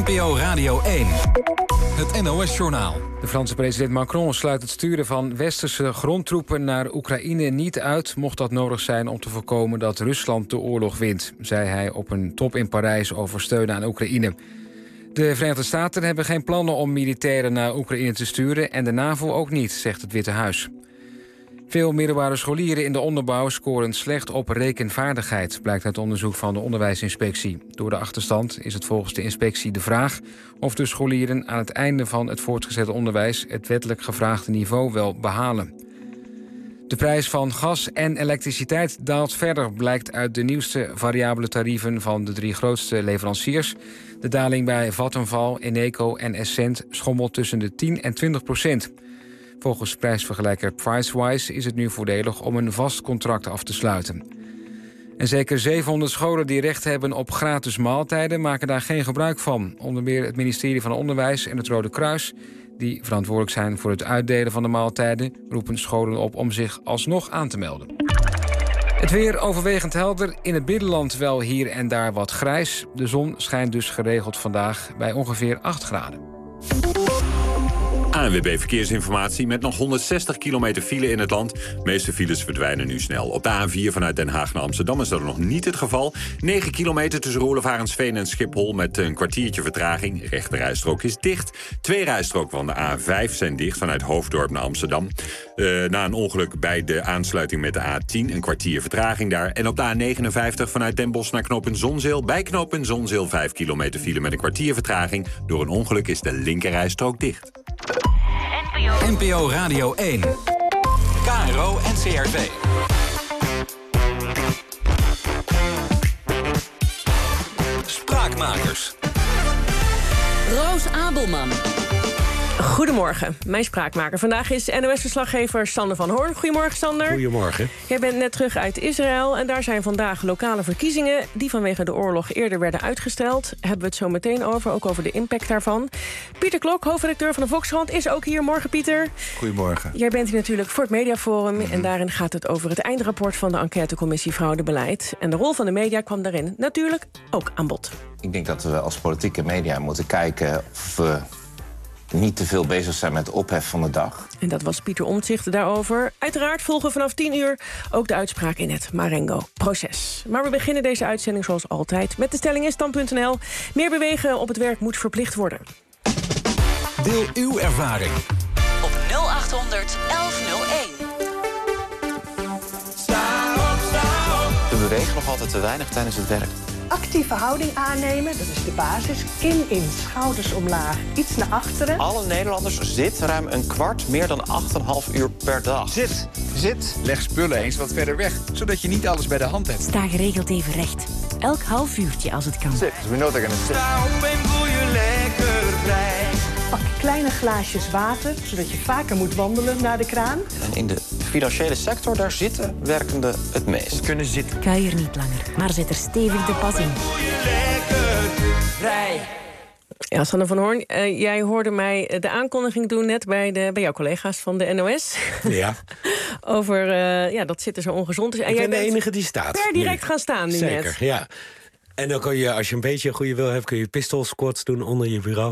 NPO Radio 1. Het NOS-journaal. De Franse president Macron sluit het sturen van westerse grondtroepen naar Oekraïne niet uit, mocht dat nodig zijn om te voorkomen dat Rusland de oorlog wint, zei hij op een top in Parijs over steun aan Oekraïne. De Verenigde Staten hebben geen plannen om militairen naar Oekraïne te sturen en de NAVO ook niet, zegt het Witte Huis. Veel middelbare scholieren in de onderbouw scoren slecht op rekenvaardigheid, blijkt uit onderzoek van de onderwijsinspectie. Door de achterstand is het volgens de inspectie de vraag of de scholieren aan het einde van het voortgezet onderwijs het wettelijk gevraagde niveau wel behalen. De prijs van gas en elektriciteit daalt verder, blijkt uit de nieuwste variabele tarieven van de 3 grootste leveranciers. De daling bij Vattenfall, Eneco en Essent schommelt tussen de 10 en 20%. Volgens prijsvergelijker Pricewise is het nu voordelig om een vast contract af te sluiten. En zeker 700 scholen die recht hebben op gratis maaltijden maken daar geen gebruik van. Onder meer het ministerie van Onderwijs en het Rode Kruis, die verantwoordelijk zijn voor het uitdelen van de maaltijden, roepen scholen op om zich alsnog aan te melden. Het weer overwegend helder, in het binnenland wel hier en daar wat grijs. De zon schijnt dus geregeld vandaag bij ongeveer 8 graden. ANWB Verkeersinformatie met nog 160 kilometer file in het land. De meeste files verdwijnen nu snel. Op de A4 vanuit Den Haag naar Amsterdam is dat nog niet het geval. 9 kilometer tussen Roelevarensveen en Schiphol met een kwartiertje vertraging. De rechte rijstrook is dicht. 2 rijstroken van de A5 zijn dicht vanuit Hoofddorp naar Amsterdam. Na een ongeluk bij de aansluiting met de A10 een kwartier vertraging daar. En op de A59 vanuit Den Bosch naar knooppunt Zonzeel. Bij knooppunt Zonzeel 5 kilometer file met een kwartier vertraging. Door een ongeluk is de linkerrijstrook dicht. NPO Radio 1. KRO en CRV. Spraakmakers. Roos Abelman. Goedemorgen, mijn spraakmaker vandaag is NOS-verslaggever Sander van Hoorn. Goedemorgen, Sander. Goedemorgen. Jij bent net terug uit Israël en daar zijn vandaag lokale verkiezingen die vanwege de oorlog eerder werden uitgesteld. Hebben we het zo meteen over, ook over de impact daarvan. Pieter Klok, hoofdredacteur van de Volkskrant, is ook hier. Morgen, Pieter. Goedemorgen. Jij bent hier natuurlijk voor het Mediaforum en daarin gaat het over het eindrapport van de enquêtecommissie Fraudebeleid. En de rol van de media kwam daarin natuurlijk ook aan bod. Ik denk dat we als politieke media moeten kijken of we niet te veel bezig zijn met de ophef van de dag. En dat was Pieter Omtzigt daarover. Uiteraard volgen vanaf 10 uur ook de uitspraak in het Marengo-proces. Maar we beginnen deze uitzending zoals altijd met de stelling in stand.nl. Meer bewegen op het werk moet verplicht worden. Deel uw ervaring Op 0800 1101. We bewegen nog altijd te weinig tijdens het werk. Actieve houding aannemen, dat is de basis. Kin in, schouders omlaag, iets naar achteren. Alle Nederlanders zitten ruim een kwart meer dan 8,5 uur per dag. Zit. Leg spullen eens wat verder weg, zodat je niet alles bij de hand hebt. Sta geregeld even recht. Elk half uurtje als het kan. Zit, we know they're gonna sit. Sta op en voel je lekker vrij. Pak kleine glaasjes water, zodat je vaker moet wandelen naar de kraan. En in de financiële sector, daar zitten werkenden het meest. Kunnen zitten. Kuier niet langer, maar zet er stevig de pas in. Voel je lekker vrij. Ja, Sander van Hoorn, jij hoorde mij de aankondiging doen net bij jouw collega's van de NOS. Ja. Over dat zitten zo ongezond is. En Ik jij ben de bent enige die staat. per direct gaan staan nu Zeker, net. ja. En dan kun je, als je een beetje een goede wil hebt, kun je pistol squats doen onder je bureau.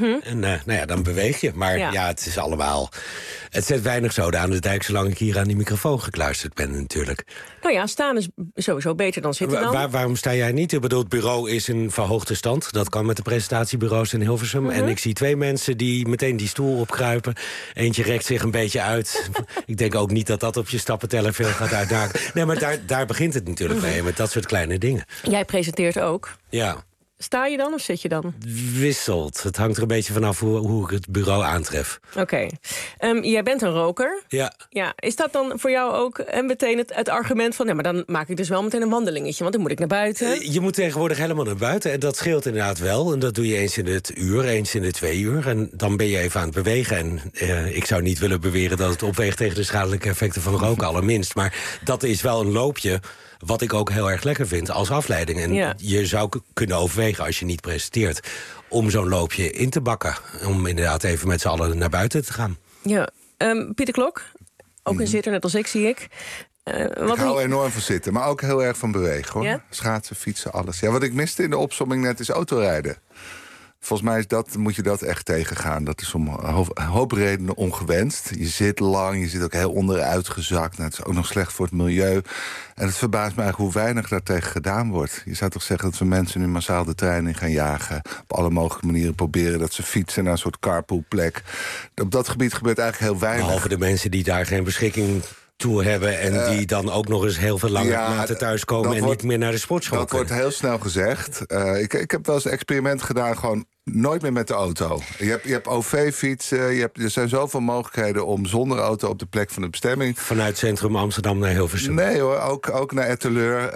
En dan beweeg je. Maar ja, het is allemaal. Het zet weinig zoden aan de dijk zolang ik hier aan die microfoon gekluisterd ben, natuurlijk. Nou ja, staan is sowieso beter dan zitten dan. Waarom sta jij niet? Ik bedoel, het bureau is in verhoogde stand. Dat kan met de presentatiebureaus in Hilversum. En ik zie 2 mensen die meteen die stoel opkruipen. Eentje rekt zich een beetje uit. Ik denk ook niet dat dat op je stappenteller veel gaat uitmaken. Nee, maar daar begint het natuurlijk mee, met dat soort kleine dingen. Jij presenteert ook. Ja. Sta je dan of zit je dan? Wisselt. Het hangt er een beetje vanaf hoe ik het bureau aantref. Oké. Jij bent een roker. Ja. Is dat dan voor jou ook meteen het argument van... maar dan maak ik dus wel meteen een wandelingetje, want dan moet ik naar buiten. Je moet tegenwoordig helemaal naar buiten. En dat scheelt inderdaad wel. En dat doe je eens in het uur, eens in de 2 uur. En dan ben je even aan het bewegen. En ik zou niet willen beweren dat het opweegt tegen de schadelijke effecten van roken, allerminst. Maar dat is wel een loopje wat ik ook heel erg lekker vind als afleiding. En je zou kunnen overwegen, als je niet presenteert, om zo'n loopje in te bakken. Om inderdaad even met z'n allen naar buiten te gaan. Ja. Pieter Klok, ook een zitter, net als ik, zie ik. Ik hou enorm van zitten, maar ook heel erg van bewegen, hoor. Ja? Schaatsen, fietsen, alles. Ja, wat ik miste in de opsomming net is autorijden. Volgens mij moet je dat echt tegengaan. Dat is om een hoop redenen ongewenst. Je zit lang, je zit ook heel onderuitgezakt. Nou, het is ook nog slecht voor het milieu. En het verbaast me eigenlijk hoe weinig daartegen gedaan wordt. Je zou toch zeggen dat we mensen nu massaal de trein in gaan jagen. Op alle mogelijke manieren proberen dat ze fietsen naar een soort carpoolplek. Op dat gebied gebeurt eigenlijk heel weinig. Behalve de mensen die daar geen beschikking toe hebben en die dan ook nog eens heel veel langer laten thuiskomen en niet meer naar de sportschool Dat wordt heel snel gezegd. Ik heb wel eens een experiment gedaan, gewoon nooit meer met de auto. Je hebt OV-fietsen, er zijn zoveel mogelijkheden om zonder auto op de plek van de bestemming. Vanuit centrum Amsterdam naar Hilversum? Nee hoor, ook naar Etteleur.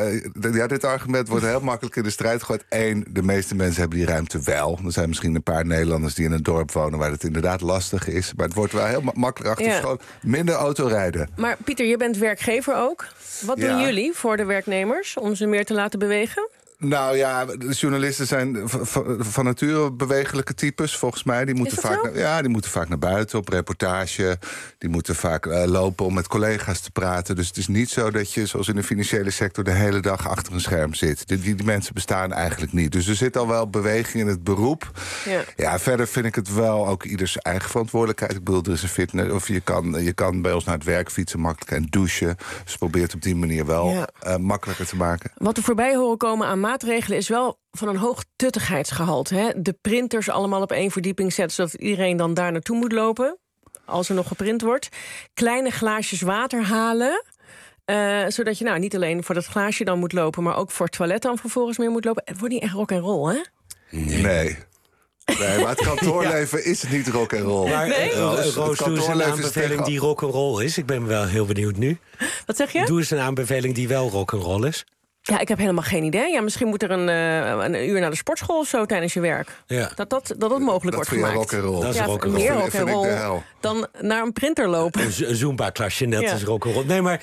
Dit argument wordt heel makkelijk in de strijd gegooid. De meeste mensen hebben die ruimte wel. Er zijn misschien een paar Nederlanders die in een dorp wonen waar het inderdaad lastig is. Maar het wordt wel heel makkelijk achtergeschoten. Minder autorijden. Maar Pieter, je bent werkgever ook. Wat doen jullie voor de werknemers om ze meer te laten bewegen? Nou ja, de journalisten zijn van nature bewegelijke types, volgens mij. Die moeten vaak naar buiten op reportage. Die moeten vaak lopen om met collega's te praten. Dus het is niet zo dat je, zoals in de financiële sector, de hele dag achter een scherm zit. Die mensen bestaan eigenlijk niet. Dus er zit al wel beweging in het beroep. Ja, verder vind ik het wel ook ieders eigen verantwoordelijkheid. Ik bedoel, er is een fitness, of je kan bij ons naar het werk fietsen makkelijk en douchen. Dus probeert op die manier wel makkelijker te maken. Wat er voorbij horen komen aan maatregelen is wel van een hoog tuttigheidsgehalte. Hè? De printers allemaal op 1 verdieping zetten, zodat iedereen dan daar naartoe moet lopen, als er nog geprint wordt. Kleine glaasjes water halen, zodat je niet alleen voor dat glaasje dan moet lopen, maar ook voor het toilet dan vervolgens meer moet lopen. Het wordt niet echt rock'n'roll, hè? Nee, maar het kantoorleven is niet rock'n'roll. Maar Roos, doe eens een aanbeveling die rock'n'roll is. Ik ben wel heel benieuwd nu. Wat zeg je? Doe eens een aanbeveling die wel rock'n'roll is. Ja, ik heb helemaal geen idee. Ja, misschien moet er een uur naar de sportschool of zo tijdens je werk. Ja. Dat mogelijk wordt gemaakt. Dat is rock'n'roll. Meer rock'n'roll dan naar een printer lopen. Een Zumba-klasje, net als rock'n'roll. Nee, maar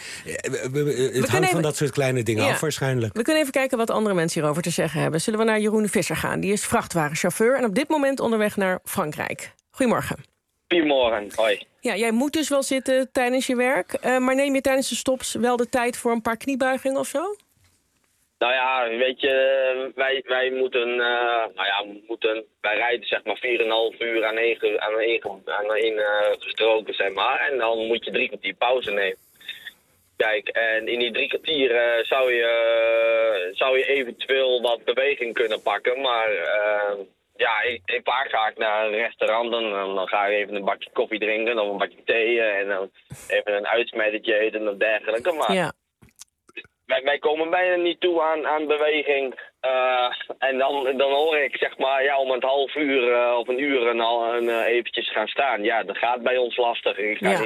het hangt van dat soort kleine dingen af waarschijnlijk. We kunnen even kijken wat andere mensen hierover te zeggen hebben. Zullen we naar Jeroen Visser gaan? Die is vrachtwagenchauffeur en op dit moment onderweg naar Frankrijk. Goedemorgen. Goedemorgen, hoi. Ja, jij moet dus wel zitten tijdens je werk. Maar neem je tijdens de stops wel de tijd voor een paar kniebuigingen of zo? Nou ja, weet je, wij wij rijden zeg maar 4,5 uur aan één stroken, zeg maar. En dan moet je 3 kwartier pauze nemen. Kijk, en in die 3 kwartier zou je eventueel wat beweging kunnen pakken, maar vaak ga ik naar een restaurant en dan ga ik even een bakje koffie drinken of een bakje thee en dan even een uitsmijtertje eten of dergelijke, maar... Wij komen bijna niet toe aan beweging. En dan hoor ik zeg maar om een half uur of een uur eventjes gaan staan. Ja, dat gaat bij ons lastig.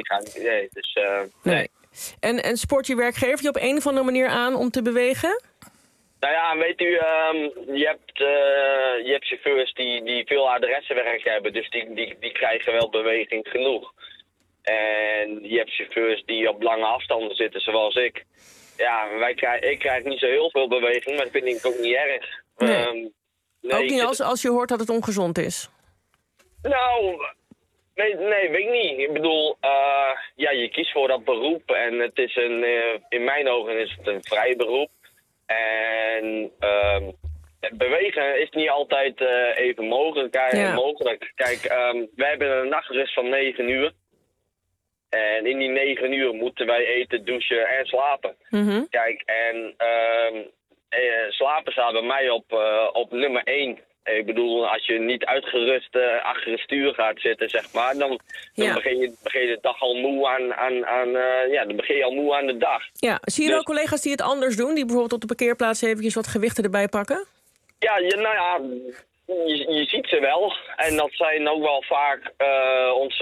Nee. En spoort je werkgever je op een of andere manier aan om te bewegen? Nou ja, weet u, je hebt chauffeurs die veel adressenwerk hebben. Dus die krijgen wel beweging genoeg. En je hebt chauffeurs die op lange afstanden zitten, zoals ik. Ja, ik krijg niet zo heel veel beweging, maar dat vind ik ook niet erg. Nee. Ook niet als je hoort dat het ongezond is? Nou, nee, weet ik niet. Ik bedoel, je kiest voor dat beroep en het is in mijn ogen is het een vrij beroep. En bewegen is niet altijd even mogelijk. Kijk, wij hebben een nachtrust van 9 uur. En in die 9 uur moeten wij eten, douchen en slapen. Mm-hmm. Kijk, en slapen staat bij mij op nummer 1. Ik bedoel, als je niet uitgerust achter het stuur gaat zitten, zeg maar, dan begin je de dag al moe dan begin je al moe aan de dag. Ja, zie je wel collega's die het anders doen, die bijvoorbeeld op de parkeerplaats eventjes wat gewichten erbij pakken? Je ziet ze wel. En dat zijn ook wel vaak onze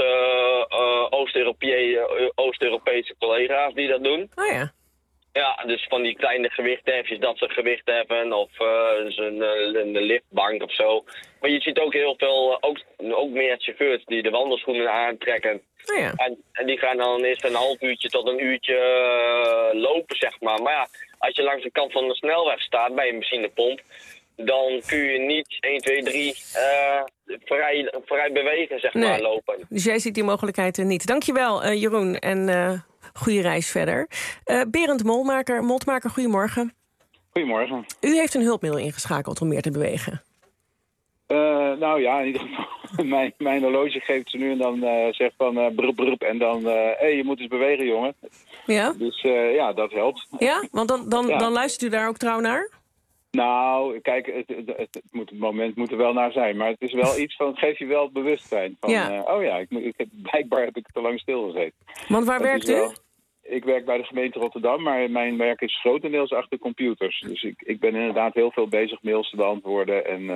Oost-Europese collega's die dat doen. Oh ja. Ja, dus van die kleine gewichtheffjes dat ze gewicht hebben of een liftbank of zo. Maar je ziet ook heel veel, ook meer chauffeurs die de wandelschoenen aantrekken. Oh ja. En die gaan dan eerst een half uurtje tot een uurtje lopen, zeg maar. Maar ja, als je langs de kant van de snelweg staat bij een machinepomp, dan kun je niet 1, 2, 3 vrij bewegen, zeg maar, lopen. Dus jij ziet die mogelijkheid niet. Dankjewel, Jeroen, en goede reis verder. Berend Moltmaker, goedemorgen. Goedemorgen. U heeft een hulpmiddel ingeschakeld om meer te bewegen. Nou ja, in ieder geval, mijn horloge geeft ze nu en dan zegt van brup, brup. En dan, je moet eens bewegen, jongen. Ja? Dus dat helpt. Ja? Want dan luistert u daar ook trouw naar? Nou, kijk, het moment moet er wel naar zijn. Maar het is wel iets van, het geeft je wel het bewustzijn. Van, blijkbaar heb ik te lang stilgezeten. Want waar werkt u? Ik werk bij de gemeente Rotterdam, maar mijn werk is grotendeels achter computers. Dus ik ben inderdaad heel veel bezig mails te beantwoorden en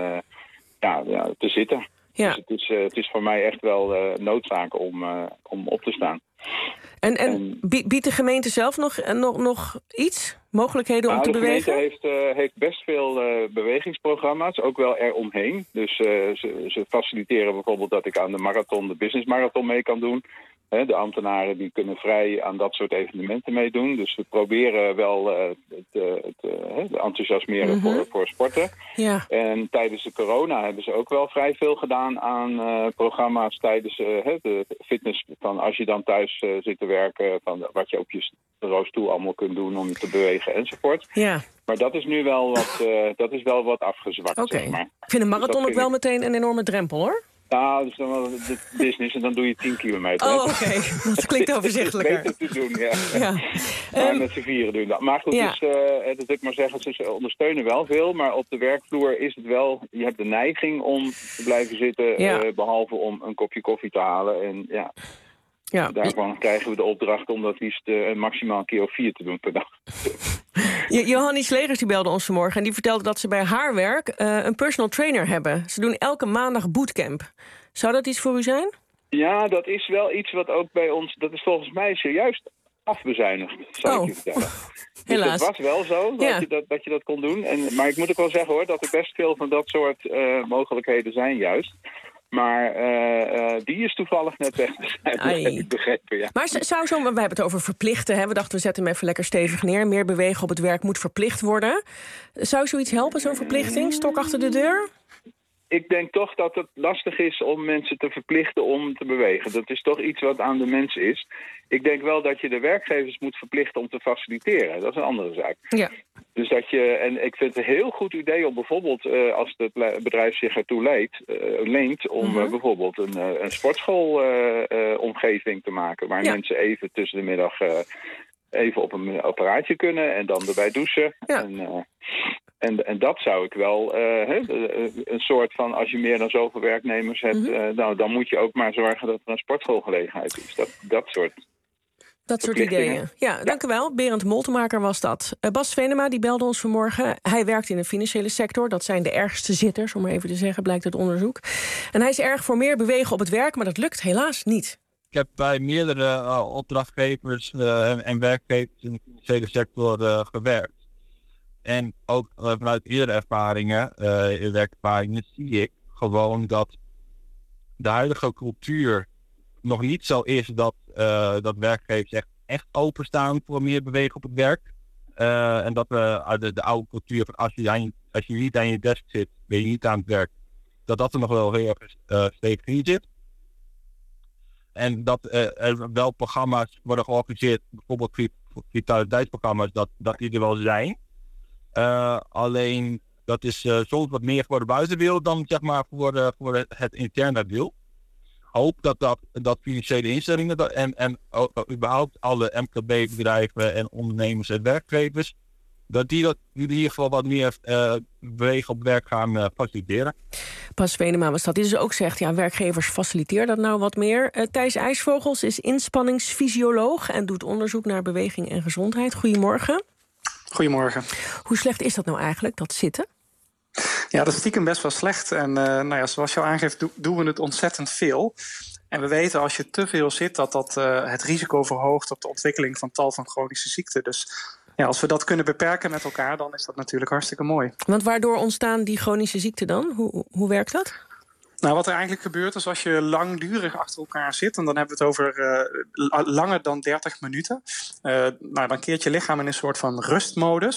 te zitten. Ja. Dus het is voor mij echt wel noodzaak om op te staan. En biedt de gemeente zelf nog iets? Mogelijkheden om te bewegen? De gemeente heeft best veel bewegingsprogramma's, ook wel eromheen. Dus ze faciliteren bijvoorbeeld dat ik aan de business marathon mee kan doen. De ambtenaren die kunnen vrij aan dat soort evenementen meedoen. Dus we proberen wel het enthousiasmeren voor sporten. Ja. En tijdens de corona hebben ze ook wel vrij veel gedaan aan programma's tijdens de fitness. Van als je dan thuis zit te werken, van wat je op je bureaustoel allemaal kunt doen om je te bewegen enzovoort. Ja. Maar dat is nu wel wat afgezwakt. Okay. Zeg maar. Ik vind een marathon ook wel meteen een enorme drempel, hoor. Nou, dat is dan wel de business en dan doe je 10 kilometer. Oh, oké. Dat klinkt overzichtelijker. Beter te doen, ja. Maar met z'n vieren doen dat. Maar goed, dat ik maar zeggen, ze ondersteunen wel veel. Maar op de werkvloer is het wel, je hebt de neiging om te blijven zitten. Behalve om een kopje koffie te halen. En daarvan krijgen we de opdracht om dat liefst maximaal een keer of 4 te doen per dag. Johannie Slegers die belde ons vanmorgen en die vertelde dat ze bij haar werk een personal trainer hebben. Ze doen elke maandag bootcamp. Zou dat iets voor u zijn? Ja, dat is wel iets wat ook bij ons, dat is volgens mij zojuist afbezuinigd, zal ik je vertellen. Helaas. Dus het was wel zo dat je dat kon doen. Maar ik moet ook wel zeggen hoor, dat er best veel van dat soort mogelijkheden zijn juist. Maar die is toevallig net weg. Dat heb ik begrepen, ja. Maar we hebben het over verplichten. Hè? We dachten, we zetten hem even lekker stevig neer. Meer bewegen op het werk moet verplicht worden. Zou zoiets helpen, zo'n verplichting? Stok achter de deur? Ik denk toch dat het lastig is om mensen te verplichten om te bewegen. Dat is toch iets wat aan de mens is. Ik denk wel dat je de werkgevers moet verplichten om te faciliteren. Dat is een andere zaak. Ja. Dus en ik vind het een heel goed idee om bijvoorbeeld, als het bedrijf zich ertoe leent, om bijvoorbeeld een sportschoolomgeving te maken. Waar mensen even tussen de middag even op een apparaatje kunnen en dan erbij douchen. Ja. En dat zou ik wel, een soort van, als je meer dan zoveel werknemers hebt, dan moet je ook maar zorgen dat er een sportschoolgelegenheid is. Dat soort ideeën. Ja, dank u wel. Berend Moltemaker was dat. Bas Venema die belde ons vanmorgen. Hij werkt in de financiële sector. Dat zijn de ergste zitters, om maar even te zeggen, blijkt uit onderzoek. En hij is erg voor meer bewegen op het werk, maar dat lukt helaas niet. Ik heb bij meerdere opdrachtgevers en werkgevers in de financiële sector gewerkt. En ook vanuit eerdere ervaringen, werkervaringen, zie ik gewoon dat de huidige cultuur nog niet zo is dat werkgevers echt openstaan voor meer bewegen op het werk. En dat we uit de oude cultuur van als je niet aan je desk zit, ben je niet aan het werk. Dat er nog wel heel erg stevig in zit. En dat er wel programma's worden georganiseerd, bijvoorbeeld vitaliteitsprogramma's, dat die er wel zijn. Alleen dat is soms wat meer voor de buitenwereld dan zeg maar voor het interne deel. Hoop dat financiële instellingen en überhaupt alle MKB-bedrijven en ondernemers en werkgevers, dat die in ieder geval wat meer bewegen op werk gaan faciliteren. Bas Venema was dat. Die dus ook zegt, werkgevers faciliteren dat nou wat meer. Thijs IJsvogels is inspanningsfysioloog en doet onderzoek naar beweging en gezondheid. Goedemorgen. Goedemorgen. Hoe slecht is dat nou eigenlijk, dat zitten? Ja, dat is stiekem best wel slecht. En zoals je al aangeeft, doen we het ontzettend veel. En we weten als je te veel zit, dat het risico verhoogt op de ontwikkeling van tal van chronische ziekten. Dus als we dat kunnen beperken met elkaar, dan is dat natuurlijk hartstikke mooi. Want waardoor ontstaan die chronische ziekten dan? Hoe werkt dat? Nou, wat er eigenlijk gebeurt is als je langdurig achter elkaar zit, en dan hebben we het over langer dan 30 minuten, dan keert je lichaam in een soort van rustmodus.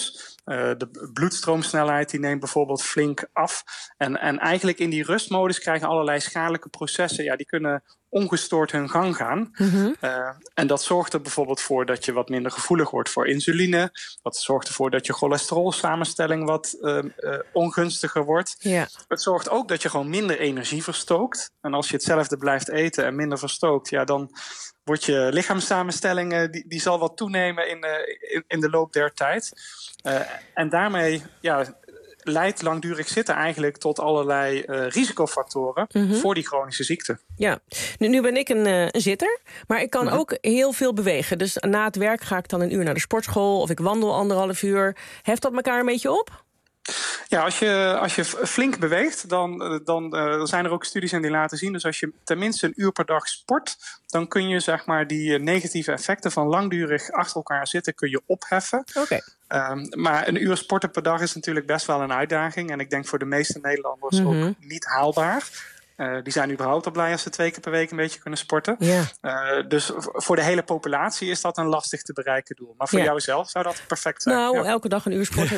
De bloedstroomsnelheid die neemt bijvoorbeeld flink af. En eigenlijk in die rustmodus krijgen allerlei schadelijke processen... die kunnen ongestoord hun gang gaan. En dat zorgt er bijvoorbeeld voor dat je wat minder gevoelig wordt voor insuline. Dat zorgt ervoor dat je cholesterolsamenstelling wat ongunstiger wordt. Ja. Het zorgt ook dat je gewoon minder energie verstookt. En als je hetzelfde blijft eten en minder verstookt... dan wordt je lichaamssamenstelling die zal wat toenemen in de loop der tijd. En daarmee leidt langdurig zitten eigenlijk tot allerlei risicofactoren voor die chronische ziekte. Ja, nu ben ik een zitter, maar ik kan ook heel veel bewegen. Dus na het werk ga ik dan 1 uur naar de sportschool of ik wandel 1,5 uur. Heft dat elkaar een beetje op? Ja, als je flink beweegt, dan zijn er ook studies die laten zien... dus als je tenminste 1 uur per dag sport... dan kun je zeg maar die negatieve effecten van langdurig achter elkaar zitten... kun je opheffen. Okay. Maar 1 uur sporten per dag is natuurlijk best wel een uitdaging. En ik denk voor de meeste Nederlanders ook niet haalbaar. Die zijn überhaupt al blij als ze 2 keer per week een beetje kunnen sporten. Ja. Dus voor de hele populatie is dat een lastig te bereiken doel. Maar voor jou zelf zou dat perfect zijn. Nou, elke dag 1 uur sporten,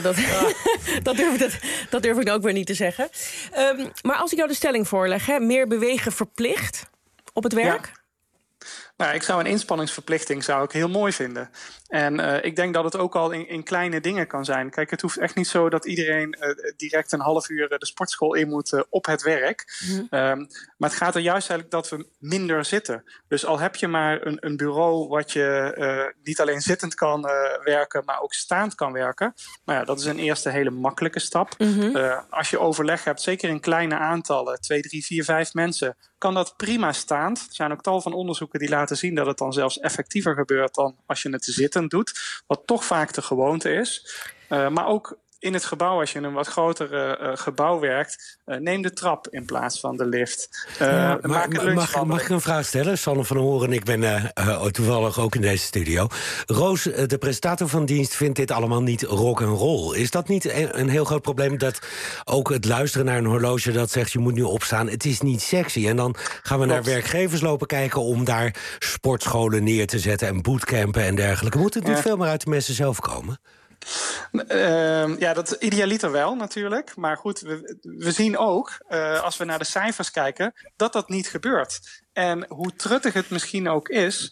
dat durf ik ook weer niet te zeggen. Maar als ik jou de stelling voorleg, meer bewegen verplicht op het werk... Ja. Nou, ik zou een inspanningsverplichting heel mooi vinden. En ik denk dat het ook al in kleine dingen kan zijn. Kijk, het hoeft echt niet zo dat iedereen direct 1,5 uur de sportschool in moet op het werk. Maar het gaat er juist eigenlijk dat we minder zitten. Dus al heb je maar een bureau wat je niet alleen zittend kan werken, maar ook staand kan werken. Nou ja, dat is een eerste hele makkelijke stap. Als je overleg hebt, zeker in kleine aantallen, 2, 3, 4, 5 mensen, kan dat prima staand. Er zijn ook tal van onderzoeken die laten zien dat het dan zelfs effectiever gebeurt dan als je het zittend doet. Wat toch vaak de gewoonte is. Maar ook in het gebouw, als je in een wat groter gebouw werkt, neem de trap in plaats van de lift. Mag ik een vraag stellen? Sanne van Horen, ik ben toevallig ook in deze studio. Roos, de presentator van dienst, vindt dit allemaal niet rock and roll. Is dat niet een heel groot probleem dat ook het luisteren naar een horloge dat zegt je moet nu opstaan, het is niet sexy. En dan gaan we naar werkgevers lopen kijken om daar sportscholen neer te zetten en bootcampen en dergelijke. Moet het niet veel meer uit de mensen zelf komen? Dat idealiter wel natuurlijk. Maar goed, we zien ook, als we naar de cijfers kijken, dat dat niet gebeurt. En hoe truttig het misschien ook is,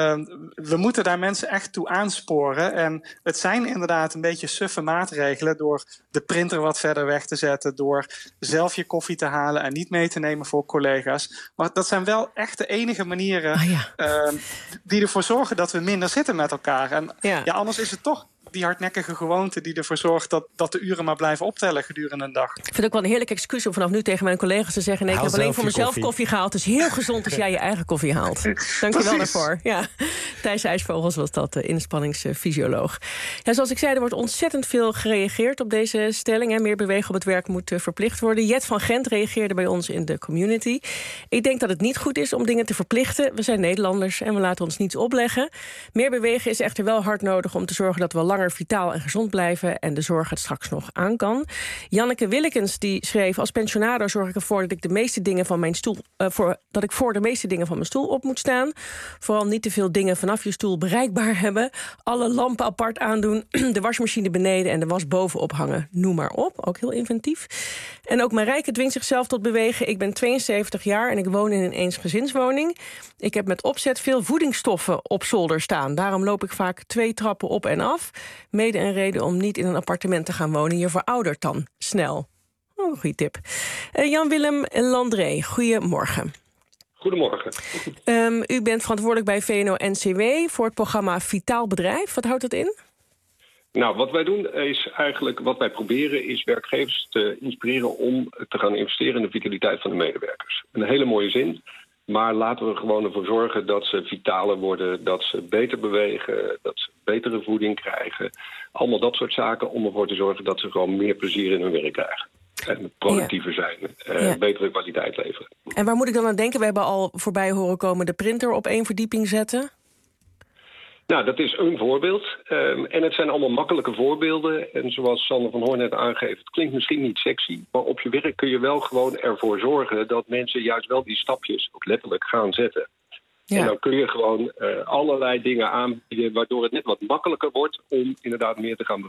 we moeten daar mensen echt toe aansporen. En het zijn inderdaad een beetje suffe maatregelen door de printer wat verder weg te zetten, door zelf je koffie te halen en niet mee te nemen voor collega's. Maar dat zijn wel echt de enige manieren die ervoor zorgen dat we minder zitten met elkaar. En anders is het toch die hardnekkige gewoonte die ervoor zorgt dat de uren maar blijven optellen gedurende een dag. Ik vind het ook wel een heerlijk excuus om vanaf nu tegen mijn collega's te zeggen, nee, ik heb alleen voor mezelf koffie gehaald. Het is heel gezond als jij je eigen koffie haalt. Dank je wel daarvoor. Ja. Thijs IJsvogels was dat, inspanningsfysioloog. Ja, zoals ik zei, er wordt ontzettend veel gereageerd op deze stelling. Meer bewegen op het werk moet verplicht worden. Jet van Gent reageerde bij ons in de community. Ik denk dat het niet goed is om dingen te verplichten. We zijn Nederlanders en we laten ons niets opleggen. Meer bewegen is echter wel hard nodig om te zorgen dat we langer vitaal en gezond blijven en de zorg het straks nog aan kan. Janneke Willekens die schreef: als pensionado zorg ik ervoor dat ik de meeste dingen van mijn stoel voor de meeste dingen van mijn stoel op moet staan. Vooral niet te veel dingen vanaf je stoel bereikbaar hebben. Alle lampen apart aandoen, de wasmachine beneden en de was bovenop hangen. Noem maar op, ook heel inventief. En ook Marijke dwingt zichzelf tot bewegen. Ik ben 72 jaar en ik woon in een eensgezinswoning. Ik heb met opzet veel voedingsstoffen op zolder staan. Daarom loop ik vaak 2 trappen op en af. Mede een reden om niet in een appartement te gaan wonen. Je veroudert dan snel. Oh, een goede tip. Jan-Willem Landré, goedemorgen. Goedemorgen. U bent verantwoordelijk bij VNO-NCW voor het programma Vitaal Bedrijf. Wat houdt dat in? Nou, wat wij doen is eigenlijk, wat wij proberen is werkgevers te inspireren om te gaan investeren in de vitaliteit van de medewerkers. Een hele mooie zin. Maar laten we er gewoon ervoor zorgen dat ze vitaler worden, dat ze beter bewegen, dat ze betere voeding krijgen. Allemaal dat soort zaken om ervoor te zorgen dat ze gewoon meer plezier in hun werk krijgen. En productiever zijn, betere kwaliteit leveren. En waar moet ik dan aan denken? We hebben al voorbij horen komen de printer op 1 verdieping zetten. Nou, dat is een voorbeeld. En het zijn allemaal makkelijke voorbeelden. En zoals Sanne van Hoorn net aangeeft, het klinkt misschien niet sexy, maar op je werk kun je wel gewoon ervoor zorgen dat mensen juist wel die stapjes ook letterlijk gaan zetten. Ja. En dan kun je gewoon allerlei dingen aanbieden waardoor het net wat makkelijker wordt om inderdaad meer te gaan bewegen.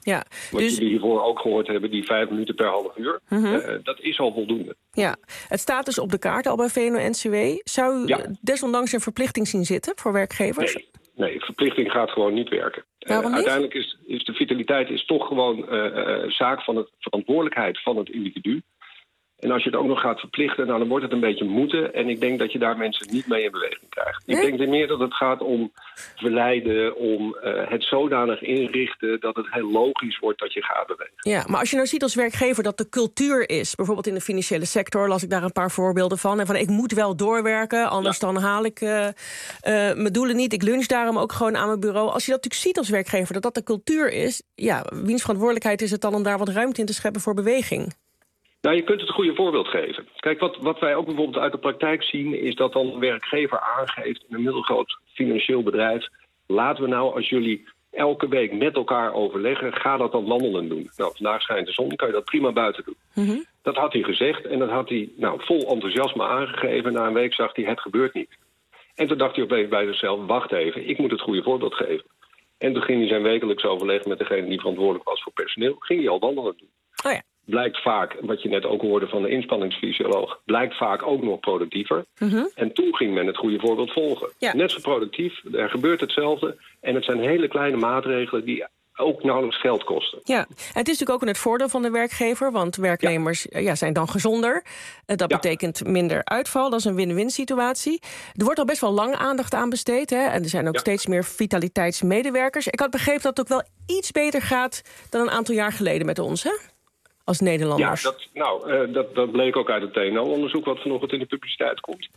Ja, Wat jullie hiervoor ook gehoord hebben, die 5 minuten per half uur. Dat is al voldoende. Ja, het staat dus op de kaart al bij VNO-NCW. Zou u desondanks een verplichting zien zitten voor werkgevers? Nee, verplichting gaat gewoon niet werken. Uiteindelijk is de vitaliteit toch gewoon zaak van de verantwoordelijkheid van het individu. En als je het ook nog gaat verplichten, dan wordt het een beetje moeten. En ik denk dat je daar mensen niet mee in beweging krijgt. Nee? Ik denk meer dat het gaat om verleiden, om het zodanig inrichten dat het heel logisch wordt dat je gaat bewegen. Ja, maar als je nou ziet als werkgever dat de cultuur is, bijvoorbeeld in de financiële sector, las ik daar een paar voorbeelden van. En van ik moet wel doorwerken, anders dan haal ik mijn doelen niet. Ik lunch daarom ook gewoon aan mijn bureau. Als je dat natuurlijk ziet als werkgever, dat de cultuur is, ja, wiens verantwoordelijkheid is het dan om daar wat ruimte in te scheppen voor beweging? Nou, je kunt het een goede voorbeeld geven. Kijk, wat wij ook bijvoorbeeld uit de praktijk zien, is dat dan een werkgever aangeeft in een middelgroot financieel bedrijf, laten we nou, als jullie elke week met elkaar overleggen, ga dat dan wandelen doen. Nou, vandaag schijnt de zon, kan je dat prima buiten doen. Dat had hij gezegd en dat had hij vol enthousiasme aangegeven. Na een week zag hij, het gebeurt niet. En toen dacht hij opeens bij zichzelf, wacht even, ik moet het goede voorbeeld geven. En toen ging hij zijn wekelijks overleg met degene die verantwoordelijk was voor personeel, ging hij al wandelen doen. Oh ja. Blijkt vaak, wat je net ook hoorde van de inspanningsfysioloog, blijkt vaak ook nog productiever. En toen ging men het goede voorbeeld volgen. Ja. Net zo productief, er gebeurt hetzelfde. En het zijn hele kleine maatregelen die ook nauwelijks geld kosten. Ja, en het is natuurlijk ook in het voordeel van de werkgever, want werknemers zijn dan gezonder. Dat betekent minder uitval, dat is een win-win situatie. Er wordt al best wel lang aandacht aan besteed, hè? En er zijn ook steeds meer vitaliteitsmedewerkers. Ik had begrepen dat het ook wel iets beter gaat dan een aantal jaar geleden met ons, hè? Als Nederlanders. Ja, dat bleek ook uit het TNO-onderzoek wat vanochtend in de publiciteit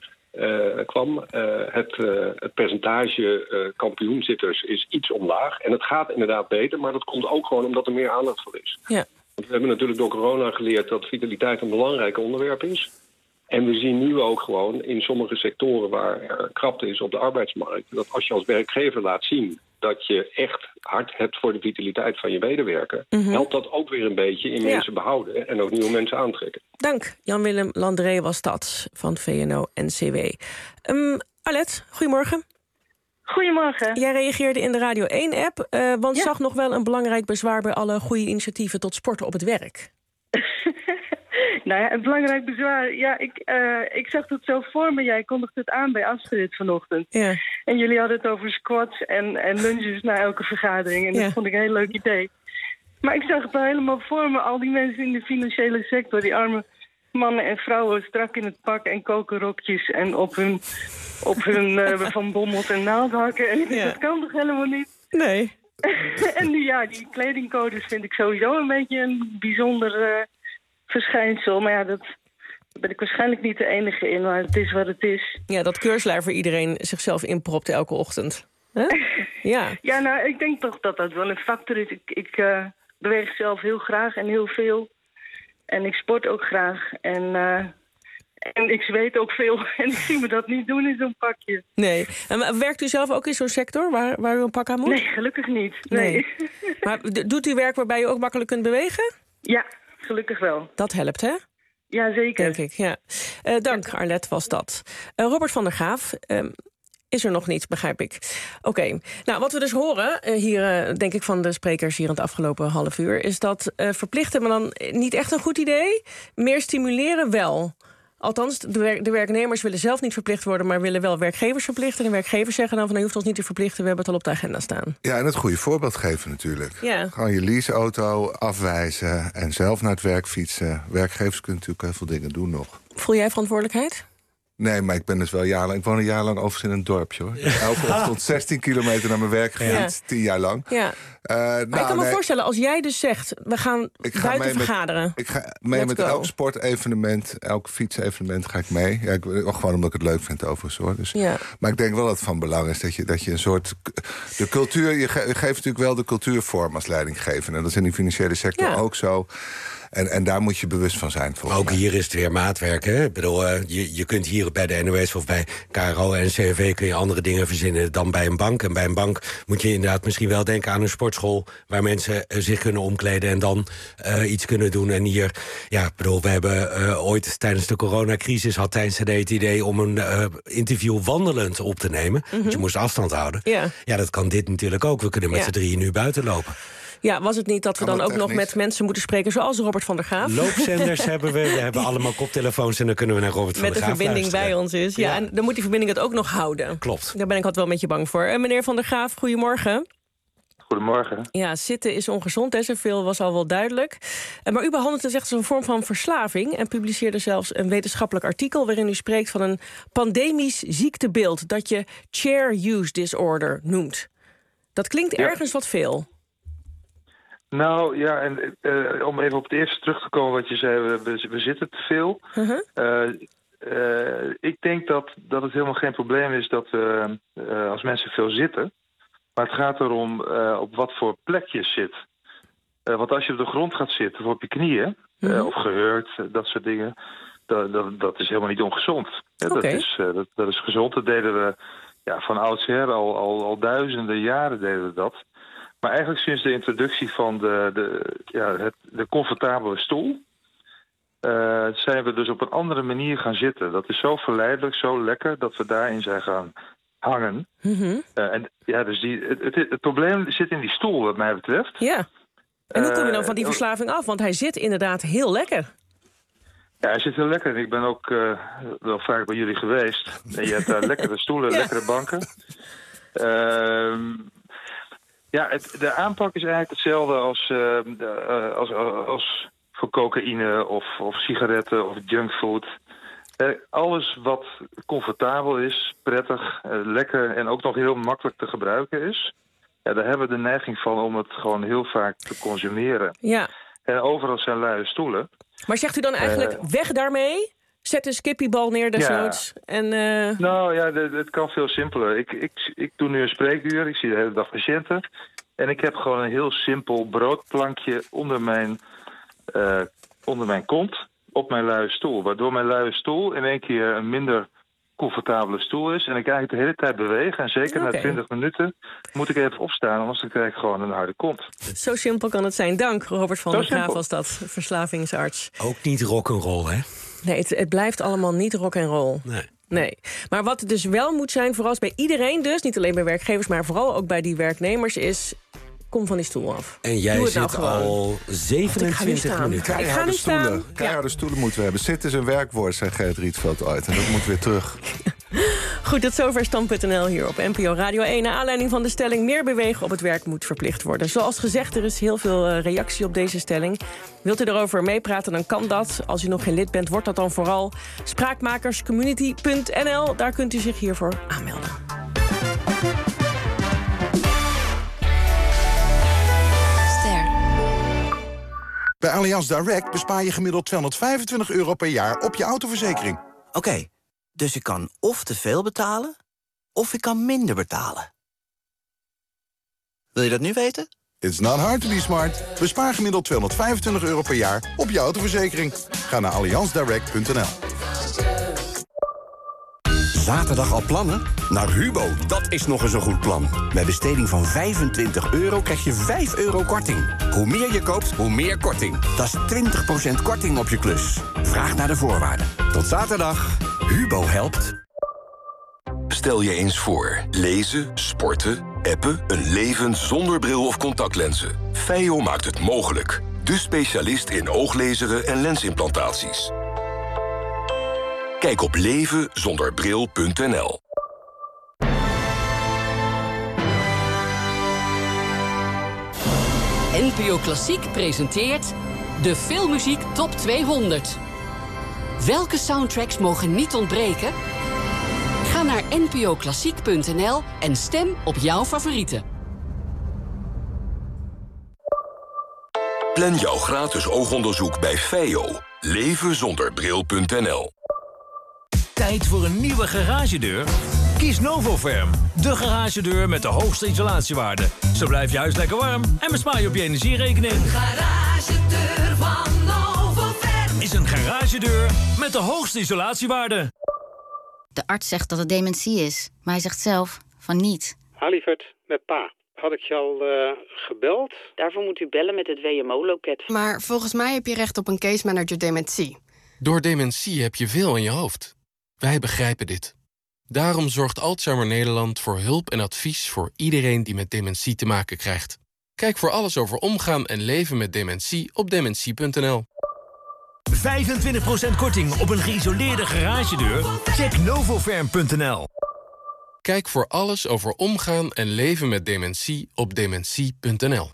kwam. Het percentage kampioenzitters is iets omlaag. En het gaat inderdaad beter, maar dat komt ook gewoon omdat er meer aandacht voor is. Ja. Want we hebben natuurlijk door corona geleerd dat vitaliteit een belangrijk onderwerp is. En we zien nu ook gewoon in sommige sectoren waar er krapte is op de arbeidsmarkt, dat als je als werkgever laat zien dat je echt hard hebt voor de vitaliteit van je medewerker, helpt dat ook weer een beetje in mensen behouden en ook nieuwe mensen aantrekken. Dank. Jan-Willem Landré was dat van VNO-NCW. Arlette, goedemorgen. Goedemorgen. Jij reageerde in de Radio 1-app, want zag nog wel een belangrijk bezwaar bij alle goede initiatieven tot sporten op het werk. Nou ja, een belangrijk bezwaar. Ja, ik zag het zo voor me. Jij kondigde het aan bij Astrid vanochtend. Ja. En jullie hadden het over squats en lunches na elke vergadering. En dat vond ik een heel leuk idee. Maar ik zag het wel helemaal voor me. Al die mensen in de financiële sector, die arme mannen en vrouwen strak in het pak en kokenrokjes en op hun Van Bommel en naaldhakken. En dat kan toch helemaal niet? Nee. En nu die kledingcodes vind ik sowieso een beetje een bijzonder verschijnsel. Maar ja, daar ben ik waarschijnlijk niet de enige in, maar het is wat het is. Ja, dat keurslijf voor iedereen zichzelf inpropt elke ochtend. Huh? Ja. Ja, nou, ik denk toch dat dat wel een factor is. Ik beweeg zelf heel graag en heel veel. En ik sport ook graag. En ik zweet ook veel. En ik zie me dat niet doen in zo'n pakje. Nee. En werkt u zelf ook in zo'n sector waar u een pak aan moet? Nee, gelukkig niet. Nee. Maar doet u werk waarbij u ook makkelijk kunt bewegen? Ja, gelukkig wel. Dat helpt, hè? Ja, zeker. Denk ik, ja. Dank, Arlette was dat. Robert van der Graaf is er nog niet, begrijp ik. Oké. Nou, wat we dus horen hier, denk ik, van de sprekers hier in het afgelopen half uur, is dat verplichten maar dan niet echt een goed idee. Meer stimuleren wel. Althans, de werknemers willen zelf niet verplicht worden, maar willen wel werkgevers verplichten. En werkgevers zeggen dan van, je hoeft ons niet te verplichten, we hebben het al op de agenda staan. Ja, en het goede voorbeeld geven natuurlijk. Ja. Gewoon je leaseauto afwijzen en zelf naar het werk fietsen. Werkgevers kunnen natuurlijk heel veel dingen doen nog. Voel jij verantwoordelijkheid? Nee, maar ik ben dus wel jaarlang. Ik woon een jaar lang overigens in een dorpje, hoor. Elke ochtend 16 kilometer naar mijn werk gefietst, 10 jaar lang. Ja. Maar ik kan me voorstellen, als jij dus zegt, we gaan buiten vergaderen. Ik ga mee met elk sportevenement, elk fietsevenement ga ik mee. Ja, gewoon omdat ik het leuk vind overigens, hoor. Dus, maar ik denk wel dat het van belang is dat je een soort de cultuur, je geeft natuurlijk wel de cultuurvorm als leidinggevende. En dat is in die financiële sector ook zo. En daar moet je bewust van zijn. Ook hier is het weer maatwerk. Hè? Ik bedoel, je kunt hier bij de NOS of bij KRO en CNV kun je andere dingen verzinnen dan bij een bank. En bij een bank moet je inderdaad misschien wel denken aan een sportschool waar mensen zich kunnen omkleden en dan iets kunnen doen. En hier, ja, ik bedoel, we hebben ooit tijdens de coronacrisis had Tijn CD het idee om een interview wandelend op te nemen. Dus je moest afstand houden. Ja, dat kan dit natuurlijk ook. We kunnen met z'n drieën nu buiten lopen. Ja, was het niet dat we dan ook nog met mensen moeten spreken zoals Robert van der Graaf? Loopzenders hebben we. We hebben allemaal koptelefoons en dan kunnen we naar Robert van der Graaf luisteren. Met de verbinding bij ons is. Ja, en dan moet die verbinding het ook nog houden. Klopt. Daar ben ik altijd wel een beetje bang voor. Meneer van der Graaf, goedemorgen. Goedemorgen. Ja, zitten is ongezond, hè, zoveel was al wel duidelijk. Maar u behandelt het echt als een vorm van verslaving en publiceerde zelfs een wetenschappelijk artikel waarin u spreekt van een pandemisch ziektebeeld dat je chair use disorder noemt. Dat klinkt ergens wat veel. Nou ja, en om even op het eerste terug te komen wat je zei, we zitten te veel. Ik denk dat het helemaal geen probleem is dat als mensen veel zitten. Maar het gaat erom op wat voor plek je zit. Want als je op de grond gaat zitten, of op je knieën, of gehurkt, dat soort dingen, dat is helemaal niet ongezond. Okay. Dat is gezond. Dat deden we van oudsher, al duizenden jaren deden we dat. Maar eigenlijk sinds de introductie van de comfortabele stoel, zijn we dus op een andere manier gaan zitten. Dat is zo verleidelijk, zo lekker, dat we daarin zijn gaan hangen. Dus het probleem zit in die stoel, wat mij betreft. Ja. En hoe kom je dan van die verslaving af? Want hij zit inderdaad heel lekker. Ja, hij zit heel lekker. Ik ben ook wel vaak bij jullie geweest. En je hebt daar lekkere stoelen, lekkere banken. De aanpak is eigenlijk hetzelfde als voor cocaïne of sigaretten of junkfood. Alles wat comfortabel is, prettig, lekker en ook nog heel makkelijk te gebruiken is. Ja, daar hebben we de neiging van om het gewoon heel vaak te consumeren. Ja. En overal zijn luie stoelen. Maar zegt u dan eigenlijk weg daarmee? Zet een skippiebal neer desnoods. Nou ja, het kan veel simpeler. Ik doe nu een spreekuur, ik zie de hele dag patiënten. En ik heb gewoon een heel simpel broodplankje onder mijn kont op mijn luie stoel. Waardoor mijn luie stoel in één keer een minder comfortabele stoel is. En ik eigenlijk de hele tijd bewegen. En zeker na 20 minuten moet ik even opstaan. Anders dan krijg ik gewoon een harde kont. Zo simpel kan het zijn. Dank, Robert van der Graaf was dat, verslavingsarts. Ook niet rock'n'roll, hè? Nee, het blijft allemaal niet rock'n'roll. Nee. Maar wat het dus wel moet zijn, vooral bij iedereen dus, niet alleen bij werkgevers, maar vooral ook bij die werknemers, is kom van die stoel af. En jij zit al 27 minuten. Keiharde stoelen moeten we hebben. Zitten is een werkwoord, zei Gerrit Rietveld ooit. En dat moet weer terug. Goed, tot zover Stand.nl hier op NPO Radio 1. Naar aanleiding van de stelling meer bewegen op het werk moet verplicht worden. Zoals gezegd, er is heel veel reactie op deze stelling. Wilt u erover meepraten, dan kan dat. Als u nog geen lid bent, wordt dat dan vooral spraakmakerscommunity.nl. Daar kunt u zich hiervoor aanmelden. Bij Allianz Direct bespaar je gemiddeld €225 per jaar op je autoverzekering. Oké, dus ik kan of te veel betalen, of ik kan minder betalen. Wil je dat nu weten? It's not hard to be smart. Bespaar gemiddeld €225 per jaar op je autoverzekering. Ga naar allianzdirect.nl. Zaterdag al plannen? Naar Hubo, dat is nog eens een goed plan. Bij besteding van €25 krijg je €5 korting. Hoe meer je koopt, hoe meer korting. Dat is 20% korting op je klus. Vraag naar de voorwaarden. Tot zaterdag. Hubo helpt. Stel je eens voor. Lezen, sporten, appen, een leven zonder bril of contactlenzen. Feio maakt het mogelijk. De specialist in ooglezeren en lensimplantaties. Kijk op levenzonderbril.nl. NPO Klassiek presenteert de Filmmuziek Top 200. Welke soundtracks mogen niet ontbreken? Ga naar npoklassiek.nl en stem op jouw favorieten. Plan jouw gratis oogonderzoek bij Feio. Levenzonderbril.nl. Tijd voor een nieuwe garagedeur? Kies Novoferm, de garagedeur met de hoogste isolatiewaarde. Zo blijft je huis lekker warm en bespaar je op je energierekening. Een garagedeur van Novoferm is een garagedeur met de hoogste isolatiewaarde. De arts zegt dat het dementie is, maar hij zegt zelf van niet. Lieverd, met pa. Had ik je al gebeld? Daarvoor moet u bellen met het WMO-loket. Maar volgens mij heb je recht op een case manager dementie. Door dementie heb je veel in je hoofd. Wij begrijpen dit. Daarom zorgt Alzheimer Nederland voor hulp en advies voor iedereen die met dementie te maken krijgt. Kijk voor alles over omgaan en leven met dementie op dementie.nl. 25% korting op een geïsoleerde garagedeur? Check novofarm.nl. Kijk voor alles over omgaan en leven met dementie op dementie.nl.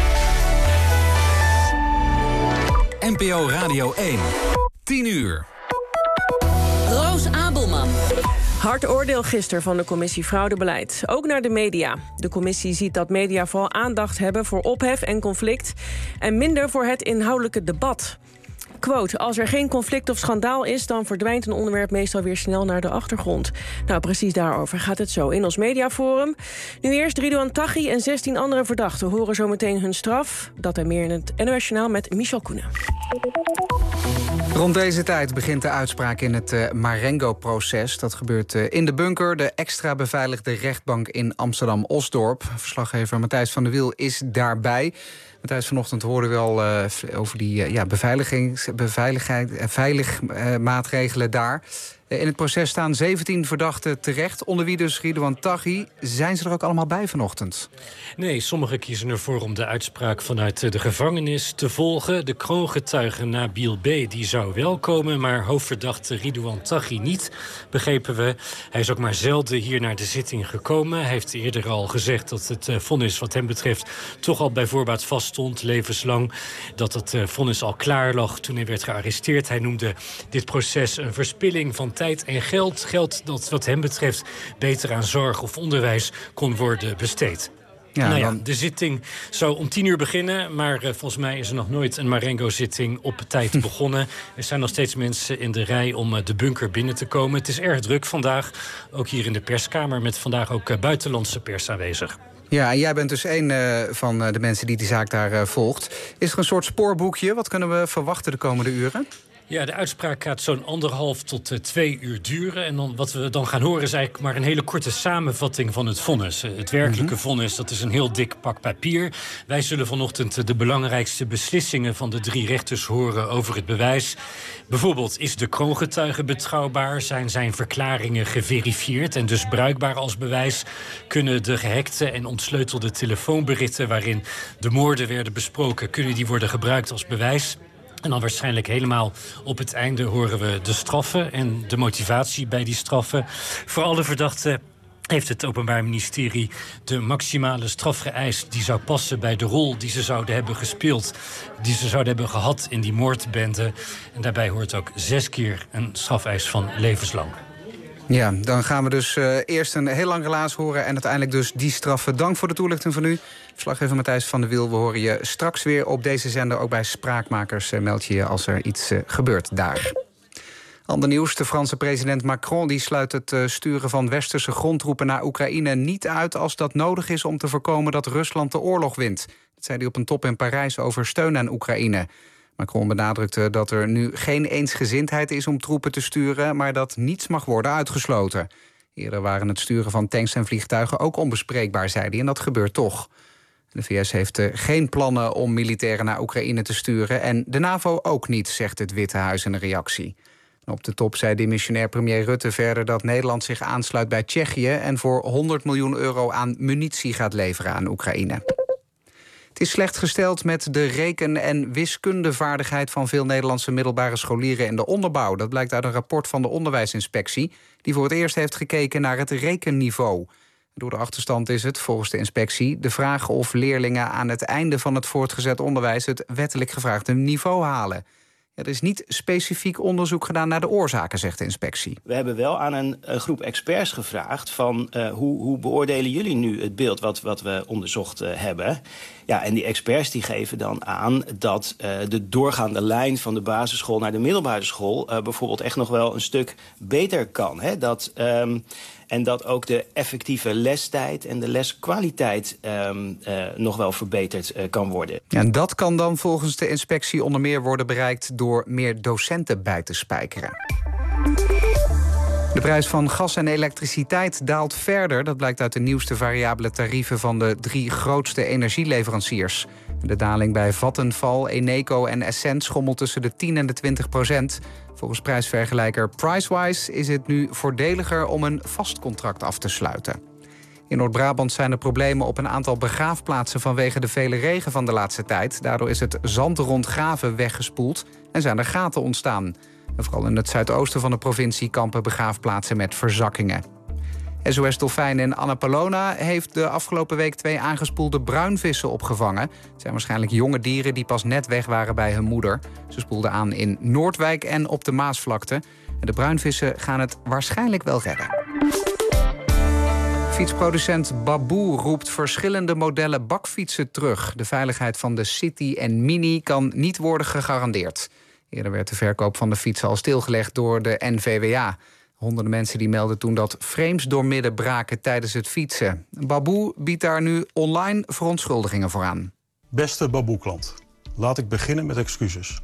NPO Radio 1. 10 uur. Roos Abelman. Hard oordeel gisteren van de commissie Fraudebeleid. Ook naar de media. De commissie ziet dat media vooral aandacht hebben voor ophef en conflict en minder voor het inhoudelijke debat. Quote, als er geen conflict of schandaal is, dan verdwijnt een onderwerp meestal weer snel naar de achtergrond. Nou, precies daarover gaat het zo in ons mediaforum. Nu eerst Ridouan Taghi en 16 andere verdachten horen zometeen hun straf. Dat en meer in het NOS Journaal met Michel Koenen. Rond deze tijd begint de uitspraak in het Marengo-proces. Dat gebeurt in de bunker, de extra beveiligde rechtbank in Amsterdam-Osdorp. Verslaggever Matthijs van der Wiel is daarbij. Matthijs, vanochtend hoorden we al over die veiligmaatregelen daar. In het proces staan 17 verdachten terecht, onder wie dus Ridouan Taghi. Zijn ze er ook allemaal bij vanochtend? Nee, sommigen kiezen ervoor om de uitspraak vanuit de gevangenis te volgen. De kroongetuige Nabil B. die zou wel komen, maar hoofdverdachte Ridouan Taghi niet, begrepen we. Hij is ook maar zelden hier naar de zitting gekomen. Hij heeft eerder al gezegd dat het vonnis wat hem betreft toch al bij voorbaat vaststond, levenslang. Dat het vonnis al klaar lag toen hij werd gearresteerd. Hij noemde dit proces een verspilling van tijd en geld. Geld dat wat hem betreft beter aan zorg of onderwijs kon worden besteed. Ja, de zitting zou om 10 uur beginnen, maar volgens mij is er nog nooit een Marengo-zitting op tijd begonnen. Er zijn nog steeds mensen in de rij om de bunker binnen te komen. Het is erg druk vandaag, ook hier in de perskamer, met vandaag ook buitenlandse pers aanwezig. Ja, en jij bent dus een van de mensen die zaak daar volgt. Is er een soort spoorboekje? Wat kunnen we verwachten de komende uren? Ja, de uitspraak gaat zo'n 1,5 tot 2 uur duren. En dan, wat we dan gaan horen is eigenlijk maar een hele korte samenvatting van het vonnis. Het werkelijke vonnis, dat is een heel dik pak papier. Wij zullen vanochtend de belangrijkste beslissingen van de 3 rechters horen over het bewijs. Bijvoorbeeld, is de kroongetuige betrouwbaar? Zijn zijn verklaringen geverifieerd en dus bruikbaar als bewijs? Kunnen de gehackte en ontsleutelde telefoonberichten waarin de moorden werden besproken, kunnen die worden gebruikt als bewijs? En dan waarschijnlijk helemaal op het einde horen we de straffen en de motivatie bij die straffen. Voor alle verdachten heeft het Openbaar Ministerie de maximale straf geëist die zou passen bij de rol die ze zouden hebben gespeeld, die ze zouden hebben gehad in die moordbende. En daarbij hoort ook 6 keer een strafeis van levenslang. Ja, dan gaan we dus eerst een heel lang relaas horen en uiteindelijk dus die straffen. Dank voor de toelichting van u. Verslaggever Matthijs van der Wiel, we horen je straks weer op deze zender. Ook bij Spraakmakers meld je als er iets gebeurt daar. Ander nieuws, de Franse president Macron die sluit het sturen van westerse grondtroepen naar Oekraïne niet uit als dat nodig is om te voorkomen dat Rusland de oorlog wint. Dat zei hij op een top in Parijs over steun aan Oekraïne. Macron benadrukte dat er nu geen eensgezindheid is om troepen te sturen, maar dat niets mag worden uitgesloten. Eerder waren het sturen van tanks en vliegtuigen ook onbespreekbaar, zei hij, en dat gebeurt toch. De VS heeft geen plannen om militairen naar Oekraïne te sturen en de NAVO ook niet, zegt het Witte Huis in een reactie. En op de top zei demissionair premier Rutte verder dat Nederland zich aansluit bij Tsjechië en voor 100 miljoen euro aan munitie gaat leveren aan Oekraïne. Het is slecht gesteld met de reken- en wiskundevaardigheid van veel Nederlandse middelbare scholieren in de onderbouw. Dat blijkt uit een rapport van de onderwijsinspectie, die voor het eerst heeft gekeken naar het rekenniveau. Door de achterstand is het, volgens de inspectie, de vraag of leerlingen aan het einde van het voortgezet onderwijs het wettelijk gevraagde niveau halen. Er is niet specifiek onderzoek gedaan naar de oorzaken, zegt de inspectie. We hebben wel aan een groep experts gevraagd van hoe beoordelen jullie nu het beeld wat we onderzocht hebben. Ja, en die experts die geven dan aan dat de doorgaande lijn van de basisschool naar de middelbare school bijvoorbeeld echt nog wel een stuk beter kan. Hè? En dat ook de effectieve lestijd en de leskwaliteit nog wel verbeterd kan worden. En dat kan dan volgens de inspectie onder meer worden bereikt door meer docenten bij te spijkeren. De prijs van gas en elektriciteit daalt verder. Dat blijkt uit de nieuwste variabele tarieven van de 3 grootste energieleveranciers. De daling bij Vattenfall, Eneco en Essent schommelt tussen de 10 en de 20%. Volgens prijsvergelijker Pricewise is het nu voordeliger om een vast contract af te sluiten. In Noord-Brabant zijn er problemen op een aantal begraafplaatsen vanwege de vele regen van de laatste tijd. Daardoor is het zand rond graven weggespoeld en zijn er gaten ontstaan. En vooral in het zuidoosten van de provincie kampen begraafplaatsen met verzakkingen. SOS Dolfijn in Annapolona heeft de afgelopen week 2 aangespoelde bruinvissen opgevangen. Het zijn waarschijnlijk jonge dieren die pas net weg waren bij hun moeder. Ze spoelden aan in Noordwijk en op de Maasvlakte. En de bruinvissen gaan het waarschijnlijk wel redden. Fietsproducent Baboe roept verschillende modellen bakfietsen terug. De veiligheid van de City en Mini kan niet worden gegarandeerd. Eerder werd de verkoop van de fietsen al stilgelegd door de NVWA. Honderden mensen die melden toen dat frames doormidden braken tijdens het fietsen. Baboe biedt daar nu online verontschuldigingen voor aan. Beste Baboe-klant, laat ik beginnen met excuses.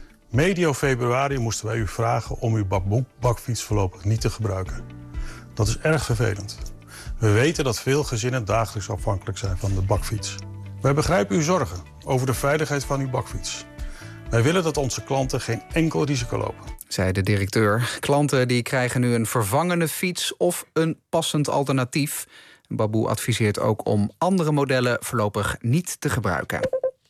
Medio februari moesten wij u vragen om uw Baboe-bakfiets voorlopig niet te gebruiken. Dat is erg vervelend. We weten dat veel gezinnen dagelijks afhankelijk zijn van de bakfiets. Wij begrijpen uw zorgen over de veiligheid van uw bakfiets. Wij willen dat onze klanten geen enkel risico lopen, zei de directeur. Klanten die krijgen nu een vervangende fiets of een passend alternatief. Baboe adviseert ook om andere modellen voorlopig niet te gebruiken.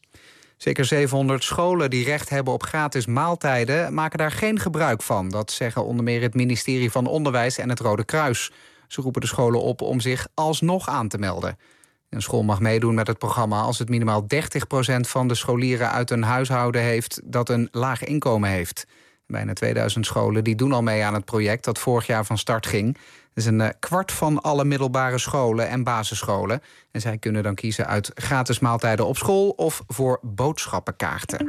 Zeker 700 scholen die recht hebben op gratis maaltijden maken daar geen gebruik van. Dat zeggen onder meer het ministerie van Onderwijs en het Rode Kruis. Ze roepen de scholen op om zich alsnog aan te melden. Een school mag meedoen met het programma als het minimaal 30% van de scholieren uit een huishouden heeft dat een laag inkomen heeft. Bijna 2000 scholen die doen al mee aan het project dat vorig jaar van start ging. Dat is een kwart van alle middelbare scholen en basisscholen. En zij kunnen dan kiezen uit gratis maaltijden op school of voor boodschappenkaarten.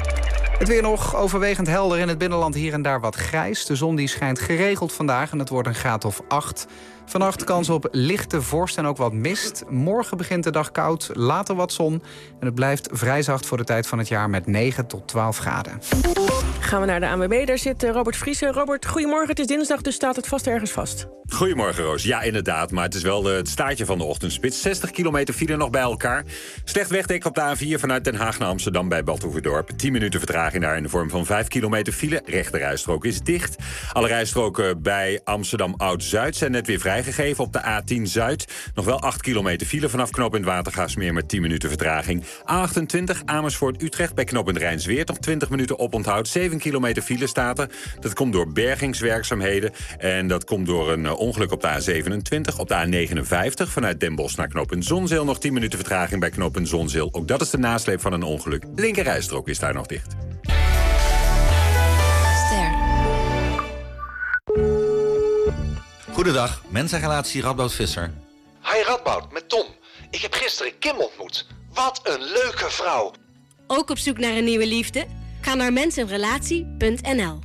Het weer nog overwegend helder in het binnenland, hier en daar wat grijs. De zon die schijnt geregeld vandaag en het wordt een graad of 8. Vannacht kans op lichte vorst en ook wat mist. Morgen begint de dag koud, later wat zon. En het blijft vrij zacht voor de tijd van het jaar met 9 tot 12 graden. Gaan we naar de ANWB, daar zit Robert Vriesen. Robert, goedemorgen, het is dinsdag, dus staat het vast ergens vast. Goedemorgen, Roos. Ja, inderdaad, maar het is wel het staartje van de ochtendspits. 60 kilometer file nog bij elkaar. Slecht wegdek op de A4 vanuit Den Haag naar Amsterdam bij Bad Hoeverdorp. 10 minuten vertraging daar in de vorm van 5 kilometer file. Rechte rijstrook is dicht. Alle rijstroken bij Amsterdam Oud-Zuid zijn net weer vrijgegeven op de A10 Zuid. Nog wel 8 kilometer file vanaf knooppunt Watergaasmeer met 10 minuten vertraging. A28 Amersfoort-Utrecht bij knooppunt Rijnsweert nog 20 minuten oponthoud. 7 kilometer file staat er. Dat komt door bergingswerkzaamheden. En dat komt door een ongeluk op de A27. Op de A59 vanuit Den Bosch naar knooppunt Zonzeel nog 10 minuten vertraging bij knooppunt Zonzeel. Ook dat is de nasleep van een ongeluk. Linker rijstrook is daar nog dicht. Goedendag, mensenrelatie Radboud Visser. Hi Radboud, met Tom. Ik heb gisteren Kim ontmoet. Wat een leuke vrouw. Ook op zoek naar een nieuwe liefde? Ga naar mensenrelatie.nl.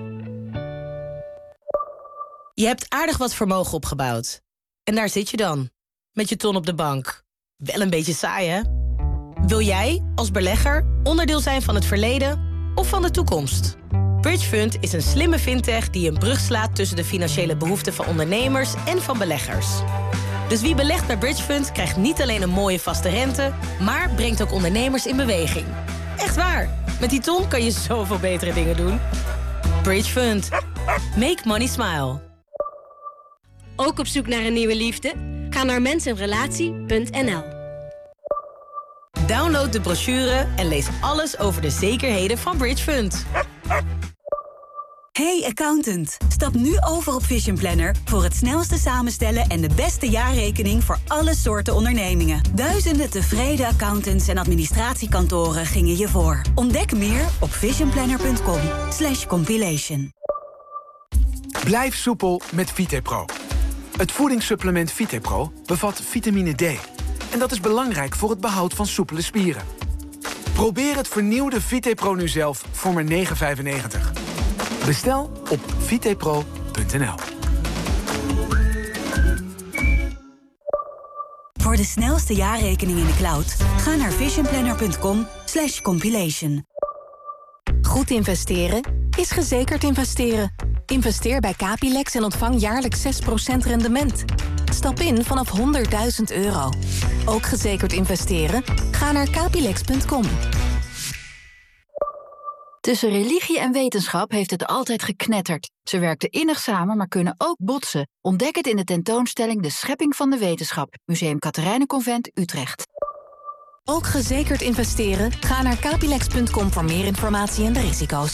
Je hebt aardig wat vermogen opgebouwd. En daar zit je dan, met je ton op de bank. Wel een beetje saai, hè? Wil jij, als belegger, onderdeel zijn van het verleden of van de toekomst? Bridgefund is een slimme fintech die een brug slaat tussen de financiële behoeften van ondernemers en van beleggers. Dus wie belegt bij Bridgefund krijgt niet alleen een mooie vaste rente, maar brengt ook ondernemers in beweging. Echt waar, met die ton kan je zoveel betere dingen doen. Bridgefund. Make money smile. Ook op zoek naar een nieuwe liefde? Ga naar mensenrelatie.nl. Download de brochure en lees alles over de zekerheden van Bridgefund. Hey accountant, stap nu over op Vision Planner voor het snelste samenstellen en de beste jaarrekening voor alle soorten ondernemingen. Duizenden tevreden accountants en administratiekantoren gingen je voor. Ontdek meer op visionplanner.com/compilation. Blijf soepel met VitePro. Het voedingssupplement VitePro bevat vitamine D. En dat is belangrijk voor het behoud van soepele spieren. Probeer het vernieuwde VitePro nu zelf voor maar €9,95. Bestel op vitepro.nl. Voor de snelste jaarrekening in de cloud, ga naar visionplanner.com/compilation. Goed investeren is gezekerd investeren. Investeer bij Capilex en ontvang jaarlijks 6% rendement. Stap in vanaf €100.000. Ook gezekerd investeren? Ga naar capilex.com. Tussen religie en wetenschap heeft het altijd geknetterd. Ze werkten innig samen, maar kunnen ook botsen. Ontdek het in de tentoonstelling De Schepping van de Wetenschap. Museum Catharijnenconvent, Utrecht. Ook gezekerd investeren? Ga naar capilex.com voor meer informatie en de risico's.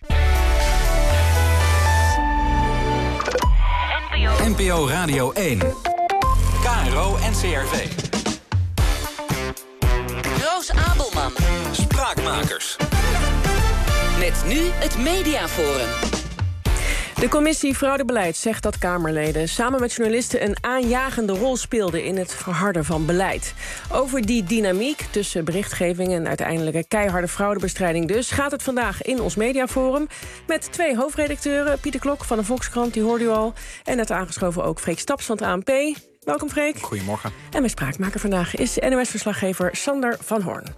NPO Radio 1. KRO NCRV. Roos Abelman. Spraakmakers. Met nu het Mediaforum. De commissie Fraudebeleid zegt dat Kamerleden samen met journalisten een aanjagende rol speelden in het verharden van beleid. Over die dynamiek tussen berichtgeving en uiteindelijke keiharde fraudebestrijding dus gaat het vandaag in ons Mediaforum met 2 hoofdredacteuren. Pieter Klok van de Volkskrant, die hoorde u al. En net aangeschoven ook Freek Staps van het ANP. Welkom Freek. Goedemorgen. En mijn spraakmaker vandaag is NOS-verslaggever Sander van Hoorn.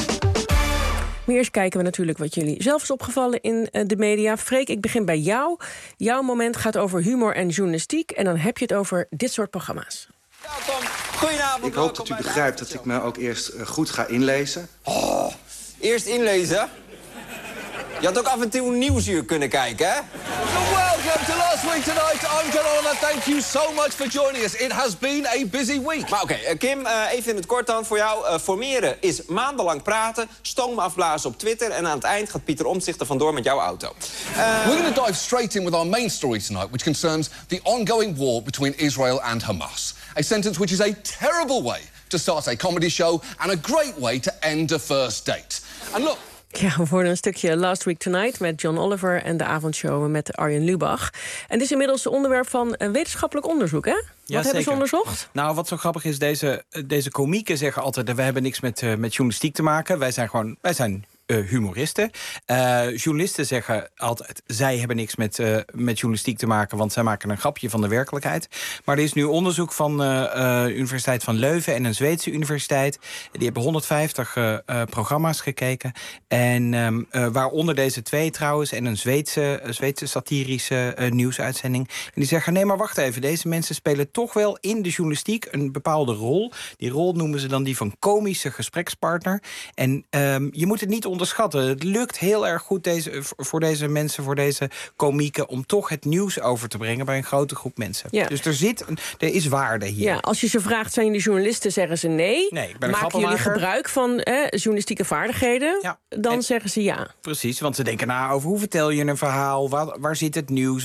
Maar eerst kijken we natuurlijk wat jullie zelf is opgevallen in de media. Freek, ik begin bij jou. Jouw moment gaat over humor en journalistiek. En dan heb je het over dit soort programma's. Welkom. Goedenavond. Ik hoop dat u begrijpt dat ik me ook eerst goed ga inlezen. Oh, eerst inlezen? Je had ook af en toe Nieuwsuur kunnen kijken, hè? Welcome to Last Week Tonight. I'm John Oliver. Thank you so much for joining us. It has been a busy week. Maar oké, Kim, even in het kort dan voor jou. Formeren is maandenlang praten, stoom afblazen op Twitter... en aan het eind gaat Pieter Omtzigt er vandoor met jouw auto. We're going to dive straight in with our main story tonight... which concerns the ongoing war between Israel and Hamas. A sentence which is a terrible way to start a comedy show... and a great way to end a first date. And look... Ja, we hoorden een stukje Last Week Tonight met John Oliver... en de avondshow met Arjen Lubach. En dit is inmiddels onderwerp van een wetenschappelijk onderzoek, hè? Wat hebben ze onderzocht? Nou, wat zo grappig is, deze komieken zeggen altijd... we hebben niks met journalistiek te maken. Wij zijn humoristen. Journalisten zeggen altijd... zij hebben niks met journalistiek te maken... want zij maken een grapje van de werkelijkheid. Maar er is nu onderzoek van de Universiteit van Leuven... en een Zweedse universiteit. Die hebben 150 programma's gekeken. En waaronder deze 2 trouwens... en een Zweedse satirische nieuwsuitzending. En die zeggen, nee, maar wacht even. Deze mensen spelen toch wel in de journalistiek een bepaalde rol. Die rol noemen ze dan die van komische gesprekspartner. En je moet het niet onderschatten. Het lukt heel erg goed voor deze mensen, voor deze komieken... om toch het nieuws over te brengen bij een grote groep mensen. Ja. Dus er is waarde hier. Ja, als je ze vraagt, zijn jullie journalisten, zeggen ze nee. Nee, ik ben maken jullie gebruik van journalistieke vaardigheden? Ja. Dan zeggen ze ja. Precies, want ze denken na over hoe vertel je een verhaal... waar zit het nieuws,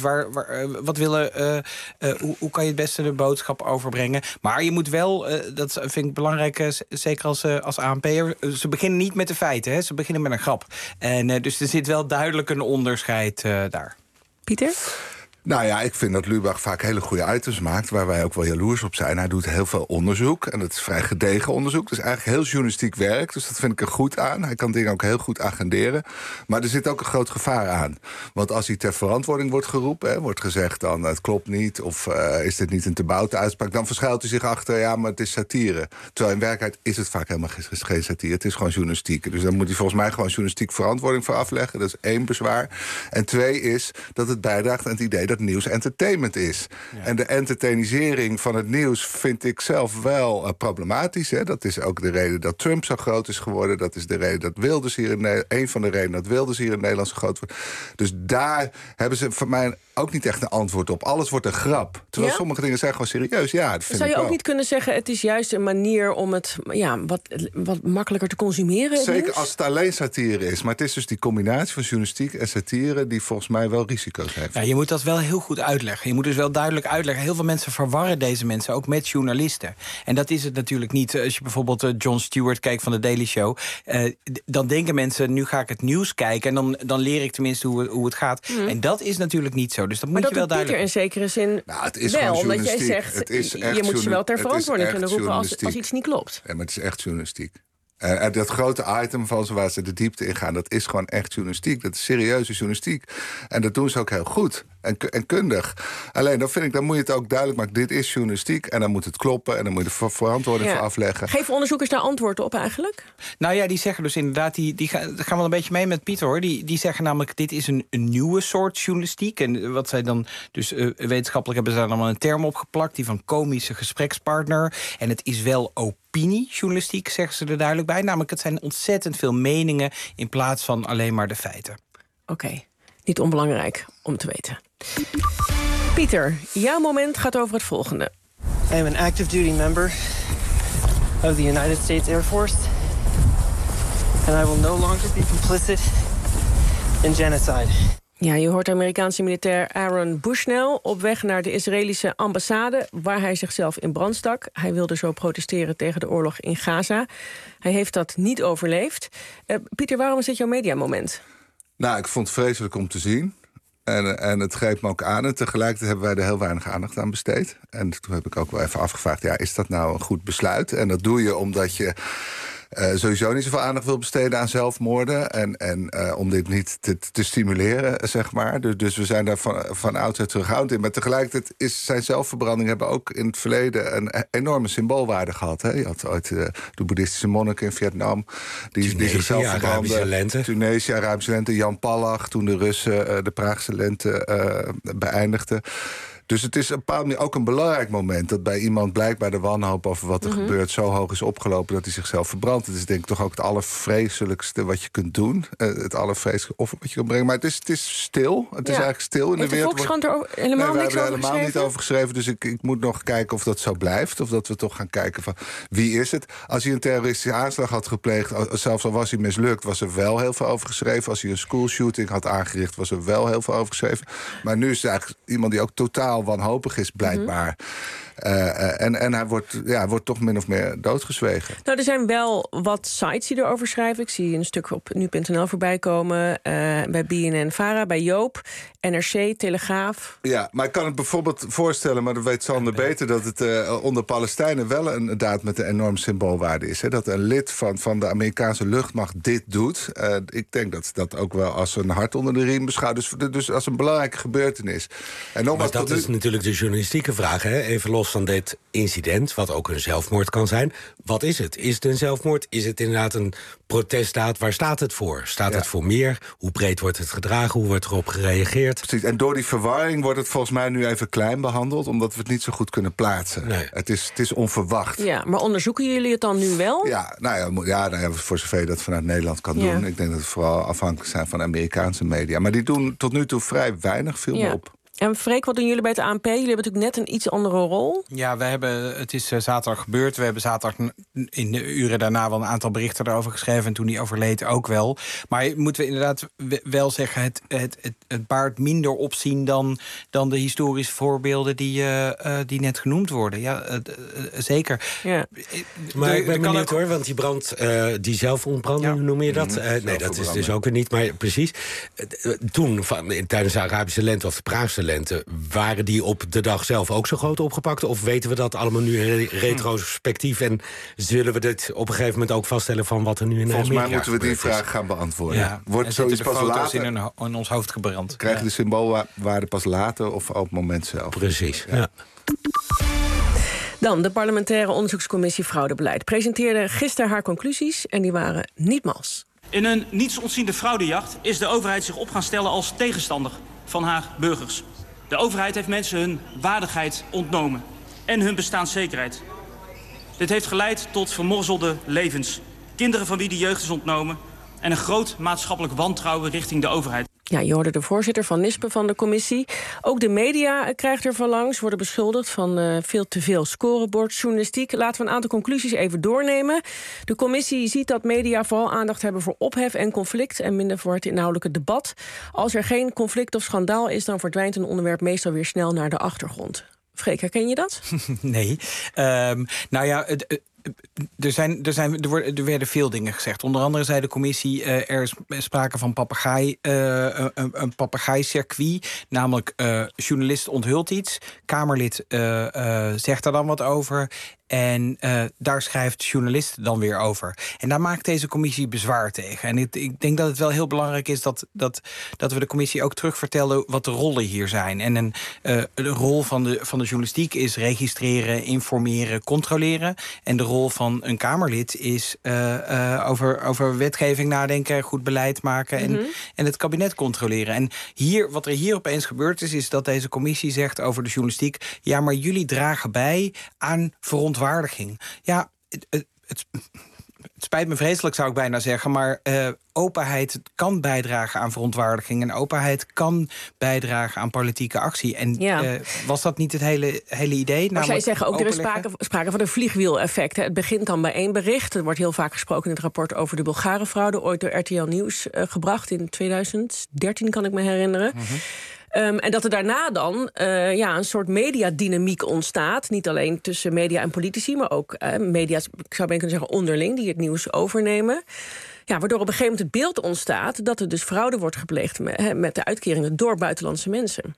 hoe kan je het beste de boodschap overbrengen. Maar je moet wel, dat vind ik belangrijk... zeker als ANP'er, ze beginnen niet met de feiten, hè. Ze beginnen met een grap. En dus er zit wel duidelijk een onderscheid daar. Pieter? Nou ja, ik vind dat Lubach vaak hele goede items maakt... waar wij ook wel jaloers op zijn. Hij doet heel veel onderzoek en dat is vrij gedegen onderzoek. Dus eigenlijk heel journalistiek werk, dus dat vind ik er goed aan. Hij kan dingen ook heel goed agenderen. Maar er zit ook een groot gevaar aan. Want als hij ter verantwoording wordt geroepen... wordt gezegd dan, het klopt niet... of is dit niet een te boute uitspraak... dan verschuilt hij zich achter, ja, maar het is satire. Terwijl in werkelijkheid is het vaak helemaal geen satire. Het is gewoon journalistiek. Dus daar moet hij volgens mij gewoon journalistiek verantwoording voor afleggen. Dat is 1 bezwaar. En 2 is dat het bijdraagt aan het idee... dat nieuws entertainment is. Ja. En de entertainisering van het nieuws vind ik zelf wel problematisch. Hè? Dat is ook de reden dat Trump zo groot is geworden. Dat is de reden dat Wilders hier een van de redenen dat Wilders hier in Nederland zo groot wordt. Dus daar hebben ze voor mij ook niet echt een antwoord op. Alles wordt een grap. Terwijl sommige dingen zijn gewoon serieus. Ja, dat vind Zou je ik ook niet kunnen zeggen... het is juist een manier om het wat makkelijker te consumeren? Zeker als het alleen satire is. Maar het is dus die combinatie van journalistiek en satire... die volgens mij wel risico's heeft. Ja, je moet dat wel heel goed uitleggen. Je moet dus wel duidelijk uitleggen. Heel veel mensen verwarren deze mensen ook met journalisten. En dat is het natuurlijk niet. Als je bijvoorbeeld Jon Stewart kijkt van de Daily Show... dan denken mensen, nu ga ik het nieuws kijken... en dan leer ik tenminste hoe het gaat. En dat is natuurlijk niet zo. Dus dat moet je wel duidelijk... Maar dat in zekere zin het is wel, omdat jij zegt... je moet ze wel ter verantwoording kunnen roepen als iets niet klopt. Ja, maar het is echt journalistiek. En dat grote item van ze waar ze de diepte in gaan... dat is gewoon echt journalistiek. Dat is serieuze journalistiek. En dat doen ze ook heel goed. en kundig. Alleen dan moet je het ook duidelijk maken. Dit is journalistiek en dan moet het kloppen... en dan moet je er verantwoording voor afleggen. Geven onderzoekers daar antwoord op eigenlijk? Nou ja, die zeggen dus inderdaad... die gaan wel een beetje mee met Pieter, hoor. Die zeggen namelijk, dit is een nieuwe soort journalistiek. En wat zij dan... dus wetenschappelijk hebben ze daar allemaal een term op geplakt... die van komische gesprekspartner. En het is wel opiniejournalistiek, zeggen ze er duidelijk bij. Namelijk, het zijn ontzettend veel meningen... in plaats van alleen maar de feiten. Oké, niet onbelangrijk om te weten. Pieter, jouw moment gaat over het volgende. I am an active duty member of the United States Air Force. And I will no longer be complicit in genocide. Ja, je hoort de Amerikaanse militair Aaron Bushnell op weg naar de Israëlische ambassade, waar hij zichzelf in brand stak. Hij wilde zo protesteren tegen de oorlog in Gaza. Hij heeft dat niet overleefd. Pieter, waarom is dit jouw mediamoment? Nou, ik vond het vreselijk om te zien. En het greep me ook aan. En tegelijkertijd hebben wij er heel weinig aandacht aan besteed. En toen heb ik ook wel even afgevraagd, ja, is dat nou een goed besluit? En dat doe je omdat je sowieso niet zoveel aandacht wil besteden aan zelfmoorden. En om dit niet te stimuleren, zeg maar. Dus we zijn daar van oudsher terughoudend in. Maar tegelijkertijd zijn zelfverbrandingen hebben ook in het verleden een enorme symboolwaarde gehad. Hè? Je had ooit de boeddhistische monniken in Vietnam die zichzelf verbrandden. Tunesië, Arabische lente. Jan Palach, toen de Russen de Praagse lente beëindigden. Dus het is op een bepaalde manier ook een belangrijk moment... dat bij iemand blijkbaar de wanhoop over wat er gebeurt... zo hoog is opgelopen dat hij zichzelf verbrandt. Het is denk ik toch ook het allervreselijkste wat je kunt doen. Het allervreselijkste offer wat je kunt brengen. Maar het is stil. Het is eigenlijk stil in de wereld. Heeft de Volkskrant er helemaal niks over geschreven? We hebben er helemaal niet over geschreven. Dus ik moet nog kijken of dat zo blijft. Of dat we toch gaan kijken van wie is het. Als hij een terroristische aanslag had gepleegd... zelfs al was hij mislukt, was er wel heel veel over geschreven. Als hij een schoolshooting had aangericht... was er wel heel veel over geschreven. Maar nu is het eigenlijk iemand die ook totaal wanhopig is, blijkbaar. En hij wordt toch min of meer doodgezwegen. Nou, er zijn wel wat sites die erover schrijven. Ik zie een stuk op nu.nl voorbij komen. Bij BNN-Vara, bij Joop, NRC, Telegraaf. Ja, maar ik kan het bijvoorbeeld voorstellen... maar dat weet Sander beter... dat het onder Palestijnen wel een daad met een enorm symboolwaarde is. Hè? Dat een lid van de Amerikaanse luchtmacht dit doet. Ik denk dat dat ook wel als een hart onder de riem beschouwt. Dus als een belangrijke gebeurtenis. Maar dat is natuurlijk de journalistieke vraag. Hè? Even los van dit incident, wat ook een zelfmoord kan zijn. Wat is het? Is het een zelfmoord? Is het inderdaad een protestdaad? Waar staat het voor? Staat het voor meer? Hoe breed wordt het gedragen? Hoe wordt erop gereageerd? Precies. En door die verwarring wordt het volgens mij nu even klein behandeld... omdat we het niet zo goed kunnen plaatsen. Nee. Het is onverwacht. Ja, maar onderzoeken jullie het dan nu wel? Ja, voor zover je dat vanuit Nederland kan doen. Ik denk dat we vooral afhankelijk zijn van Amerikaanse media. Maar die doen tot nu toe vrij weinig, viel me op. En Freek, wat doen jullie bij het ANP? Jullie hebben natuurlijk net een iets andere rol. Ja, het is zaterdag gebeurd. We hebben zaterdag in de uren daarna wel een aantal berichten daarover geschreven. En toen hij overleed ook wel. Maar moeten we inderdaad wel zeggen... het baart minder opzien dan de historische voorbeelden die net genoemd worden. Ja, zeker. Ja. Maar ik ben benieuwd hoor, want die brand, die zelfontbranding, noem je dat? Nee, dat is dus ook weer niet, maar precies. Toen, tijdens de Arabische lente of de Praagse lente, waren die op de dag zelf ook zo groot opgepakt? Of weten we dat allemaal nu in retrospectief? En zullen we dit op een gegeven moment ook vaststellen van wat er nu in Amerika Volgens mij moeten we die vraag gaan beantwoorden. Ja. Wordt zoiets pas later in ons hoofd gebrand? Krijg je de symboolwaarde pas later of op het moment zelf? Precies, ja. Dan, de parlementaire onderzoekscommissie Fraudebeleid presenteerde gisteren haar conclusies en die waren niet mals. In een nietsontziende fraudejacht is de overheid zich op gaan stellen als tegenstander van haar burgers. De overheid heeft mensen hun waardigheid ontnomen en hun bestaanszekerheid. Dit heeft geleid tot vermorzelde levens, kinderen van wie de jeugd is ontnomen en een groot maatschappelijk wantrouwen richting de overheid. Ja, je hoorde de voorzitter van NISPE van de commissie. Ook de media krijgt er van langs, worden beschuldigd van veel te veel scorebordjournalistiek. Laten we een aantal conclusies even doornemen. De commissie ziet dat media vooral aandacht hebben voor ophef en conflict en minder voor het inhoudelijke debat. Als er geen conflict of schandaal is, dan verdwijnt een onderwerp meestal weer snel naar de achtergrond. Freek, herken je dat? Nee. Nou ja, er werden veel dingen gezegd. Onder andere zei de commissie, er is sprake van een papegaaicircuit. Namelijk, journalist onthult iets, Kamerlid zegt daar dan wat over En daar schrijft journalisten dan weer over. En daar maakt deze commissie bezwaar tegen. En ik denk dat het wel heel belangrijk is dat we de commissie ook terugvertellen wat de rollen hier zijn. En de rol van de journalistiek is registreren, informeren, controleren. En de rol van een Kamerlid is over wetgeving nadenken, goed beleid maken en het kabinet controleren. En wat er hier opeens gebeurd is dat deze commissie zegt over de journalistiek: ja, maar jullie dragen bij aan verontwaardiging. Ja, het spijt me vreselijk, zou ik bijna zeggen, maar openheid kan bijdragen aan verontwaardiging en openheid kan bijdragen aan politieke actie. En was dat niet het hele idee? Maar zij zeggen ook, er is sprake van een vliegwiel-effect. Het begint dan bij één bericht. Er wordt heel vaak gesproken in het rapport over de Bulgarenfraude, ooit door RTL Nieuws gebracht in 2013, kan ik me herinneren. En dat er daarna dan een soort mediadynamiek ontstaat. Niet alleen tussen media en politici, maar ook media, ik zou bijna kunnen zeggen, onderling, die het nieuws overnemen. Ja, waardoor op een gegeven moment het beeld ontstaat dat er dus fraude wordt gepleegd met de uitkeringen door buitenlandse mensen.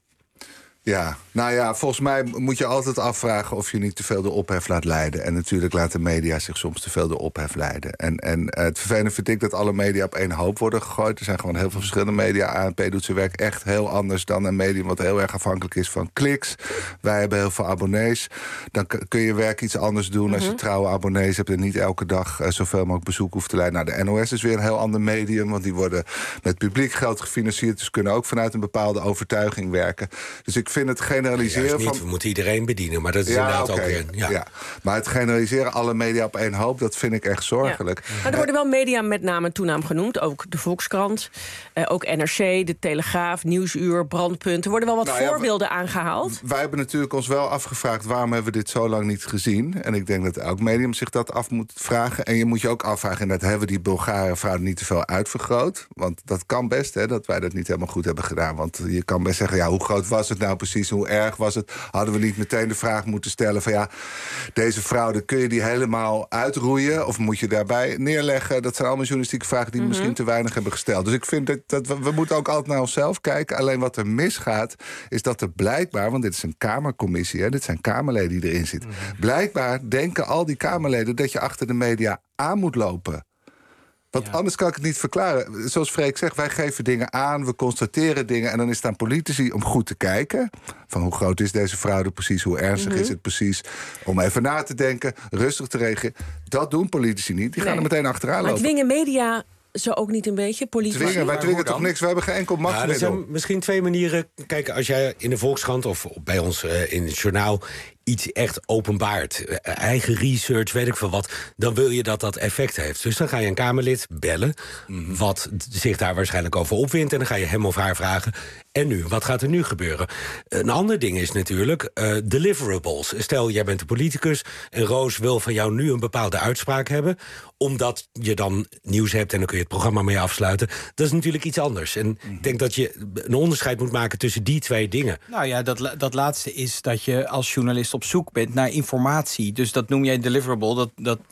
Ja, nou ja, volgens mij moet je altijd afvragen of je niet te veel de ophef laat leiden. En natuurlijk laten media zich soms te veel de ophef leiden. En het vervelende vind ik dat alle media op één hoop worden gegooid. Er zijn gewoon heel veel verschillende media. ANP doet zijn werk echt heel anders dan een medium wat heel erg afhankelijk is van kliks. Wij hebben heel veel abonnees. Dan kun je werk iets anders doen als je trouwe abonnees hebt en niet elke dag zoveel mogelijk bezoek hoeft te leiden. Nou, de NOS is weer een heel ander medium, want die worden met publiek geld gefinancierd. Dus kunnen ook vanuit een bepaalde overtuiging werken. Dus ik vind het generaliseren van... We moeten iedereen bedienen, maar dat is inderdaad ook weer... Ja. Maar het generaliseren alle media op één hoop, dat vind ik echt zorgelijk. Ja. Maar er worden wel media met naam en toenaam genoemd. Ook de Volkskrant, ook NRC, de Telegraaf, Nieuwsuur, Brandpunt. Er worden wel wat voorbeelden aangehaald. Wij hebben natuurlijk ons wel afgevraagd, waarom hebben we dit zo lang niet gezien? En ik denk dat elk medium zich dat af moet vragen. En je moet je ook afvragen, dat hebben we die Bulgaren-fraude niet te veel uitvergroot? Want dat kan best, dat wij dat niet helemaal goed hebben gedaan. Want je kan best zeggen, hoe groot was het nou precies? Hoe erg was het? Hadden we niet meteen de vraag moeten stellen van deze fraude, kun je die helemaal uitroeien? Of moet je daarbij neerleggen? Dat zijn allemaal journalistieke vragen die we misschien te weinig hebben gesteld. Dus ik vind dat we moeten ook altijd naar onszelf kijken. Alleen wat er misgaat, is dat er blijkbaar, want dit is een Kamercommissie, dit zijn Kamerleden die erin zitten. Blijkbaar denken al die Kamerleden dat je achter de media aan moet lopen. Want anders kan ik het niet verklaren. Zoals Freek zegt, wij geven dingen aan, we constateren dingen, en dan is het aan politici om goed te kijken van hoe groot is deze fraude precies, hoe ernstig is het precies, om even na te denken, rustig te reageren. Dat doen politici niet, die gaan er meteen achteraan lopen. Maar dwingen media ze ook niet een beetje, politici? Wij dwingen toch niks, we hebben geen enkel machtsmiddel. Er zijn misschien twee manieren. Kijk, als jij in de Volkskrant of bij ons in het journaal iets echt openbaart, eigen research, weet ik veel wat, dan wil je dat effect heeft. Dus dan ga je een Kamerlid bellen, wat zich daar waarschijnlijk over opwindt, en dan ga je hem of haar vragen, en nu? Wat gaat er nu gebeuren? Een ander ding is natuurlijk deliverables. Stel, jij bent een politicus en Roos wil van jou nu een bepaalde uitspraak hebben, omdat je dan nieuws hebt en dan kun je het programma mee afsluiten. Dat is natuurlijk iets anders. En ik denk dat je een onderscheid moet maken tussen die twee dingen. Nou ja, dat laatste is dat je als journalist op zoek bent naar informatie. Dus dat noem jij deliverable.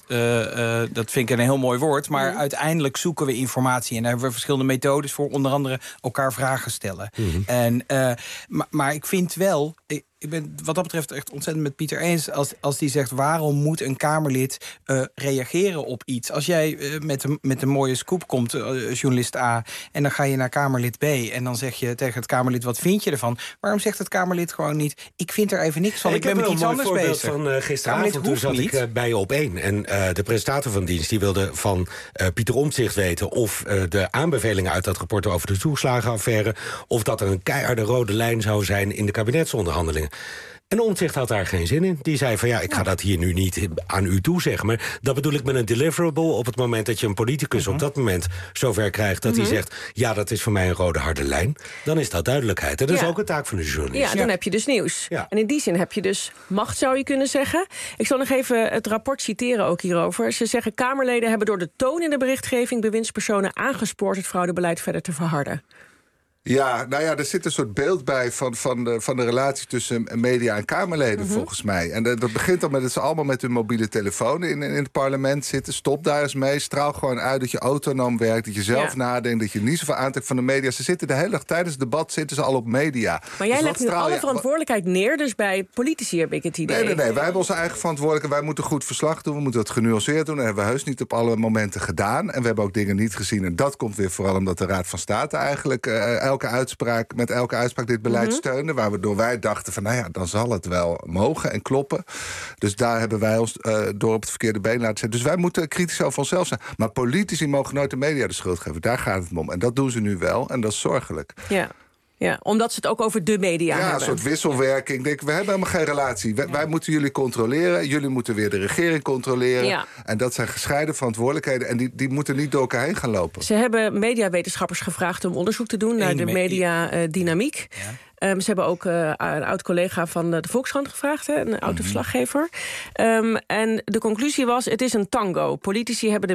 Dat vind ik een heel mooi woord. Maar uiteindelijk zoeken we informatie. En daar hebben we verschillende methodes voor. Onder andere elkaar vragen stellen. Maar ik vind wel... Ik ben wat dat betreft echt ontzettend met Pieter eens als die zegt, waarom moet een Kamerlid reageren op iets? Als jij met een mooie scoop komt, journalist A, en dan ga je naar Kamerlid B en dan zeg je tegen het Kamerlid, wat vind je ervan? Waarom zegt het Kamerlid gewoon niet, ik vind er even niks van, ik ben met iets anders bezig? Ik heb een voorbeeld van gisteravond, toen zat ik bij je op 1. En de presentator van dienst die wilde van Pieter Omtzigt weten of de aanbevelingen uit dat rapport over de toeslagenaffaire, of dat er een keiharde rode lijn zou zijn in de kabinetsonderhandelingen. En Omtzigt had daar geen zin in. Die zei van ik ga dat hier nu niet aan u toezeggen. Maar dat bedoel ik met een deliverable. Op het moment dat je een politicus op dat moment zover krijgt dat hij zegt, dat is voor mij een rode harde lijn, dan is dat duidelijkheid. En dat is ook een taak van de journalist. Ja, dan heb je dus nieuws. Ja. En in die zin heb je dus macht, zou je kunnen zeggen. Ik zal nog even het rapport citeren ook hierover. Ze zeggen, Kamerleden hebben door de toon in de berichtgeving bewindspersonen aangespoord het fraudebeleid verder te verharden. Ja, nou ja, er zit een soort beeld bij van de relatie tussen media en Kamerleden, volgens mij. En dat begint dan met dat ze allemaal met hun mobiele telefoon in het parlement zitten. Stop daar eens mee. Straal gewoon uit dat je autonoom werkt, dat je zelf nadenkt, dat je niet zoveel aantrekt van de media. Ze zitten de hele dag tijdens het debat zitten ze al op media. Maar jij legt nu alle verantwoordelijkheid neer, dus bij politici heb ik het idee. Nee, wij hebben onze eigen verantwoordelijkheid. Wij moeten goed verslag doen, we moeten dat genuanceerd doen. Dat hebben we heus niet op alle momenten gedaan. En we hebben ook dingen niet gezien. En dat komt weer vooral omdat de Raad van State eigenlijk elke uitspraak dit beleid steunde. Waardoor wij dachten van, nou ja, dan zal het wel mogen en kloppen. Dus daar hebben wij ons door op het verkeerde been laten zetten. Dus wij moeten kritisch over onszelf zijn. Maar politici mogen nooit de media de schuld geven. Daar gaat het om. En dat doen ze nu wel. En dat is zorgelijk. Ja, omdat ze het ook over de media hebben. Ja, een soort wisselwerking. Ik denk, we hebben helemaal geen relatie. Wij moeten jullie controleren. Jullie moeten weer de regering controleren. Ja. En dat zijn gescheiden verantwoordelijkheden. En die moeten niet door elkaar heen gaan lopen. Ze hebben mediawetenschappers gevraagd om onderzoek te doen naar de mediadynamiek. Ze hebben ook een oud-collega van de Volkskrant gevraagd, een oud-verslaggever. En de conclusie was, het is een tango. Politici hebben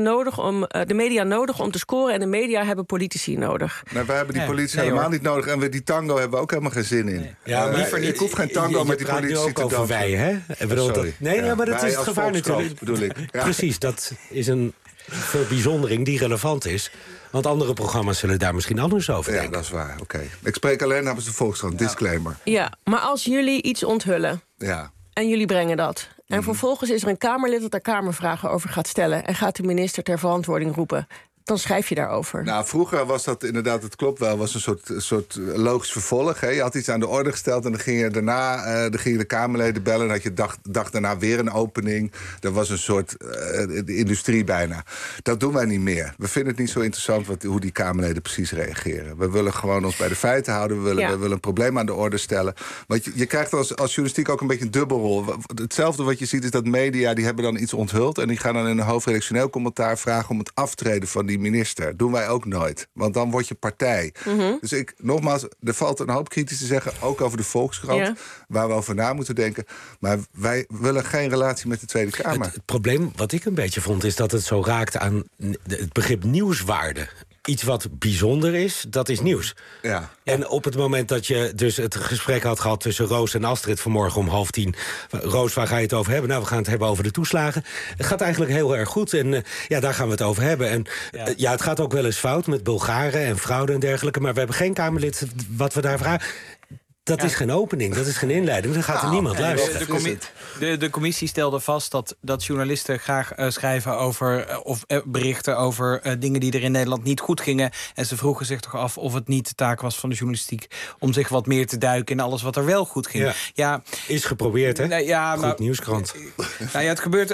de media nodig om te scoren en de media hebben politici nodig. Nou, wij hebben die politie helemaal niet nodig en die tango hebben we ook helemaal geen zin in. Ja, maar ik hoef geen tango met die politie te over wij, hè? Maar dat is het gevaar natuurlijk. Bedoel ik. Ja. Precies, dat is een bijzondering die relevant is. Want andere programma's zullen daar misschien anders over denken. Ja, dat is waar. Oké. Ik spreek alleen namens de Volkskrant. Disclaimer. Ja, maar als jullie iets onthullen en jullie brengen dat, en vervolgens is er een Kamerlid dat daar Kamervragen over gaat stellen en gaat de minister ter verantwoording roepen, dan schrijf je daarover. Nou, vroeger was dat inderdaad, het klopt wel, was een soort logisch vervolg. Hè. Je had iets aan de orde gesteld en dan ging je daarna de Kamerleden bellen. En had je dag daarna weer een opening. Er was een soort industrie bijna. Dat doen wij niet meer. We vinden het niet zo interessant hoe die Kamerleden precies reageren. We willen gewoon ons bij de feiten houden. We willen een probleem aan de orde stellen. Want je krijgt als journalistiek ook een beetje een dubbelrol. Hetzelfde wat je ziet is dat media, die hebben dan iets onthuld en die gaan dan in een hoofdredactioneel commentaar vragen om het aftreden van die minister. Doen wij ook nooit. Want dan word je partij. Dus nogmaals, er valt een hoop kritisch te zeggen, ook over de Volkskrant, waar we over na moeten denken. Maar wij willen geen relatie met de Tweede Kamer. Het probleem wat ik een beetje vond, is dat het zo raakte aan het begrip nieuwswaarde. Iets wat bijzonder is, dat is nieuws. Ja. En op het moment dat je dus het gesprek had gehad tussen Roos en Astrid vanmorgen om 9:30... Roos, waar ga je het over hebben? Nou, we gaan het hebben over de toeslagen. Het gaat eigenlijk heel erg goed en daar gaan we het over hebben. En het gaat ook wel eens fout met Bulgaren en fraude en dergelijke, maar we hebben geen Kamerlid wat we daar vragen. Dat is geen opening, dat is geen inleiding. Dan gaat er niemand luisteren. De commissie stelde vast dat journalisten graag schrijven over of berichten over dingen die er in Nederland niet goed gingen. En ze vroegen zich toch af of het niet de taak was van de journalistiek om zich wat meer te duiken in alles wat er wel goed ging. Ja, is geprobeerd, hè? Goed nieuwskrant. Het gebeurt,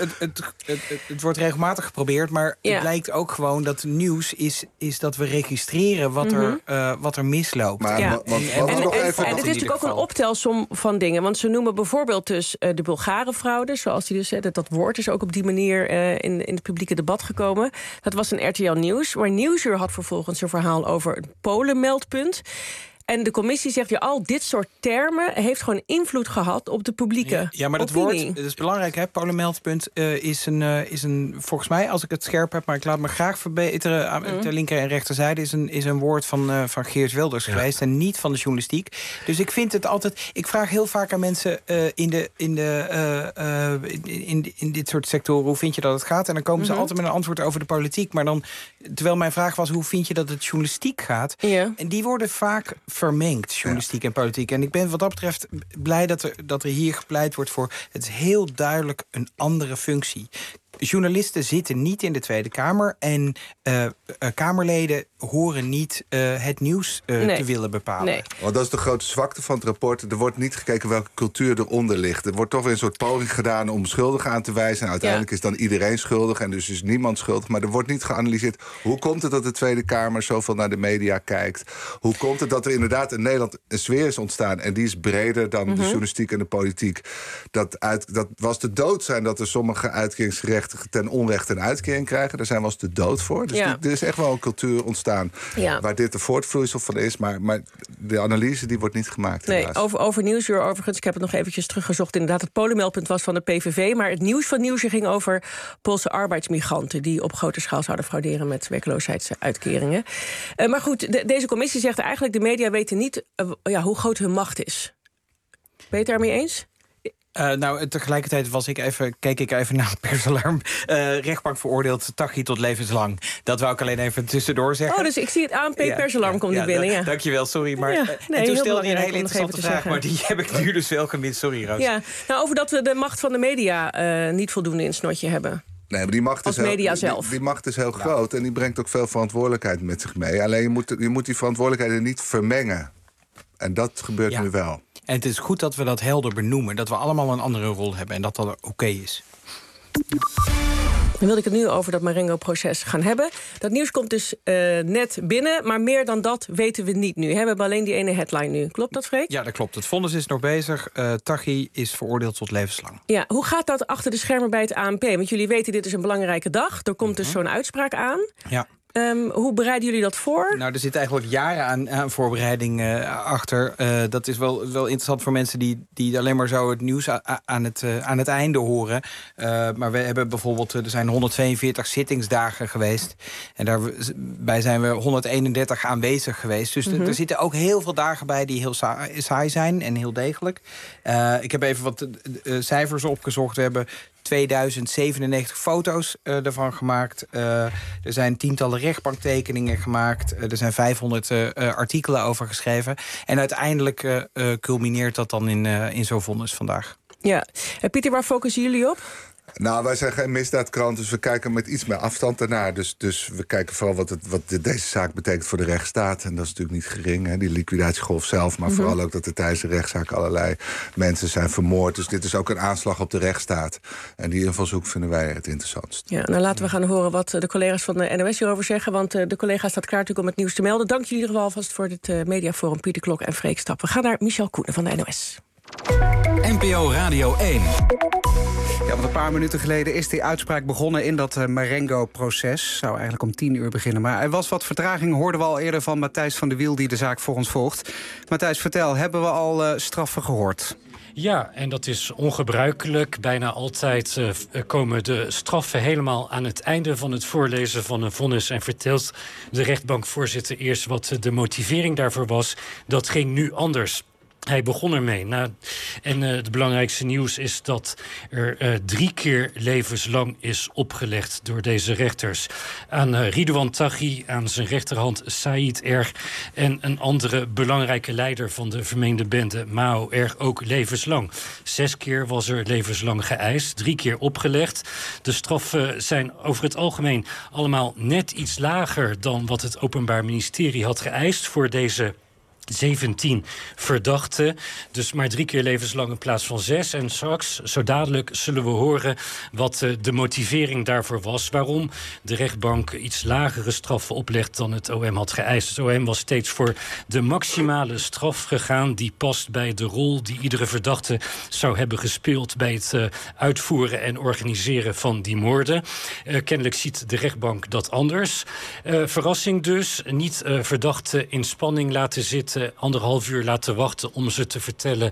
het wordt regelmatig geprobeerd, maar het lijkt ook gewoon dat nieuws is dat we registreren wat er misloopt. Maar, en het is natuurlijk ook een optelsom van dingen. Want ze noemen bijvoorbeeld dus de Bulgarenfraude, zoals die dus dat woord is ook op die manier in het publieke debat gekomen. Dat was een RTL Nieuws, waar Nieuwsuur had vervolgens een verhaal over het Polenmeldpunt. En de commissie zegt, al dit soort termen heeft gewoon invloed gehad op de publieke maar dat opinie. woord, dat is belangrijk, hè? Polenmeldpunt is een, volgens mij, als ik het scherp heb, maar ik laat me graag verbeteren, ter linker en rechterzijde, is een woord van Geert Wilders geweest en niet van de journalistiek. Dus ik vind het altijd, ik vraag heel vaak aan mensen in dit soort sectoren, hoe vind je dat het gaat? En dan komen ze altijd met een antwoord over de politiek. Maar dan, terwijl mijn vraag was, hoe vind je dat het journalistiek gaat? Ja. En die worden vaak vermengd, journalistiek en politiek. En ik ben wat dat betreft blij dat er hier gepleit wordt voor, het is heel duidelijk een andere functie. Journalisten zitten niet in de Tweede Kamer en Kamerleden horen niet het nieuws te willen bepalen. Nee. Want dat is de grote zwakte van het rapport. Er wordt niet gekeken welke cultuur eronder ligt. Er wordt toch weer een soort poging gedaan om schuldigen aan te wijzen. En uiteindelijk is dan iedereen schuldig en dus is niemand schuldig. Maar er wordt niet geanalyseerd. Hoe komt het dat de Tweede Kamer zoveel naar de media kijkt? Hoe komt het dat er inderdaad in Nederland een sfeer is ontstaan? En die is breder dan de journalistiek en de politiek. Dat was de dood zijn dat er sommige uitkeringsgerechtigden ten onrechte een uitkering krijgen. Daar zijn we als de dood voor. Dus er is echt wel een cultuur ontstaan ontstaan waar dit de voortvloeisel van is. Maar de analyse die wordt niet gemaakt. Nee, over Nieuwsuur overigens. Ik heb het nog eventjes teruggezocht. Inderdaad, het polenmeldpunt was van de PVV. Maar het nieuws van Nieuwsuur ging over Poolse arbeidsmigranten die op grote schaal zouden frauderen met werkloosheidsuitkeringen. Maar goed, deze commissie zegt eigenlijk de media weten niet hoe groot hun macht is. Ben je het daarmee eens? Tegelijkertijd keek ik even naar Persalarm. Rechtbank veroordeeld Taghi tot levenslang. Dat wou ik alleen even tussendoor zeggen. Oh, dus ik zie het ANP Persalarm komt nu binnen. Ja. Dankjewel, sorry. Maar en toen stelde je een hele interessante vraag, maar die heb ik nu dus wel gemist. Sorry, Roos. Ja, over dat we de macht van de media niet voldoende in het snotje hebben. Nee, maar die macht is media zelf. Die macht is heel groot en die brengt ook veel verantwoordelijkheid met zich mee. Alleen je moet die verantwoordelijkheden niet vermengen. En dat gebeurt nu wel. En het is goed dat we dat helder benoemen. Dat we allemaal een andere rol hebben en dat dat oké is. Dan wilde ik het nu over dat Marengo-proces gaan hebben. Dat nieuws komt dus net binnen, maar meer dan dat weten we niet nu. We hebben alleen die ene headline nu. Klopt dat, Freek? Ja, dat klopt. Het vonnis is nog bezig. Taghi is veroordeeld tot levenslang. Ja, hoe gaat dat achter de schermen bij het ANP? Want jullie weten, dit is een belangrijke dag. Er komt dus zo'n uitspraak aan. Ja. Hoe bereiden jullie dat voor? Nou, er zit eigenlijk jaren aan voorbereiding achter. Dat is wel interessant voor mensen die alleen maar zo het nieuws aan het einde horen. Maar we hebben bijvoorbeeld, er zijn 142 zittingsdagen geweest. En daarbij zijn we 131 aanwezig geweest. Dus er zitten ook heel veel dagen bij die heel saai zijn en heel degelijk. Ik heb even wat cijfers opgezocht. We hebben 2097 foto's ervan gemaakt. Er zijn tientallen rechtbanktekeningen gemaakt. Er zijn 500 artikelen over geschreven. En uiteindelijk culmineert dat dan in zo'n vonnis vandaag. Ja. Pieter, waar focussen jullie op? Nou, wij zijn geen misdaadkrant, dus we kijken met iets meer afstand ernaar. Dus we kijken vooral wat deze zaak betekent voor de rechtsstaat. En dat is natuurlijk niet gering, hè, die liquidatiegolf zelf. Maar vooral ook dat er tijdens de rechtszaak allerlei mensen zijn vermoord. Dus dit is ook een aanslag op de rechtsstaat. En die invalshoek vinden wij het interessantst. Ja, nou laten we gaan horen wat de collega's van de NOS hierover zeggen. Want de collega staat klaar natuurlijk om het nieuws te melden. Dank jullie in ieder geval vast voor dit mediaforum. Pieter Klok en Freek Stap. We gaan naar Michel Koenen van de NOS. NPO Radio 1. Ja, want een paar minuten geleden is die uitspraak begonnen in dat Marengo-proces. Zou eigenlijk om 10 uur beginnen. Maar er was wat vertraging, hoorden we al eerder van Matthijs van de Wiel, die de zaak voor ons volgt. Matthijs, vertel, hebben we al straffen gehoord? Ja, en dat is ongebruikelijk. Bijna altijd komen de straffen helemaal aan het einde van het voorlezen van een vonnis. En vertelt de rechtbankvoorzitter eerst wat de motivering daarvoor was. Dat ging nu anders. Hij begon ermee. En het belangrijkste nieuws is dat er 3 keer levenslang is opgelegd door deze rechters. Aan Ridouan Taghi, aan zijn rechterhand Said Erg en een andere belangrijke leider van de vermeende bende, Mao Erg, ook levenslang. 6 keer was er levenslang geëist, 3 keer opgelegd. De straffen zijn over het algemeen allemaal net iets lager dan wat het Openbaar Ministerie had geëist voor deze 17 verdachten. Dus maar 3 keer levenslang in plaats van 6. En straks, zo dadelijk, zullen we horen wat de motivering daarvoor was. Waarom de rechtbank iets lagere straffen oplegt dan het OM had geëist. Het OM was steeds voor de maximale straf gegaan. Die past bij de rol die iedere verdachte zou hebben gespeeld bij het uitvoeren en organiseren van die moorden. Kennelijk ziet de rechtbank dat anders. Verrassing dus. Niet verdachten in spanning laten zitten. 1,5 uur laten wachten om ze te vertellen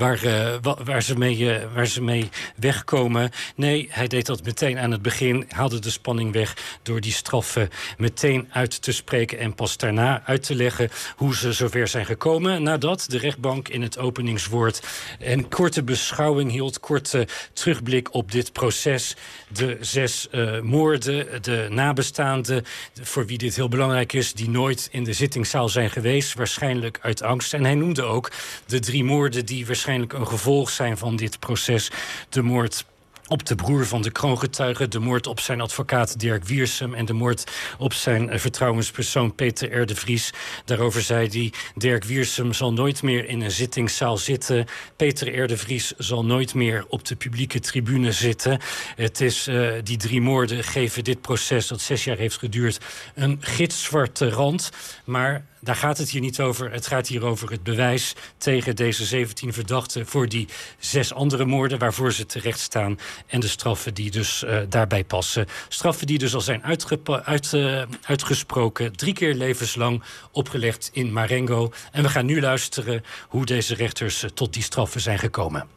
waar ze mee wegkomen. Nee, hij deed dat meteen aan het begin. Haalde de spanning weg door die straffen meteen uit te spreken en pas daarna uit te leggen hoe ze zover zijn gekomen. Nadat de rechtbank in het openingswoord een korte beschouwing hield, korte terugblik op dit proces. De 6 moorden, de nabestaanden, voor wie dit heel belangrijk is, die nooit in de zittingszaal zijn geweest, waarschijnlijk uit angst. En hij noemde ook de 3 moorden die waarschijnlijk een gevolg zijn van dit proces. De moord op de broer van de kroongetuige, de moord op zijn advocaat Dirk Wiersum en de moord op zijn vertrouwenspersoon Peter R. de Vries. Daarover zei hij: Dirk Wiersum zal nooit meer in een zittingszaal zitten. Peter R. de Vries zal nooit meer op de publieke tribune zitten. Het is die 3 moorden geven dit proces dat 6 jaar heeft geduurd een gitzwarte rand. Maar daar gaat het hier niet over. Het gaat hier over het bewijs tegen deze 17 verdachten voor die 6 andere moorden waarvoor ze terecht staan. En de straffen die dus daarbij passen. Straffen die dus al zijn uitgesproken. 3 keer levenslang opgelegd in Marengo. En we gaan nu luisteren hoe deze rechters tot die straffen zijn gekomen.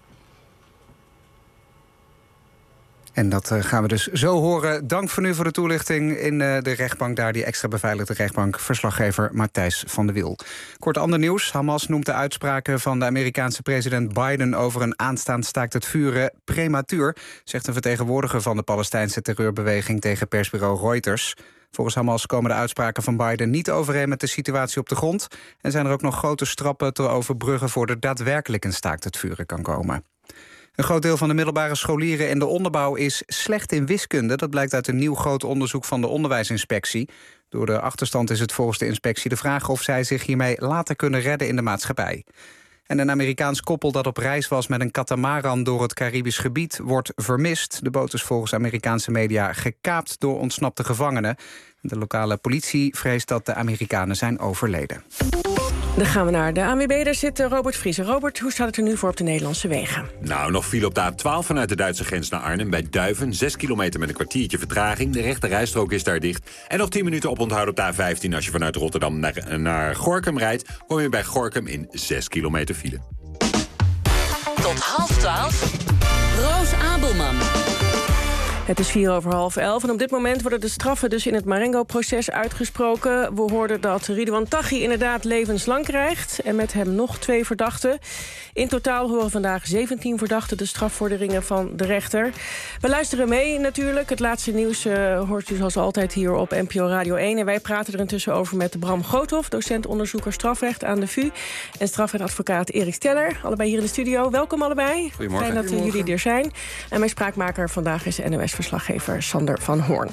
En dat gaan we dus zo horen. Dank voor nu voor de toelichting in de rechtbank daar, die extra beveiligde rechtbank. Verslaggever Matthijs van de Wiel. Kort ander nieuws. Hamas noemt de uitspraken van de Amerikaanse president Biden over een aanstaand staakt het vuren prematuur, zegt een vertegenwoordiger van de Palestijnse terreurbeweging tegen persbureau Reuters. Volgens Hamas komen de uitspraken van Biden niet overeen met de situatie op de grond en zijn er ook nog grote stappen te overbruggen voor er daadwerkelijk een staakt het vuren kan komen. Een groot deel van de middelbare scholieren in de onderbouw is slecht in wiskunde. Dat blijkt uit een nieuw groot onderzoek van de onderwijsinspectie. Door de achterstand is het volgens de inspectie de vraag of zij zich hiermee later kunnen redden in de maatschappij. En een Amerikaans koppel dat op reis was met een katamaran door het Caribisch gebied wordt vermist. De boot is volgens Amerikaanse media gekaapt door ontsnapte gevangenen. De lokale politie vreest dat de Amerikanen zijn overleden. Dan gaan we naar de ANWB. Daar zit Robert Vriezer. Robert, hoe staat het er nu voor op de Nederlandse wegen? Nou, nog file op de A12 vanuit de Duitse grens naar Arnhem. Bij Duiven, 6 kilometer met een kwartiertje vertraging. De rechte rijstrook is daar dicht. En nog 10 minuten oponthoud op de A15 als je vanuit Rotterdam naar Gorinchem rijdt. Kom je bij Gorinchem in 6 kilometer file. Tot 11:30. Roos Abelman. Het is 11:04 en op dit moment worden de straffen dus in het Marengo-proces uitgesproken. We hoorden dat Ridwan Taghi inderdaad levenslang krijgt en met hem nog 2 verdachten. In totaal horen vandaag 17 verdachten de strafvorderingen van de rechter. We luisteren mee natuurlijk. Het laatste nieuws hoort u zoals altijd hier op NPO Radio 1. En wij praten er intussen over met Bram Groothoff, docent onderzoeker strafrecht aan de VU. En strafrechtadvocaat Erik Steller, allebei hier in de studio. Welkom allebei. Goedemorgen. Fijn dat jullie er zijn. En mijn spraakmaker vandaag is NOS-verslaggever Sander van Hoorn.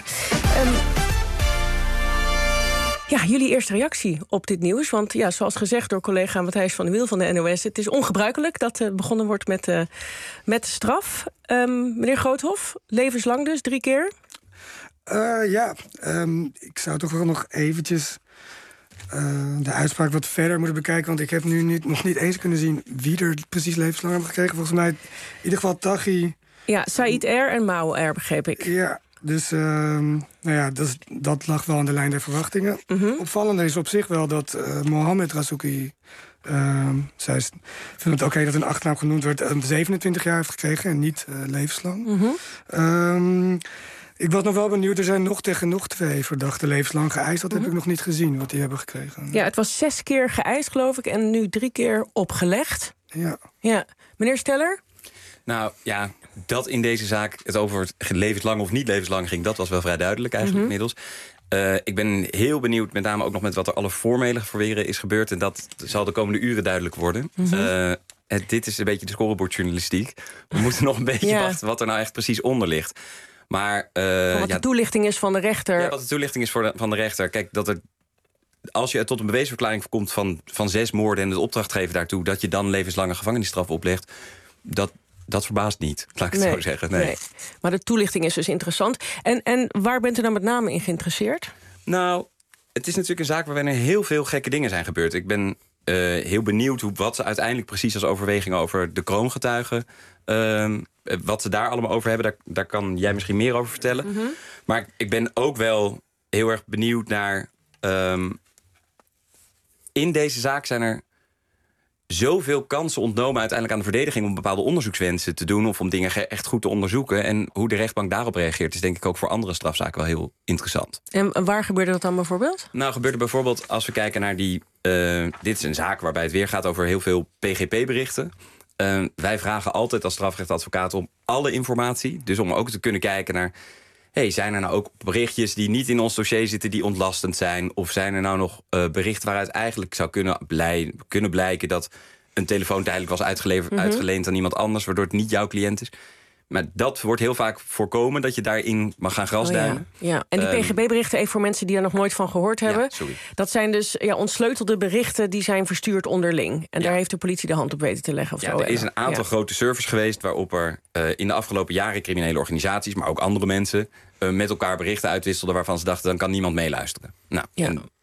Ja, jullie eerste reactie op dit nieuws. Want ja, zoals gezegd door collega Matthijs van de Wiel van de NOS... het is ongebruikelijk dat begonnen wordt met de straf. Meneer Groothoff, levenslang dus, 3 keer? Ik zou toch wel nog eventjes de uitspraak wat verder moeten bekijken. Want ik heb nu nog niet eens kunnen zien wie er precies levenslang hebben gekregen. Volgens mij in ieder geval Taghi. Ja, Said R. en Mao R, begreep ik. Ja, dus dat lag wel aan de lijn der verwachtingen. Opvallender is op zich wel dat Mohammed Razouki... zij vindt het oké dat een achternaam genoemd wordt... 27 jaar heeft gekregen en niet levenslang. Ik was nog wel benieuwd, er zijn nog tegen nog 2 verdachten levenslang geëist. Dat heb ik nog niet gezien, wat die hebben gekregen. Ja, het was 6 keer geëist, geloof ik, en nu 3 keer opgelegd. Ja. Meneer Steller? Nou ja, dat in deze zaak het over levenslang of niet levenslang ging... dat was wel vrij duidelijk eigenlijk inmiddels. Ik ben heel benieuwd, met name ook nog met wat er alle formele verweren is gebeurd... en dat zal de komende uren duidelijk worden. Dit is een beetje de scorebordjournalistiek. We moeten nog een beetje wachten wat er nou echt precies onder ligt. Maar wat de toelichting is van de rechter. Ja, wat de toelichting is van de rechter. Kijk, als je tot een bewijsverklaring komt van 6 moorden... en de opdrachtgever daartoe, dat je dan levenslange gevangenisstraf oplegt... Dat verbaast niet, laat ik het zo zeggen. Nee. Maar de toelichting is dus interessant. En waar bent u dan met name in geïnteresseerd? Nou, het is natuurlijk een zaak waarbij er heel veel gekke dingen zijn gebeurd. Ik ben heel benieuwd wat ze uiteindelijk precies als overweging over de kroongetuigen... wat ze daar allemaal over hebben, daar kan jij misschien meer over vertellen. Maar ik ben ook wel heel erg benieuwd naar... in deze zaak zijn er zoveel kansen ontnomen uiteindelijk aan de verdediging... om bepaalde onderzoekswensen te doen of om dingen echt goed te onderzoeken. En hoe de rechtbank daarop reageert is denk ik ook voor andere strafzaken wel heel interessant. En waar gebeurde dat dan bijvoorbeeld? Nou, gebeurde bijvoorbeeld als we kijken naar die... dit is een zaak waarbij het weer gaat over heel veel PGP-berichten. Wij vragen altijd als strafrechtadvocaat om alle informatie. Dus om ook te kunnen kijken naar... zijn er nou ook berichtjes die niet in ons dossier zitten... die ontlastend zijn? Of zijn er nou nog berichten waaruit eigenlijk zou kunnen blijken... dat een telefoon tijdelijk was uitgeleend aan iemand anders... waardoor het niet jouw cliënt is? Maar dat wordt heel vaak voorkomen, dat je daarin mag gaan grasduinen. Ja. En die PGB-berichten, even voor mensen die er nog nooit van gehoord hebben... dat zijn dus ontsleutelde berichten die zijn verstuurd onderling. En daar heeft de politie de hand op weten te leggen. Of zo. Er is een aantal grote servers geweest... waarop er in de afgelopen jaren criminele organisaties... maar ook andere mensen met elkaar berichten uitwisselden... waarvan ze dachten, dan kan niemand meeluisteren. Nou, en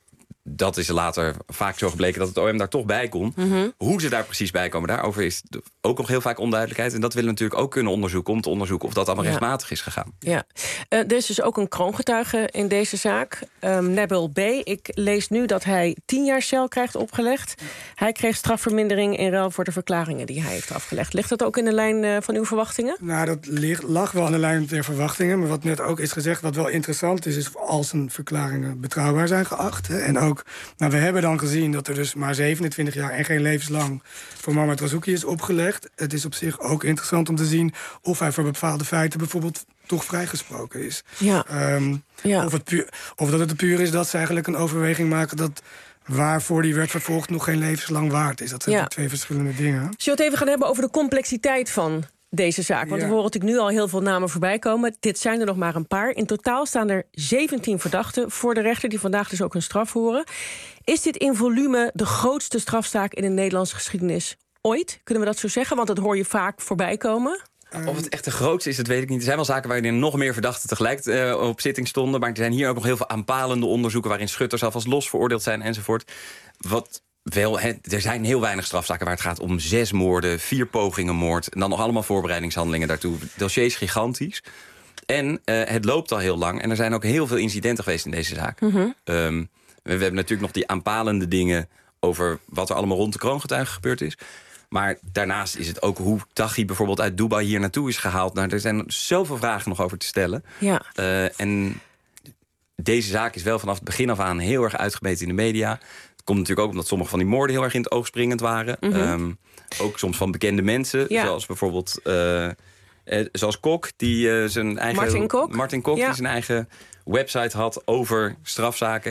dat is later vaak zo gebleken dat het OM daar toch bij kon. Hoe ze daar precies bij komen, daarover is ook nog heel vaak onduidelijkheid. En dat willen we natuurlijk ook kunnen onderzoeken, om te onderzoeken of dat allemaal rechtmatig is gegaan. Ja. Er is dus ook een kroongetuige in deze zaak, Nabil B. Ik lees nu dat hij 10 jaar cel krijgt opgelegd. Hij kreeg strafvermindering in ruil voor de verklaringen die hij heeft afgelegd. Ligt dat ook in de lijn van uw verwachtingen? Nou, dat lag wel aan de lijn der verwachtingen. Maar wat net ook is gezegd, wat wel interessant is als zijn verklaringen betrouwbaar zijn geacht. Hè. En ook, we hebben dan gezien dat er dus maar 27 jaar en geen levenslang voor Mohamed Razouki is opgelegd. Het is op zich ook interessant om te zien of hij voor bepaalde feiten bijvoorbeeld toch vrijgesproken is. Ja. Of dat het puur is dat ze eigenlijk een overweging maken dat waarvoor die werd vervolgd nog geen levenslang waard is. Dat zijn twee verschillende dingen. Zullen we het even gaan hebben over de complexiteit van deze zaak? Want we horen natuurlijk nu al heel veel namen voorbij komen. Dit zijn er nog maar een paar. In totaal staan er 17 verdachten voor de rechter, die vandaag dus ook hun straf horen. Is dit in volume de grootste strafzaak in de Nederlandse geschiedenis ooit? Kunnen we dat zo zeggen? Want dat hoor je vaak voorbij komen. Of het echt de grootste is, dat weet ik niet. Er zijn wel zaken waarin er nog meer verdachten tegelijk op zitting stonden. Maar er zijn hier ook nog heel veel aanpalende onderzoeken waarin schutters alvast los veroordeeld zijn enzovoort. Er zijn heel weinig strafzaken waar het gaat om 6 moorden, 4 pogingen moord en dan nog allemaal voorbereidingshandelingen daartoe. Dossiers gigantisch. En het loopt al heel lang en er zijn ook heel veel incidenten geweest in deze zaak. We hebben natuurlijk nog die aanpalende dingen over wat er allemaal rond de kroongetuige gebeurd is. Maar daarnaast is het ook hoe Taghi bijvoorbeeld uit Dubai hier naartoe is gehaald. Nou, er zijn zoveel vragen nog over te stellen. Ja. En deze zaak is wel vanaf het begin af aan heel erg uitgemeten in de media. Het komt natuurlijk ook omdat sommige van die moorden heel erg in het oog springend waren. Ook soms van bekende mensen, zoals bijvoorbeeld zoals Kok, die zijn eigen Martin Kok die zijn eigen website had over strafzaken.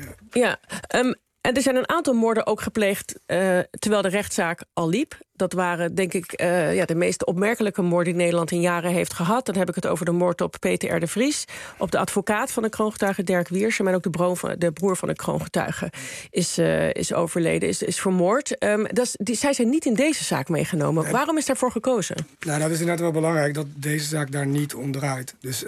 En er zijn een aantal moorden ook gepleegd terwijl de rechtszaak al liep. Dat waren, denk ik, de meest opmerkelijke moorden die Nederland in jaren heeft gehad. Dan heb ik het over de moord op Peter R. de Vries, op de advocaat van de kroongetuige Dirk Wiersum, en ook de broer van de kroongetuige is overleden, is vermoord. Zij zijn niet in deze zaak meegenomen. Waarom is daarvoor gekozen? Nou, dat is inderdaad wel belangrijk dat deze zaak daar niet om draait. Dus,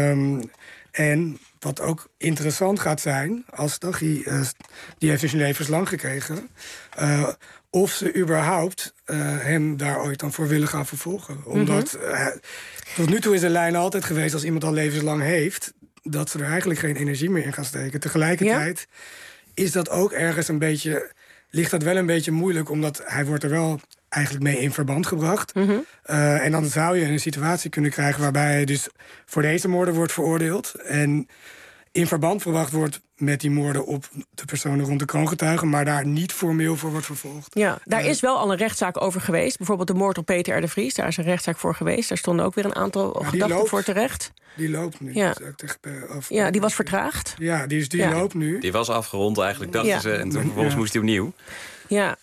en wat ook interessant gaat zijn, als Taghi, die heeft dus een levenslang gekregen, of ze überhaupt hem daar ooit dan voor willen gaan vervolgen. Omdat tot nu toe is de lijn altijd geweest, als iemand al levenslang heeft, dat ze er eigenlijk geen energie meer in gaan steken. Tegelijkertijd is dat ook ergens ligt dat wel een beetje moeilijk, omdat hij wordt er wel eigenlijk mee in verband gebracht. En dan zou je een situatie kunnen krijgen waarbij hij dus voor deze moorden wordt veroordeeld en in verband gebracht wordt met die moorden op de personen rond de kroongetuigen, maar daar niet formeel voor wordt vervolgd. Ja, daar is wel al een rechtszaak over geweest. Bijvoorbeeld de moord op Peter R. de Vries, daar is een rechtszaak voor geweest. Daar stonden ook weer een aantal gedachten voor terecht. Die loopt nu. Ja, die was vertraagd. Ja, die loopt nu. Die was afgerond eigenlijk, dachten ze. En toen vervolgens moest hij opnieuw. Ja.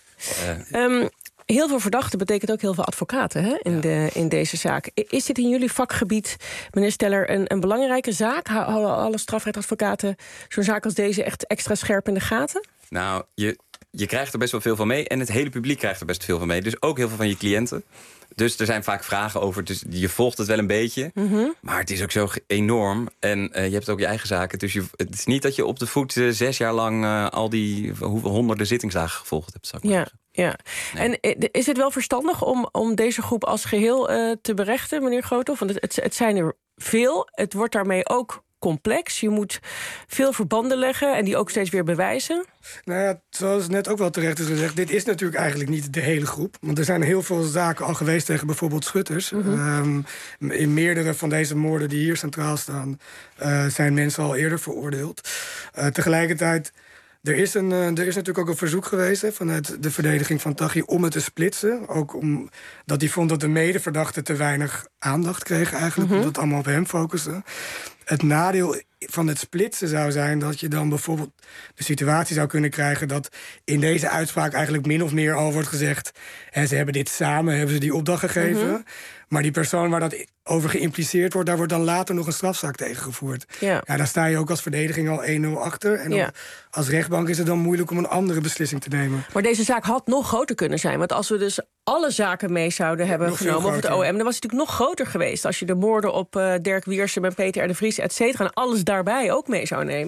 Heel veel verdachten betekent ook heel veel advocaten in deze zaak. Is dit in jullie vakgebied, meneer Steller, een belangrijke zaak? Houden alle strafrechtadvocaten zo'n zaak als deze echt extra scherp in de gaten? Nou, je krijgt er best wel veel van mee. En het hele publiek krijgt er best veel van mee. Dus ook heel veel van je cliënten. Dus er zijn vaak vragen over. Dus je volgt het wel een beetje. Maar het is ook zo enorm. En je hebt ook je eigen zaken. Dus het is niet dat je op de voet 6 jaar lang al die honderden zittingsdagen gevolgd hebt. Zou ik zeggen. Ja. Nee. En is het wel verstandig om deze groep als geheel te berechten, meneer Groothoff? Want het zijn er veel. Het wordt daarmee ook complex. Je moet veel verbanden leggen en die ook steeds weer bewijzen. Nou ja, zoals net ook wel terecht is gezegd, dit is natuurlijk eigenlijk niet de hele groep. Want er zijn heel veel zaken al geweest tegen bijvoorbeeld schutters. In meerdere van deze moorden die hier centraal staan, zijn mensen al eerder veroordeeld. Tegelijkertijd, er is natuurlijk ook een verzoek geweest vanuit de verdediging van Taghi om het te splitsen. Ook omdat hij vond dat de medeverdachten te weinig aandacht kregen eigenlijk. Omdat het allemaal op hem focuste. Het nadeel van het splitsen zou zijn dat je dan bijvoorbeeld de situatie zou kunnen krijgen dat in deze uitspraak eigenlijk min of meer al wordt gezegd, ze hebben dit samen, hebben ze die opdracht gegeven. Maar die persoon waar dat over geïmpliceerd wordt, daar wordt dan later nog een strafzaak tegen gevoerd. Ja, daar sta je ook als verdediging al 1-0 achter. En als rechtbank is het dan moeilijk om een andere beslissing te nemen. Maar deze zaak had nog groter kunnen zijn. Want als we dus alle zaken mee zouden hebben genomen, of het OM, dan was het natuurlijk nog groter geweest. Als je de moorden op Dirk Wiersum en Peter R. de Vries, et cetera, en alles daarbij ook mee zou nemen.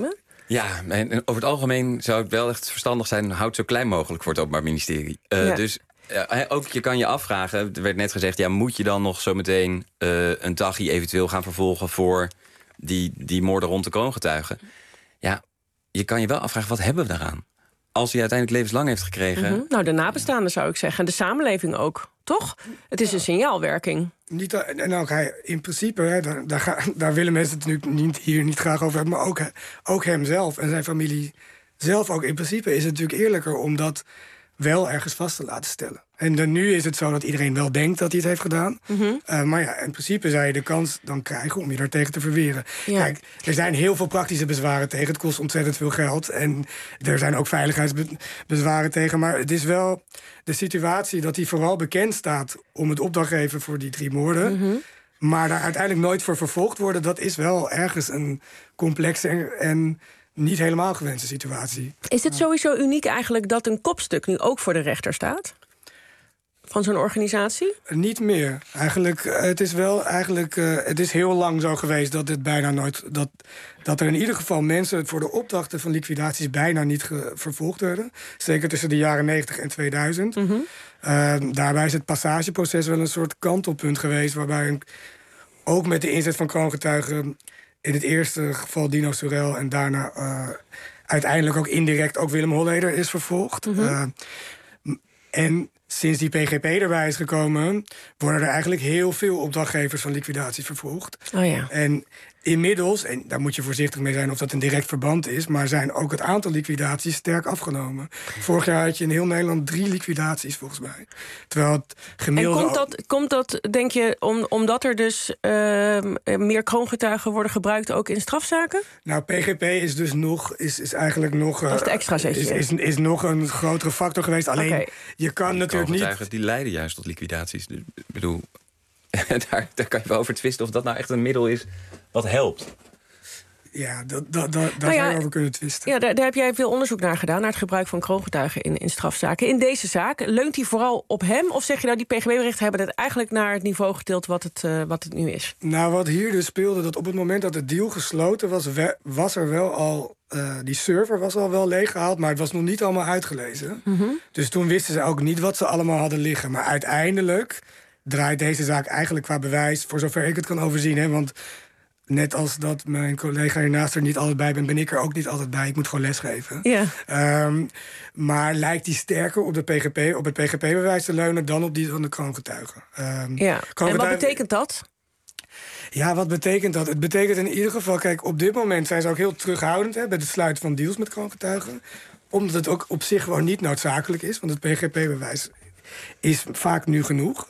Ja, en over het algemeen zou het wel echt verstandig zijn... houd zo klein mogelijk voor het Openbaar Ministerie. Dus ook je kan je afvragen, er werd net gezegd... moet je dan nog zo meteen een dagje eventueel gaan vervolgen... voor die moorden rond de kroongetuigen? Ja, je kan je wel afvragen, wat hebben we daaraan? Als hij uiteindelijk levenslang heeft gekregen... Nou, de nabestaanden zou ik zeggen. En de samenleving ook, toch? Het is een signaalwerking. En ook hij, in principe, daar willen mensen het nu niet graag over hebben... maar ook hemzelf en zijn familie zelf ook. In principe is het natuurlijk eerlijker om dat wel ergens vast te laten stellen. En nu is het zo dat iedereen wel denkt dat hij het heeft gedaan. Maar ja, in principe zou je de kans dan krijgen om je daartegen te verweren. Ja. Kijk, er zijn heel veel praktische bezwaren tegen. Het kost ontzettend veel geld. En er zijn ook veiligheidsbezwaren tegen. Maar het is wel de situatie dat hij vooral bekend staat... om het opdrachtgeven voor die 3 moorden... maar daar uiteindelijk nooit voor vervolgd worden... dat is wel ergens een complexe en niet helemaal gewenste situatie. Is het sowieso uniek eigenlijk dat een kopstuk nu ook voor de rechter staat? Van zo'n organisatie? Niet meer. Het is heel lang zo geweest dat het bijna nooit... dat er in ieder geval mensen voor de opdrachten van liquidaties... bijna niet vervolgd werden. Zeker tussen de jaren 90 en 2000. Daarbij is het passageproces wel een soort kantelpunt geweest... waarbij ook met de inzet van kroongetuigen... in het eerste geval Dino Sorel en daarna uiteindelijk ook indirect... ook Willem Holleder is vervolgd. En sinds die PGP erbij is gekomen... worden er eigenlijk heel veel opdrachtgevers van liquidatie vervolgd. Oh ja. En inmiddels, en daar moet je voorzichtig mee zijn... of dat een direct verband is... maar zijn ook het aantal liquidaties sterk afgenomen. Vorig jaar had je in heel Nederland 3 liquidaties, volgens mij. Terwijl het gemiddelde... En komt dat, denk je, omdat er dus meer kroongetuigen worden gebruikt... ook in strafzaken? Nou, PGP is dus is eigenlijk nog... dat is het extra zetje. Is nog een grotere factor geweest. Alleen, je kan natuurlijk niet... Die leiden juist tot liquidaties. Dus, ik bedoel, daar kan je wel over twisten of dat nou echt een middel is wat helpt. Ja, daar zou je over kunnen twisten. Ja, daar heb jij veel onderzoek naar gedaan... naar het gebruik van kroongetuigen in strafzaken. In deze zaak, leunt hij vooral op hem? Of zeg je nou, die PGB-berichten hebben het eigenlijk naar het niveau getild... wat het nu is? Nou, wat hier dus speelde, dat op het moment dat de deal gesloten was... was er wel al... die server was al wel leeggehaald, maar het was nog niet allemaal uitgelezen. Dus toen wisten ze ook niet wat ze allemaal hadden liggen. Maar uiteindelijk draait deze zaak eigenlijk qua bewijs... voor zover ik het kan overzien, hè, want... net als dat mijn collega hiernaast er niet altijd bij ben... ben ik er ook niet altijd bij. Ik moet gewoon lesgeven. Ja. Maar lijkt die sterker op het PGP-bewijs te leunen... dan op die van de kroongetuigen. En wat betekent dat? Ja, wat betekent dat? Het betekent in ieder geval... Kijk, op dit moment zijn ze ook heel terughoudend... bij het sluiten van deals met kroongetuigen. Omdat het ook op zich gewoon niet noodzakelijk is. Want het PGP-bewijs is vaak nu genoeg.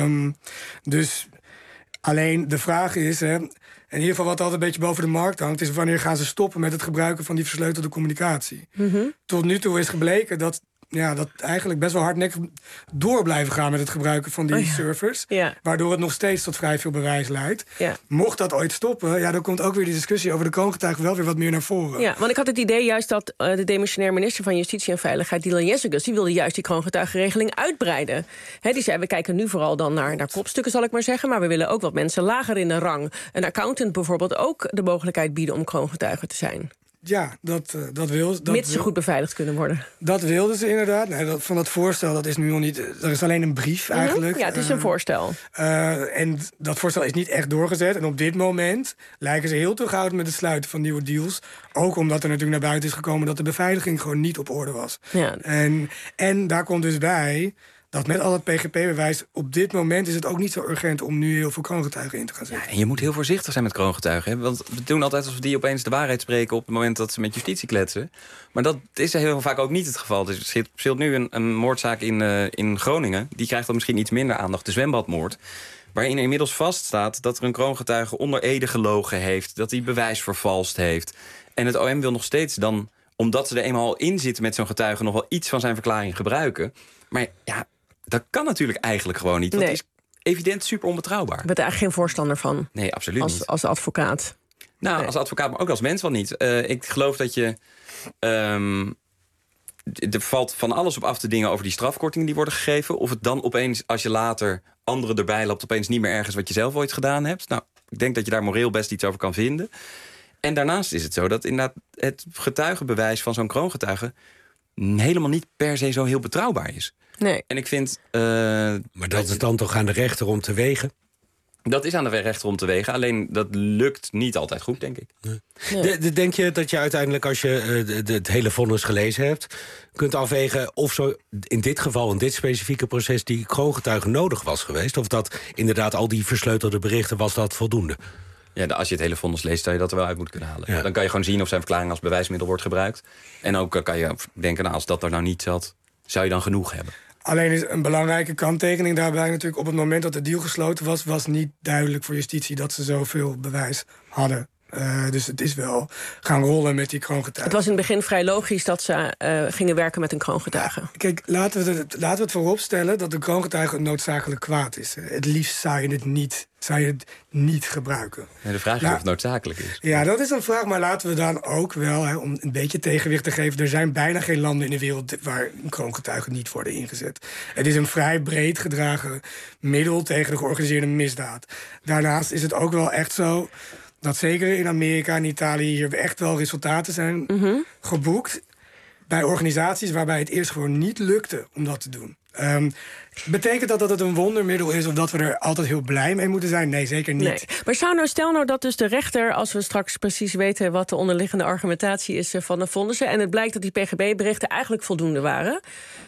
Dus alleen de vraag is... in ieder geval wat altijd een beetje boven de markt hangt... is wanneer gaan ze stoppen met het gebruiken van die versleutelde communicatie. Tot nu toe is gebleken dat eigenlijk best wel hardnekkig door blijven gaan... met het gebruiken van die servers. Ja. Waardoor het nog steeds tot vrij veel bewijs leidt. Ja. Mocht dat ooit stoppen, dan komt ook weer die discussie... over de kroongetuigen wel weer wat meer naar voren. Ja, want ik had het idee juist dat de demissionair minister van Justitie en Veiligheid... Dylan Jezegus, die wilde juist die kroongetuigenregeling uitbreiden. Die zei, we kijken nu vooral dan naar kopstukken, zal ik maar zeggen... maar we willen ook wat mensen lager in de rang. Een accountant bijvoorbeeld ook de mogelijkheid bieden... om kroongetuige te zijn. Ja, dat wil... Mits ze goed beveiligd kunnen worden. Dat wilden ze inderdaad. Nee, van dat voorstel, dat is nu nog niet... Er is alleen een brief eigenlijk. Ja, het is een voorstel. En dat voorstel is niet echt doorgezet. En op dit moment lijken ze heel terughoudend met het sluiten van nieuwe deals. Ook omdat er natuurlijk naar buiten is gekomen... dat de beveiliging gewoon niet op orde was. Ja. En daar komt dus bij... dat met al het PGP-bewijs op dit moment is het ook niet zo urgent... om nu heel veel kroongetuigen in te gaan zetten. Ja, en je moet heel voorzichtig zijn met kroongetuigen. Hè? Want we doen altijd alsof die opeens de waarheid spreken... op het moment dat ze met justitie kletsen. Maar dat is heel vaak ook niet het geval. Er speelt nu een moordzaak in Groningen. Die krijgt dan misschien iets minder aandacht. De zwembadmoord. Waarin er inmiddels vaststaat dat er een kroongetuige onder ede gelogen heeft. Dat hij bewijs vervalst heeft. En het OM wil nog steeds dan, omdat ze er eenmaal in zitten met zo'n getuige... nog wel iets van zijn verklaring gebruiken. Maar ja... dat kan natuurlijk eigenlijk gewoon niet. Want het is evident super onbetrouwbaar. Ik ben er eigenlijk geen voorstander van. Nee, absoluut niet. Als advocaat. Nou, nee. Als advocaat, maar ook als mens wel niet. Ik geloof dat je... er valt van alles op af de dingen over die strafkortingen die worden gegeven. Of het dan opeens, als je later anderen erbij loopt... opeens niet meer ergens wat je zelf ooit gedaan hebt. Nou, ik denk dat je daar moreel best iets over kan vinden. En daarnaast is het zo dat inderdaad het getuigenbewijs van zo'n kroongetuige helemaal niet per se zo heel betrouwbaar is. Nee. En ik vind... maar dat is dan toch aan de rechter om te wegen? Dat is aan de rechter om te wegen, alleen dat lukt niet altijd goed, denk ik. Nee. Denk je dat je uiteindelijk, als je het hele vonnis gelezen hebt, kunt afwegen of zo in dit geval, in dit specifieke proces, die kroongetuige nodig was geweest? Of dat inderdaad al die versleutelde berichten, was dat voldoende? Ja, als je het hele vonnis leest, zou je dat er wel uit moeten kunnen halen. Ja. Dan kan je gewoon zien of zijn verklaring als bewijsmiddel wordt gebruikt. En ook kan je denken, als dat er nou niet zat, zou je dan genoeg hebben? Alleen is een belangrijke kanttekening daarbij natuurlijk... op het moment dat de deal gesloten was niet duidelijk voor justitie dat ze zoveel bewijs hadden. Dus het is wel gaan rollen met die kroongetuigen. Het was in het begin vrij logisch dat ze gingen werken met een kroongetuige. Kijk, laten we het voorop stellen dat de kroongetuige noodzakelijk kwaad is. Het liefst zou je het niet gebruiken. Ja, de vraag is of het noodzakelijk is. Ja, dat is een vraag, maar laten we dan ook wel, om een beetje tegenwicht te geven... er zijn bijna geen landen in de wereld waar kroongetuigen niet worden ingezet. Het is een vrij breed gedragen middel tegen de georganiseerde misdaad. Daarnaast is het ook wel echt zo dat zeker in Amerika en Italië hier echt wel resultaten zijn geboekt bij organisaties waarbij het eerst gewoon niet lukte om dat te doen. Betekent dat het een wondermiddel is of dat we er altijd heel blij mee moeten zijn? Nee, zeker niet. Nee. Maar stel nou dat dus de rechter, als we straks precies weten wat de onderliggende argumentatie is van de vonnissen, en het blijkt dat die PGB-berichten eigenlijk voldoende waren,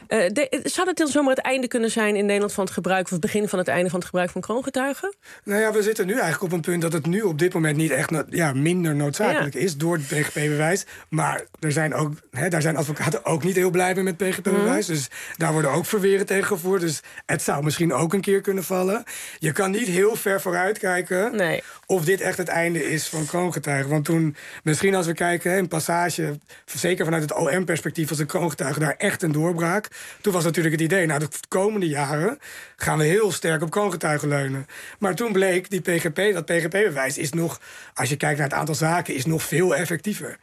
zou dat dan zomaar het einde kunnen zijn in Nederland van het gebruik, of het begin van het einde van het gebruik van kroongetuigen? Nou ja, we zitten nu eigenlijk op een punt dat het nu op dit moment niet echt minder noodzakelijk is door het PGB-bewijs. Maar daar zijn advocaten ook niet heel blij mee met PGB-bewijs. Dus daar worden ook verweren tegen gevoerd. Dus het zou misschien ook een keer kunnen vallen. Je kan niet heel ver vooruit kijken of dit echt het einde is van kroongetuigen. Want toen, misschien als we kijken, een passage, zeker vanuit het OM-perspectief, als een kroongetuige daar echt een doorbraak. Toen was natuurlijk het idee, de komende jaren gaan we heel sterk op kroongetuigen leunen. Maar toen bleek, dat PGB-bewijs is nog, als je kijkt naar het aantal zaken, is nog veel effectiever.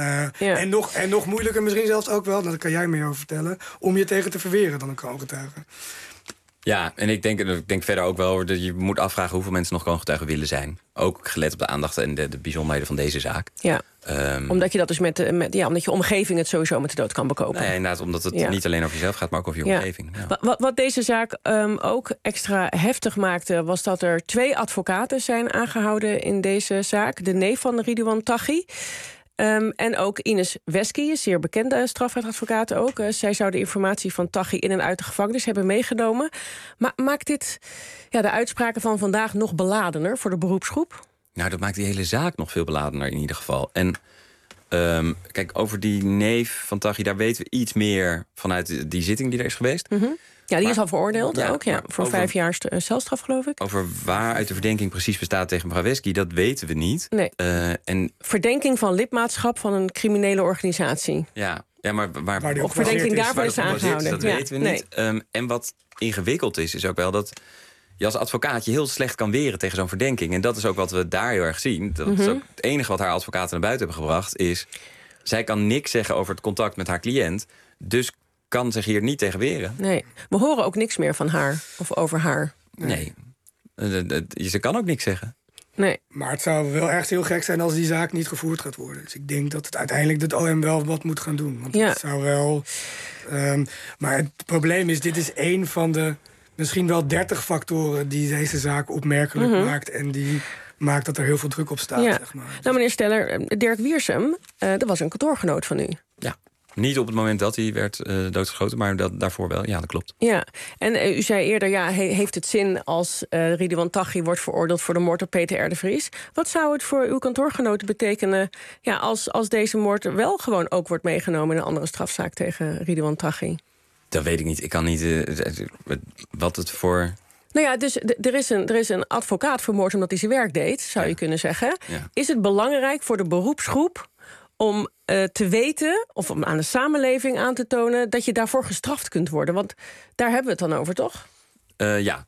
En nog moeilijker misschien zelfs ook wel, daar kan jij meer over vertellen, om je tegen te verweren dan een kroongetuige. Ja, en ik denk verder ook wel dat je moet afvragen hoeveel mensen nog kroongetuigen willen zijn. Ook gelet op de aandacht en de bijzonderheden van deze zaak. Ja, omdat je dat dus omdat je omgeving het sowieso met de dood kan bekopen. Nee, inderdaad, omdat het niet alleen over jezelf gaat, maar ook over je omgeving. Ja. Wat deze zaak ook extra heftig maakte, was dat er 2 advocaten zijn aangehouden in deze zaak. De neef van Ridouan Taghi. En ook Ines Wesky, een zeer bekende strafrechtadvocaat ook. Zij zou de informatie van Taghi in en uit de gevangenis hebben meegenomen. Maar maakt dit de uitspraken van vandaag nog beladener voor de beroepsgroep? Nou, dat maakt die hele zaak nog veel beladener in ieder geval. En kijk, over die neef van Taghi, daar weten we iets meer vanuit die zitting die er is geweest. Ja, die is al veroordeeld voor 5 jaar celstraf, geloof ik. Over waaruit de verdenking precies bestaat tegen mevrouw Wesky, dat weten we niet. Nee. Verdenking van lidmaatschap van een criminele organisatie. Ja, maar waar of verdenking daarvoor is aangehouden. Dat weten we niet. En wat ingewikkeld is ook wel dat je als advocaat je heel slecht kan weren tegen zo'n verdenking. En dat is ook wat we daar heel erg zien. Dat is ook het enige wat haar advocaten naar buiten hebben gebracht is, zij kan niks zeggen over het contact met haar cliënt, dus kan zich hier niet tegen weren. Nee, we horen ook niks meer van haar of over haar. Nee. Ze kan ook niks zeggen. Nee. Maar het zou wel echt heel gek zijn als die zaak niet gevoerd gaat worden. Dus ik denk dat het uiteindelijk het OM wel wat moet gaan doen. Want het zou wel. Maar het probleem is, dit is één van de misschien wel 30 factoren die deze zaak opmerkelijk maakt. En die maakt dat er heel veel druk op staat. Zeg maar. Nou, meneer Steller, Dirk Wiersum, dat was een kantoorgenoot van u. Ja. Niet op het moment dat hij werd doodgeschoten, maar daarvoor wel. Ja, dat klopt. Ja, en u zei eerder, heeft het zin als Ridouan Taghi wordt veroordeeld voor de moord op Peter R. de Vries? Wat zou het voor uw kantoorgenoten betekenen als deze moord wel gewoon ook wordt meegenomen in een andere strafzaak tegen Ridouan Taghi? Dat weet ik niet. Ik kan niet wat het voor. Nou ja, dus er is een advocaat vermoord omdat hij zijn werk deed, zou je kunnen zeggen. Ja. Is het belangrijk voor de beroepsgroep om te weten, of om aan de samenleving aan te tonen, dat je daarvoor gestraft kunt worden? Want daar hebben we het dan over, toch? Ja.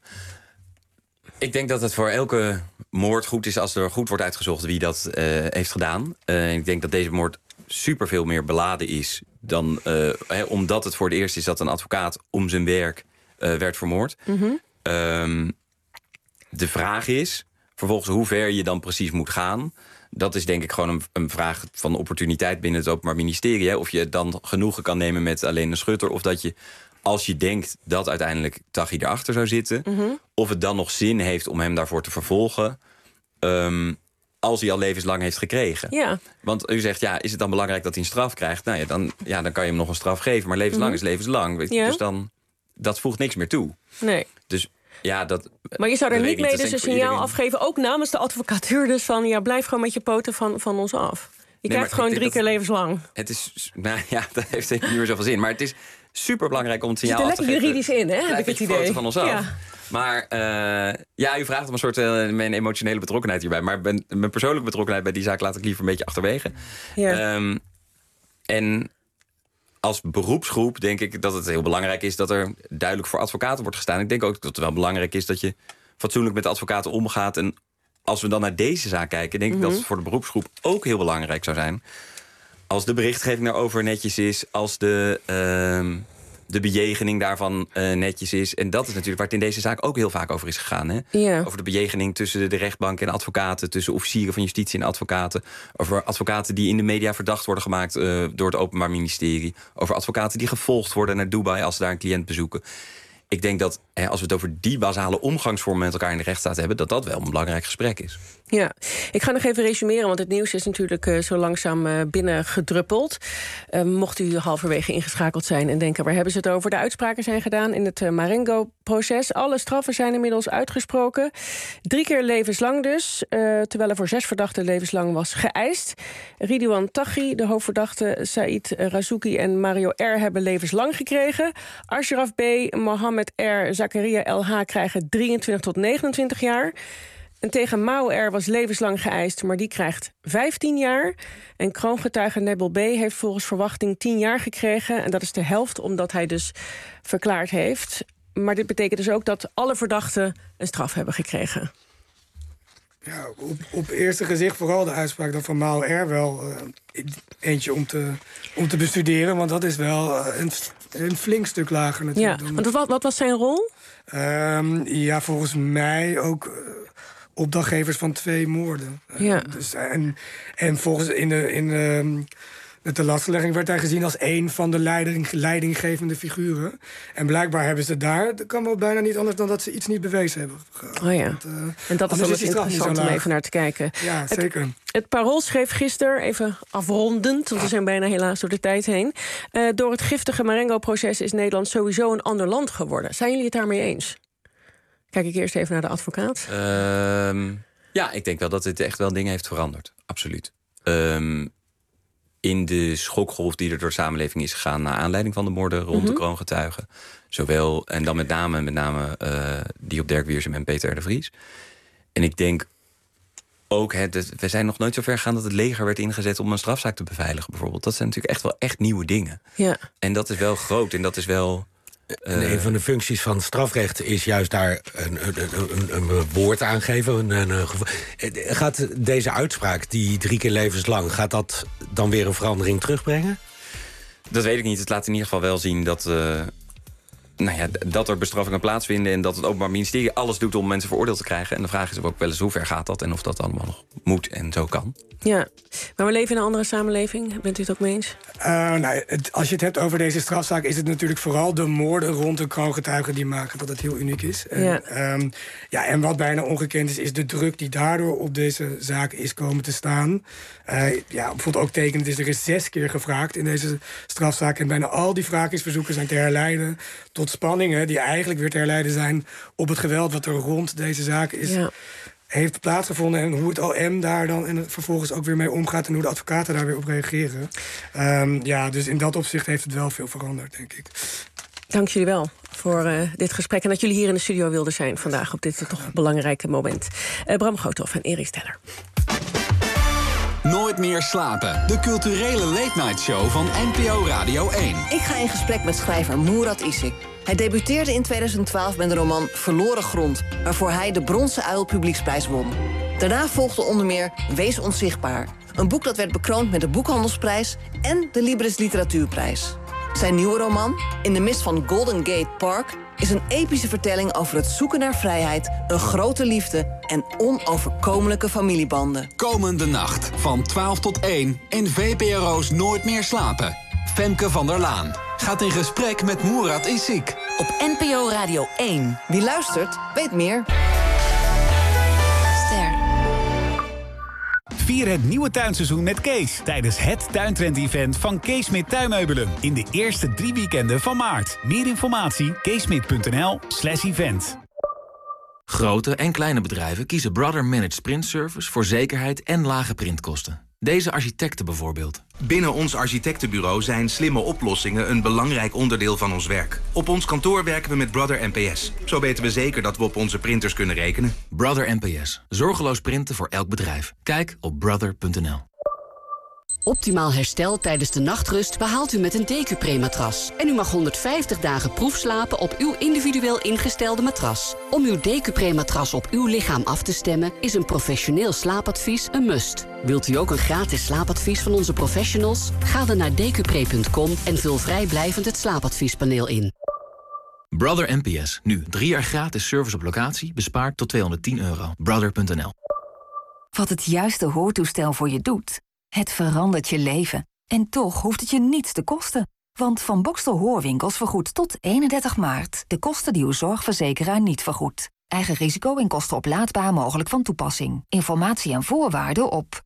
Ik denk dat het voor elke moord goed is als er goed wordt uitgezocht wie dat heeft gedaan. Ik denk dat deze moord superveel meer beladen is dan omdat het voor het eerst is dat een advocaat om zijn werk werd vermoord. De vraag is vervolgens hoe ver je dan precies moet gaan. Dat is denk ik gewoon een vraag van opportuniteit binnen het Openbaar Ministerie. Hè? Of je dan genoegen kan nemen met alleen een schutter. Of dat je, als je denkt dat uiteindelijk Taghi erachter zou zitten... of het dan nog zin heeft om hem daarvoor te vervolgen... als hij al levenslang heeft gekregen. Ja. Want u zegt, is het dan belangrijk dat hij een straf krijgt? Nou ja, dan kan je hem nog een straf geven. Maar levenslang is levenslang. Weet je? Ja. Dus dan, dat voegt niks meer toe. Nee. Dus ja, dat... Maar je zou er niet mee dus een signaal iedereen... afgeven... ook namens de advocatuur dus van... blijf gewoon met je poten van ons af. Je krijgt gewoon 3 keer levenslang. Het is, dat heeft zeker niet meer zoveel zin. Maar het is super belangrijk om het signaal af te geven. Je zit er lekker juridisch in, hè? Heb ik het idee. Van ons af. Ja. Maar u vraagt om een soort mijn emotionele betrokkenheid hierbij. Maar mijn persoonlijke betrokkenheid bij die zaak laat ik liever een beetje achterwege. Ja. En als beroepsgroep denk ik dat het heel belangrijk is... dat er duidelijk voor advocaten wordt gestaan. Ik denk ook dat het wel belangrijk is dat je fatsoenlijk met de advocaten omgaat. En als we dan naar deze zaak kijken... denk ik dat het voor de beroepsgroep ook heel belangrijk zou zijn... als de berichtgeving daarover netjes is... als de bejegening daarvan netjes is. En dat is natuurlijk waar het in deze zaak ook heel vaak over is gegaan. Hè? Ja. Over de bejegening tussen de rechtbank en advocaten... tussen officieren van justitie en advocaten... over advocaten die in de media verdacht worden gemaakt... door het Openbaar Ministerie... over advocaten die gevolgd worden naar Dubai... als ze daar een cliënt bezoeken. Ik denk dat als we het over die basale omgangsvormen... met elkaar in de rechtsstaat hebben... dat wel een belangrijk gesprek is. Ja, ik ga nog even resumeren, want het nieuws is natuurlijk zo langzaam binnengedruppeld. Mocht u halverwege ingeschakeld zijn en denken, waar hebben ze het over? De uitspraken zijn gedaan in het Marengo-proces. Alle straffen zijn inmiddels uitgesproken. 3 keer levenslang dus, terwijl er voor 6 verdachten levenslang was geëist. Ridouan Taghi, de hoofdverdachte, Said Razouki en Mario R. hebben levenslang gekregen. Ashraf B., Mohammed R., Zakaria LH krijgen 23 tot 29 jaar. En tegen Mao R. was levenslang geëist, maar die krijgt 15 jaar. En kroongetuige Nebel B. heeft volgens verwachting 10 jaar gekregen. En dat is de helft, omdat hij dus verklaard heeft. Maar dit betekent dus ook dat alle verdachten een straf hebben gekregen. Ja, op eerste gezicht vooral de uitspraak dan van Mao R. wel eentje om te bestuderen. Want dat is wel een flink stuk lager natuurlijk. Ja, want wat was zijn rol? Volgens mij ook... opdrachtgevers van 2 moorden. Ja. En volgens in de telastlegging werd hij gezien als een van de leidinggevende figuren. En blijkbaar hebben ze daar... dat kan wel bijna niet anders dan dat ze iets niet bewezen hebben. Oh ja. En dat is dan het interessant om even naar te kijken. Ja, zeker. Het Parool schreef gisteren, even afrondend... want we zijn bijna helaas door de tijd heen... door het giftige Marengo-proces is Nederland sowieso een ander land geworden. Zijn jullie het daarmee eens? Kijk ik eerst even naar de advocaat. Ja, ik denk wel dat dit echt wel dingen heeft veranderd. Absoluut. In de schokgolf die er door de samenleving is gegaan... naar aanleiding van de moorden rond de kroongetuigen. Zowel, en dan met name die op Dirk Wiersum en Peter R. de Vries. En ik denk ook, we zijn nog nooit zo ver gegaan... dat het leger werd ingezet om een strafzaak te beveiligen bijvoorbeeld. Dat zijn natuurlijk echt wel echt nieuwe dingen. Ja. En dat is wel groot en dat is wel... En een van de functies van strafrecht is juist daar een woord aangeven. Gaat deze uitspraak, die 3 keer levenslang... gaat dat dan weer een verandering terugbrengen? Dat weet ik niet. Het laat in ieder geval wel zien dat... dat er bestraffingen plaatsvinden... en dat het Openbaar Ministerie alles doet om mensen veroordeeld te krijgen. En de vraag is ook wel eens hoe ver gaat dat... en of dat allemaal nog moet en zo kan. Ja, maar we leven in een andere samenleving. Bent u het ook mee eens? Als je het hebt over deze strafzaak... is het natuurlijk vooral de moorden rond de kroongetuigen... die maken dat het heel uniek is. En wat bijna ongekend is de druk die daardoor op deze zaak is komen te staan. Bijvoorbeeld ook tekenend is, er is 6 keer gevraagd in deze strafzaak... en bijna al die wraakingsverzoeken zijn te herleiden... tot spanningen die eigenlijk weer te herleiden zijn... op het geweld wat er rond deze zaak is... heeft plaatsgevonden en hoe het OM daar dan en vervolgens ook weer mee omgaat... en hoe de advocaten daar weer op reageren. Dus in dat opzicht heeft het wel veel veranderd, denk ik. Dank jullie wel voor dit gesprek... en dat jullie hier in de studio wilden zijn vandaag op dit toch belangrijke moment. Bram Goothoff en Erik Steller. Nooit meer slapen. De culturele late-night show van NPO Radio 1. Ik ga in gesprek met schrijver Murat Isik. Hij debuteerde in 2012 met de roman Verloren Grond... waarvoor hij de Bronzen Uil Publieksprijs won. Daarna volgde onder meer Wees Onzichtbaar. Een boek dat werd bekroond met de Boekhandelsprijs... en de Libris Literatuurprijs. Zijn nieuwe roman, In the Mist van Golden Gate Park, is een epische vertelling over het zoeken naar vrijheid, een grote liefde en onoverkomelijke familiebanden. Komende nacht van 12 tot 1 in VPRO's Nooit meer slapen. Femke van der Laan gaat in gesprek met Murat Isik. Op NPO Radio 1. Wie luistert, weet meer. Vier het nieuwe tuinseizoen met Kees tijdens het tuintrend-event van Kees Smit Tuinmeubelen in de eerste 3 weekenden van maart. Meer informatie keesmit.nl/event. Grote en kleine bedrijven kiezen Brother Managed Print Service voor zekerheid en lage printkosten. Deze architecten bijvoorbeeld. Binnen ons architectenbureau zijn slimme oplossingen een belangrijk onderdeel van ons werk. Op ons kantoor werken we met Brother NPS. Zo weten we zeker dat we op onze printers kunnen rekenen. Brother NPS. Zorgeloos printen voor elk bedrijf. Kijk op brother.nl. Optimaal herstel tijdens de nachtrust behaalt u met een Decupre-matras. En u mag 150 dagen proefslapen op uw individueel ingestelde matras. Om uw Decupre-matras op uw lichaam af te stemmen is een professioneel slaapadvies een must. Wilt u ook een gratis slaapadvies van onze professionals? Ga dan naar decupre.com en vul vrijblijvend het slaapadviespaneel in. Brother NPS. Nu 3 jaar gratis service op locatie. Bespaard tot €210. Brother.nl. Wat het juiste hoortoestel voor je doet, het verandert je leven. En toch hoeft het je niets te kosten. Want Van Boxtel Hoorwinkels vergoedt tot 31 maart... de kosten die uw zorgverzekeraar niet vergoedt. Eigen risico en kosten oplaadbaar mogelijk van toepassing. Informatie en voorwaarden op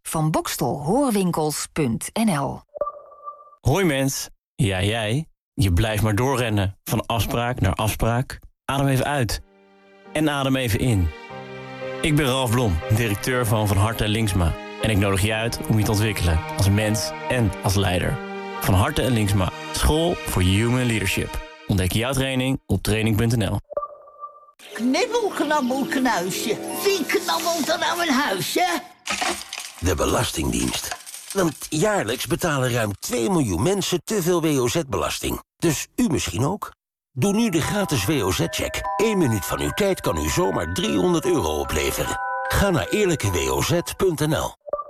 vanboxtelhoorwinkels.nl. Hoi mens, ja jij. Je blijft maar doorrennen. Van afspraak naar afspraak. Adem even uit. En adem even in. Ik ben Ralf Blom, directeur van Harte en Linksma. En ik nodig je uit om je te ontwikkelen als mens en als leider. Van Harte en Linksma. School voor Human Leadership. Ontdek jouw training op training.nl. Knibbel, knabbel, knuisje. Wie knabbelt er nou een huisje? De Belastingdienst. Want jaarlijks betalen ruim 2 miljoen mensen te veel WOZ-belasting. Dus u misschien ook? Doe nu de gratis WOZ-check. 1 minuut van uw tijd kan u zomaar €300 opleveren. Ga naar eerlijkewoz.nl.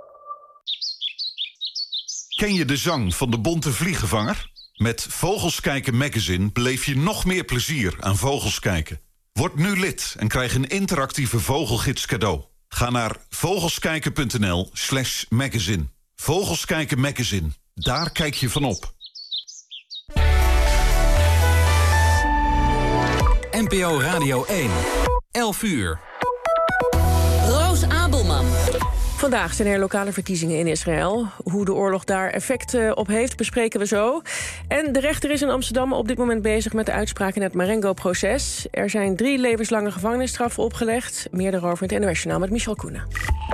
Ken je de zang van de Bonte Vliegenvanger? Met Vogels Kijken magazine beleef je nog meer plezier aan vogels kijken. Word nu lid en krijg een interactieve vogelgids cadeau. Ga naar vogelskijken.nl/magazine. Vogels Kijken magazine. Daar kijk je van op. NPO Radio 1. 11 uur. Roos Abelman. Vandaag zijn er lokale verkiezingen in Israël. Hoe de oorlog daar effect op heeft, bespreken we zo. En de rechter is in Amsterdam op dit moment bezig met de uitspraak in het Marengo-proces. Er zijn 3 levenslange gevangenisstraffen opgelegd. Meer daarover in het NOS Journaal met Michel Koenen.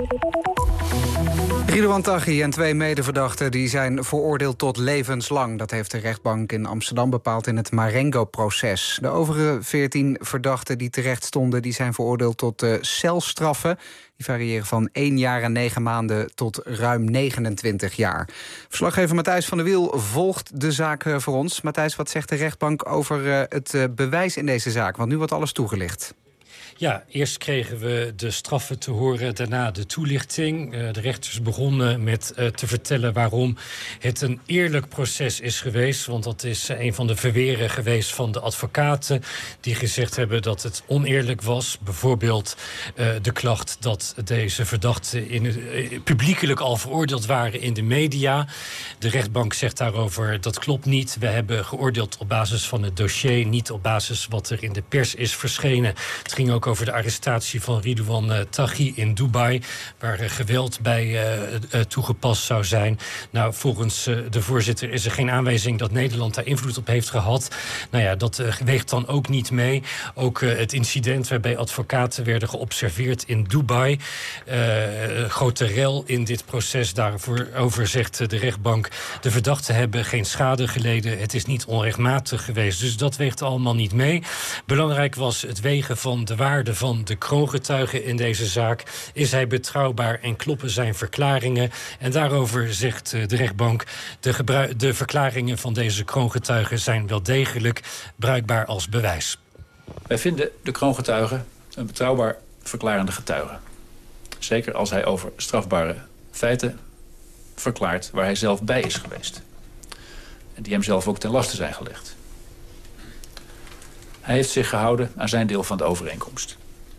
Ridouan Taghi en 2 medeverdachten die zijn veroordeeld tot levenslang. Dat heeft de rechtbank in Amsterdam bepaald in het Marengo-proces. De overige 14 verdachten die terecht stonden, die zijn veroordeeld tot celstraffen. Die variëren van 1 jaar en 9 maanden tot ruim 29 jaar. Verslaggever Matthijs van der Wiel volgt de zaak voor ons. Matthijs, wat zegt de rechtbank over het bewijs in deze zaak? Want nu wordt alles toegelicht. Ja, eerst kregen we de straffen te horen, daarna de toelichting. De rechters begonnen met te vertellen waarom het een eerlijk proces is geweest. Want dat is een van de verweren geweest van de advocaten die gezegd hebben dat het oneerlijk was. Bijvoorbeeld de klacht dat deze verdachten publiekelijk al veroordeeld waren in de media. De rechtbank zegt daarover dat klopt niet. We hebben geoordeeld op basis van het dossier, niet op basis wat er in de pers is verschenen. Het ging ook over de arrestatie van Ridouan Taghi in Dubai, waar geweld bij toegepast zou zijn. Nou, volgens de voorzitter is er geen aanwijzing dat Nederland daar invloed op heeft gehad. Nou ja, dat weegt dan ook niet mee. Ook het incident waarbij advocaten werden geobserveerd in Dubai. Grote rel in dit proces. Daarover zegt de rechtbank, de verdachten hebben geen schade geleden. Het is niet onrechtmatig geweest. Dus dat weegt allemaal niet mee. Belangrijk was het wegen van de waarde van de kroongetuige in deze zaak. Is hij betrouwbaar en kloppen zijn verklaringen? En daarover zegt de rechtbank, de verklaringen van deze kroongetuigen zijn wel degelijk bruikbaar als bewijs. Wij vinden de kroongetuige een betrouwbaar verklarende getuige. Zeker als hij over strafbare feiten verklaart waar hij zelf bij is geweest. die hem zelf ook ten laste zijn gelegd. Hij heeft zich gehouden aan zijn deel van de overeenkomst.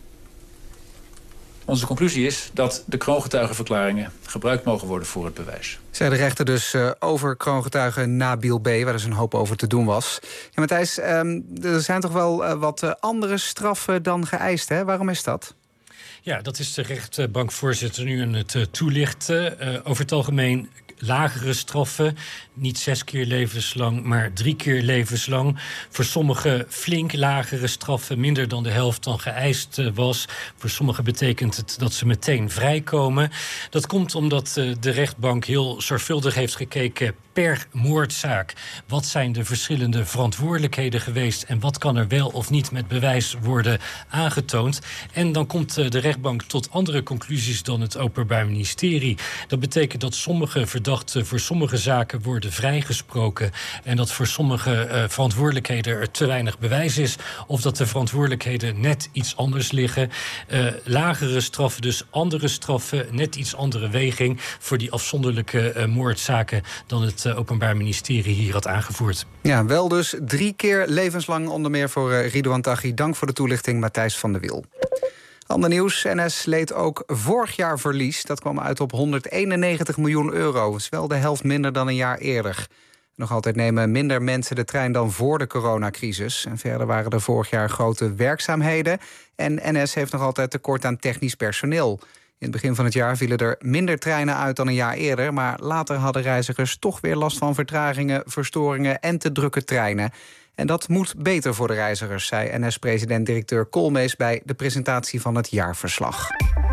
Onze conclusie is dat de kroongetuigenverklaringen gebruikt mogen worden voor het bewijs. Zei de rechter dus over kroongetuige Nabil B., waar dus een hoop over te doen was. Ja, Matthijs, er zijn toch wel wat andere straffen dan geëist, hè? Waarom is dat? Ja, dat is de rechtbankvoorzitter nu aan het toelichten. Over het algemeen lagere straffen. Niet 6 keer levenslang, maar 3 keer levenslang. Voor sommigen flink lagere straffen, minder dan de helft dan geëist was. Voor sommigen betekent het dat ze meteen vrijkomen. Dat komt omdat de rechtbank heel zorgvuldig heeft gekeken per moordzaak. Wat zijn de verschillende verantwoordelijkheden geweest en wat kan er wel of niet met bewijs worden aangetoond? En dan komt de rechtbank tot andere conclusies dan het Openbaar Ministerie. Dat betekent dat sommige verdachten voor sommige zaken worden vrijgesproken en dat voor sommige verantwoordelijkheden er te weinig bewijs is of dat de verantwoordelijkheden net iets anders liggen. Lagere straffen, dus andere straffen, net iets andere weging voor die afzonderlijke moordzaken dan het Openbaar Ministerie hier had aangevoerd. Ja, wel dus 3 keer levenslang, onder meer voor Ridouan Taghi. Dank voor de toelichting, Matthijs van der Wiel. Ander nieuws, NS leed ook vorig jaar verlies. Dat kwam uit op 191 miljoen euro. Dat is wel de helft minder dan een jaar eerder. Nog altijd nemen minder mensen de trein dan voor de coronacrisis. En verder waren er vorig jaar grote werkzaamheden. En NS heeft nog altijd tekort aan technisch personeel. In het begin van het jaar vielen er minder treinen uit dan een jaar eerder, maar later hadden reizigers toch weer last van vertragingen, verstoringen en te drukke treinen. En dat moet beter voor de reizigers, zei NS-president-directeur Koolmees bij de presentatie van het jaarverslag.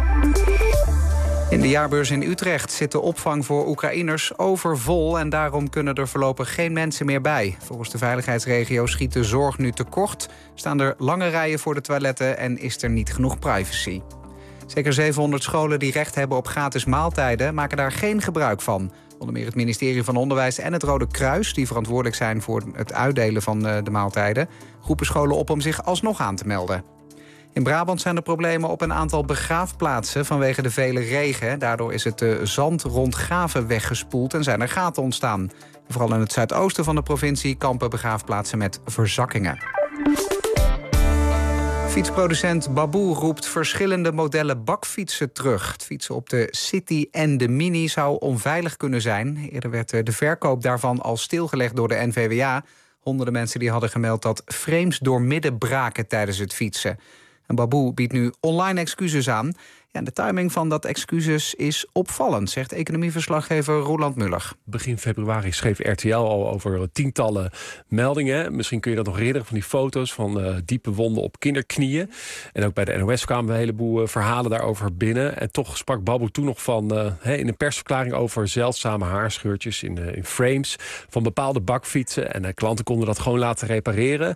In de jaarbeurs in Utrecht zit de opvang voor Oekraïners overvol en daarom kunnen er voorlopig geen mensen meer bij. Volgens de veiligheidsregio schiet de zorg nu tekort, staan er lange rijen voor de toiletten en is er niet genoeg privacy. Zeker 700 scholen die recht hebben op gratis maaltijden maken daar geen gebruik van. Onder meer het ministerie van Onderwijs en het Rode Kruis, die verantwoordelijk zijn voor het uitdelen van de maaltijden, roepen scholen op om zich alsnog aan te melden. In Brabant zijn er problemen op een aantal begraafplaatsen vanwege de vele regen. Daardoor is het zand rond graven weggespoeld en zijn er gaten ontstaan. Vooral in het zuidoosten van de provincie kampen begraafplaatsen met verzakkingen. Fietsproducent Babboe roept verschillende modellen bakfietsen terug. Het fietsen op de City en de Mini zou onveilig kunnen zijn. Eerder werd de verkoop daarvan al stilgelegd door de NVWA. Honderden mensen die hadden gemeld dat frames doormidden braken tijdens het fietsen. En Babboe biedt nu online excuses aan. Ja, en de timing van dat excuses is opvallend, zegt economieverslaggever Roland Muller. Begin februari schreef RTL al over tientallen meldingen. Misschien kun je dat nog herinneren van die foto's van diepe wonden op kinderknieën. En ook bij de NOS kwamen een heleboel verhalen daarover binnen. En toch sprak Babboe toen nog van in een persverklaring over zeldzame haarscheurtjes in frames van bepaalde bakfietsen. En klanten konden dat gewoon laten repareren.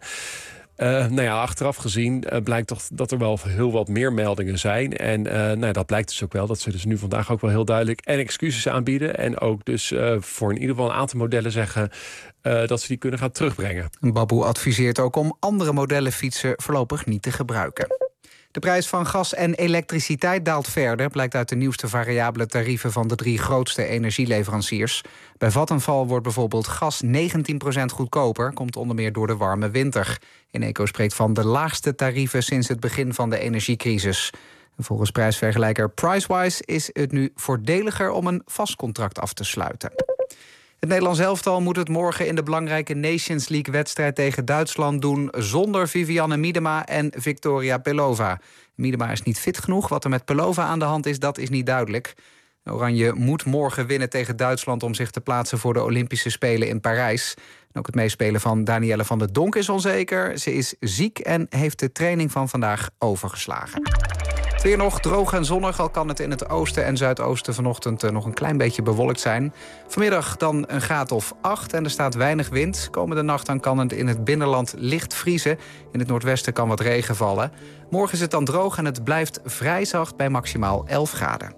Achteraf gezien blijkt toch dat er wel heel wat meer meldingen zijn. En dat blijkt dus ook wel. Dat ze dus nu vandaag ook wel heel duidelijk en excuses aanbieden. En ook dus voor in ieder geval een aantal modellen zeggen dat ze die kunnen gaan terugbrengen. Babboe adviseert ook om andere modellen fietsen voorlopig niet te gebruiken. De prijs van gas en elektriciteit daalt verder, blijkt uit de nieuwste variabele tarieven van de 3 grootste energieleveranciers. Bij Vattenfall wordt bijvoorbeeld gas 19% goedkoper, komt onder meer door de warme winter. Eneco spreekt van de laagste tarieven sinds het begin van de energiecrisis. En volgens prijsvergelijker Pricewise is het nu voordeliger om een vast contract af te sluiten. Het Nederlands elftal moet het morgen in de belangrijke Nations League-wedstrijd tegen Duitsland doen zonder Vivianne Miedema en Victoria Pelova. Miedema is niet fit genoeg. Wat er met Pelova aan de hand is, dat is niet duidelijk. Oranje moet morgen winnen tegen Duitsland om zich te plaatsen voor de Olympische Spelen in Parijs. En ook het meespelen van Danielle van der Donk is onzeker. Ze is ziek en heeft de training van vandaag overgeslagen. Weer nog droog en zonnig, al kan het in het oosten en zuidoosten vanochtend nog een klein beetje bewolkt zijn. Vanmiddag dan een graad of 8 en er staat weinig wind. Komende nacht dan kan het in het binnenland licht vriezen. In het noordwesten kan wat regen vallen. Morgen is het dan droog en het blijft vrij zacht bij maximaal 11 graden.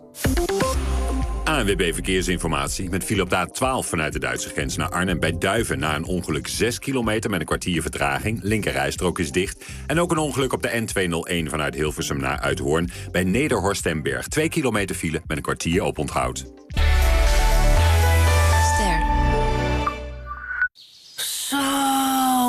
ANWB Verkeersinformatie met file op de A12 vanuit de Duitse grens naar Arnhem bij Duiven. Na een ongeluk 6 kilometer met een kwartier vertraging. Linkerrijstrook is dicht. En ook een ongeluk op de N201 vanuit Hilversum naar Uithoorn. Bij Nederhorst en Berg 2 kilometer file met een kwartier oponthoud.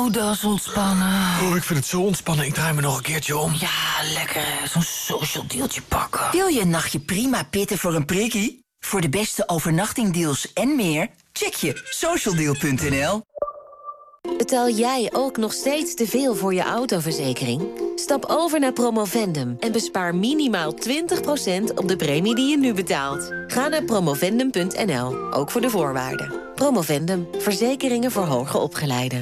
Oh, dat is ontspannen. Oh, ik vind het zo ontspannen. Ik draai me nog een keertje om. Ja, lekker zo'n social dealtje pakken. Wil je een nachtje prima pitten voor een prikkie? Voor de beste overnachtingdeals en meer, check je socialdeal.nl. Betaal jij ook nog steeds te veel voor je autoverzekering? Stap over naar Promovendum en bespaar minimaal 20% op de premie die je nu betaalt. Ga naar promovendum.nl, ook voor de voorwaarden. Promovendum, verzekeringen voor hoger opgeleiden.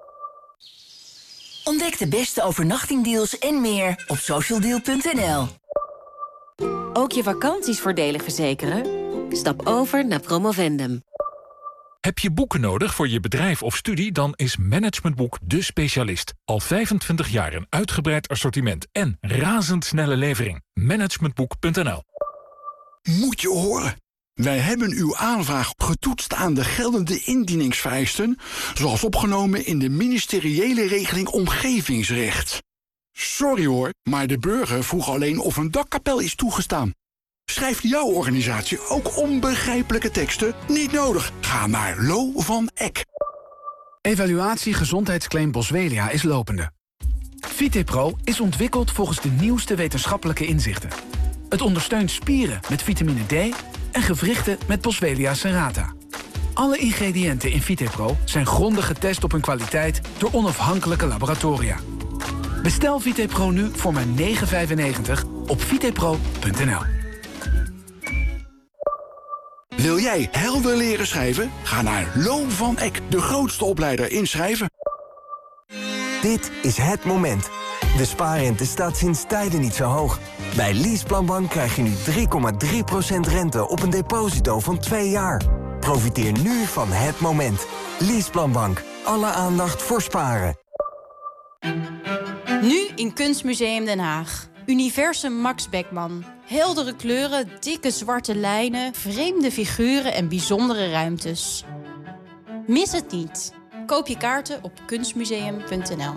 Ontdek de beste overnachtingdeals en meer op socialdeal.nl. Ook je vakanties voordelig verzekeren? Stap over naar Promovendum. Heb je boeken nodig voor je bedrijf of studie? Dan is Managementboek de specialist. Al 25 jaar een uitgebreid assortiment en razendsnelle levering. Managementboek.nl. Moet je horen. Wij hebben uw aanvraag getoetst aan de geldende indieningsvereisten, zoals opgenomen in de ministeriële regeling omgevingsrecht. Sorry hoor, maar de burger vroeg alleen of een dakkapel is toegestaan. Schrijft jouw organisatie ook onbegrijpelijke teksten? Niet nodig. Ga naar Lo van Eck. Evaluatie gezondheidsclaim Boswellia is lopende. VitePro is ontwikkeld volgens de nieuwste wetenschappelijke inzichten. Het ondersteunt spieren met vitamine D en gewrichten met Boswellia serrata. Alle ingrediënten in VitePro zijn grondig getest op hun kwaliteit door onafhankelijke laboratoria. Bestel VitePro nu voor maar €9,95 op vitepro.nl. Wil jij helder leren schrijven? Ga naar Lo van Eck, de grootste opleider in schrijven. Dit is het moment. De spaarrente staat sinds tijden niet zo hoog. Bij Leaseplanbank krijg je nu 3,3% rente op een deposito van 2 jaar. Profiteer nu van het moment. Leaseplanbank. Alle aandacht voor sparen. Nu in Kunstmuseum Den Haag. Universum Max Beckmann. Heldere kleuren, dikke zwarte lijnen, vreemde figuren en bijzondere ruimtes. Mis het niet. Koop je kaarten op kunstmuseum.nl.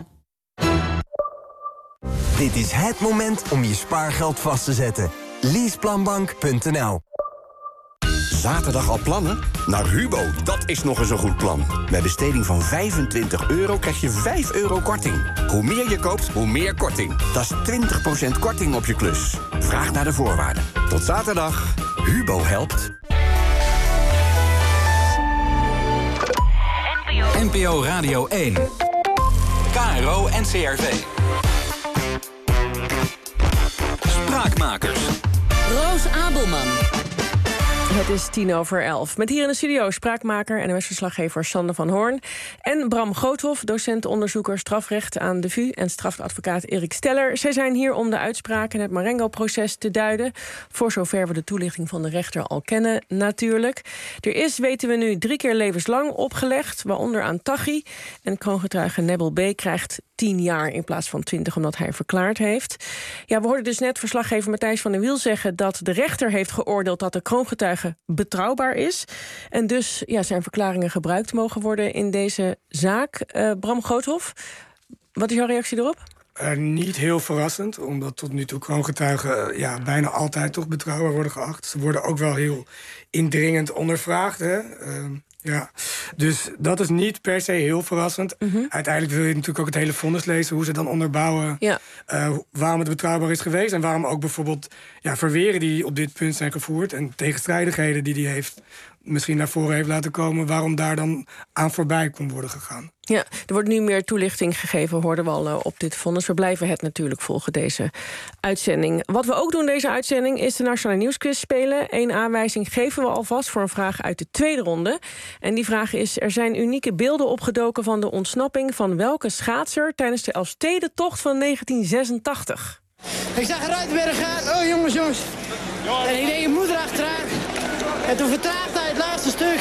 Dit is het moment om je spaargeld vast te zetten. Leaseplanbank.nl. Zaterdag al plannen? Naar Hubo, dat is nog eens een goed plan. Bij besteding van €25 krijg je €5 korting. Hoe meer je koopt, hoe meer korting. Dat is 20% korting op je klus. Vraag naar de voorwaarden. Tot zaterdag. Hubo helpt. NPO Radio 1. KRO NCRV. Spraakmakers. Roos Abelman. Het is 11:10. Met hier in de studio spraakmaker, NOS-verslaggever Sander van Hoorn. En Bram Goothoff, docent-onderzoeker strafrecht aan de VU. En strafadvocaat Erik Steller. Zij zijn hier om de uitspraak in het Marengo-proces te duiden. Voor zover we de toelichting van de rechter al kennen, natuurlijk. Er is, weten we nu, 3 keer levenslang opgelegd. Waaronder aan Taghi. En kroongetuige Nebel B. krijgt 10 jaar in plaats van 20, omdat hij verklaard heeft. Ja, we hoorden dus net verslaggever Matthijs van der Wiel zeggen dat de rechter heeft geoordeeld dat de kroongetuige betrouwbaar is. En dus zijn verklaringen gebruikt mogen worden in deze zaak. Bram Goothoff, wat is jouw reactie erop? Niet heel verrassend, omdat tot nu toe kroongetuigen bijna altijd toch betrouwbaar worden geacht. Ze worden ook wel heel indringend ondervraagd, hè? Dus dat is niet per se heel verrassend. Uiteindelijk wil je natuurlijk ook het hele vonnis lezen, hoe ze dan onderbouwen waarom het betrouwbaar is geweest en waarom ook bijvoorbeeld verweren die op dit punt zijn gevoerd en tegenstrijdigheden die hij heeft misschien naar voren heeft laten komen, waarom daar dan aan voorbij kon worden gegaan. Ja, er wordt nu meer toelichting gegeven, hoorden we al op dit vonnis. We blijven het natuurlijk volgen, deze uitzending. Wat we ook doen deze uitzending is de Nationale Nieuwsquiz spelen. 1 aanwijzing geven we alvast voor een vraag uit de tweede ronde. En die vraag is: er zijn unieke beelden opgedoken van de ontsnapping van welke schaatser tijdens de Elfstedentocht van 1986? Ik zag een Ruitenberg gaan. Oh jongens. En ik deed je moeder achteraan. En toen vertraagde hij het laatste stuk.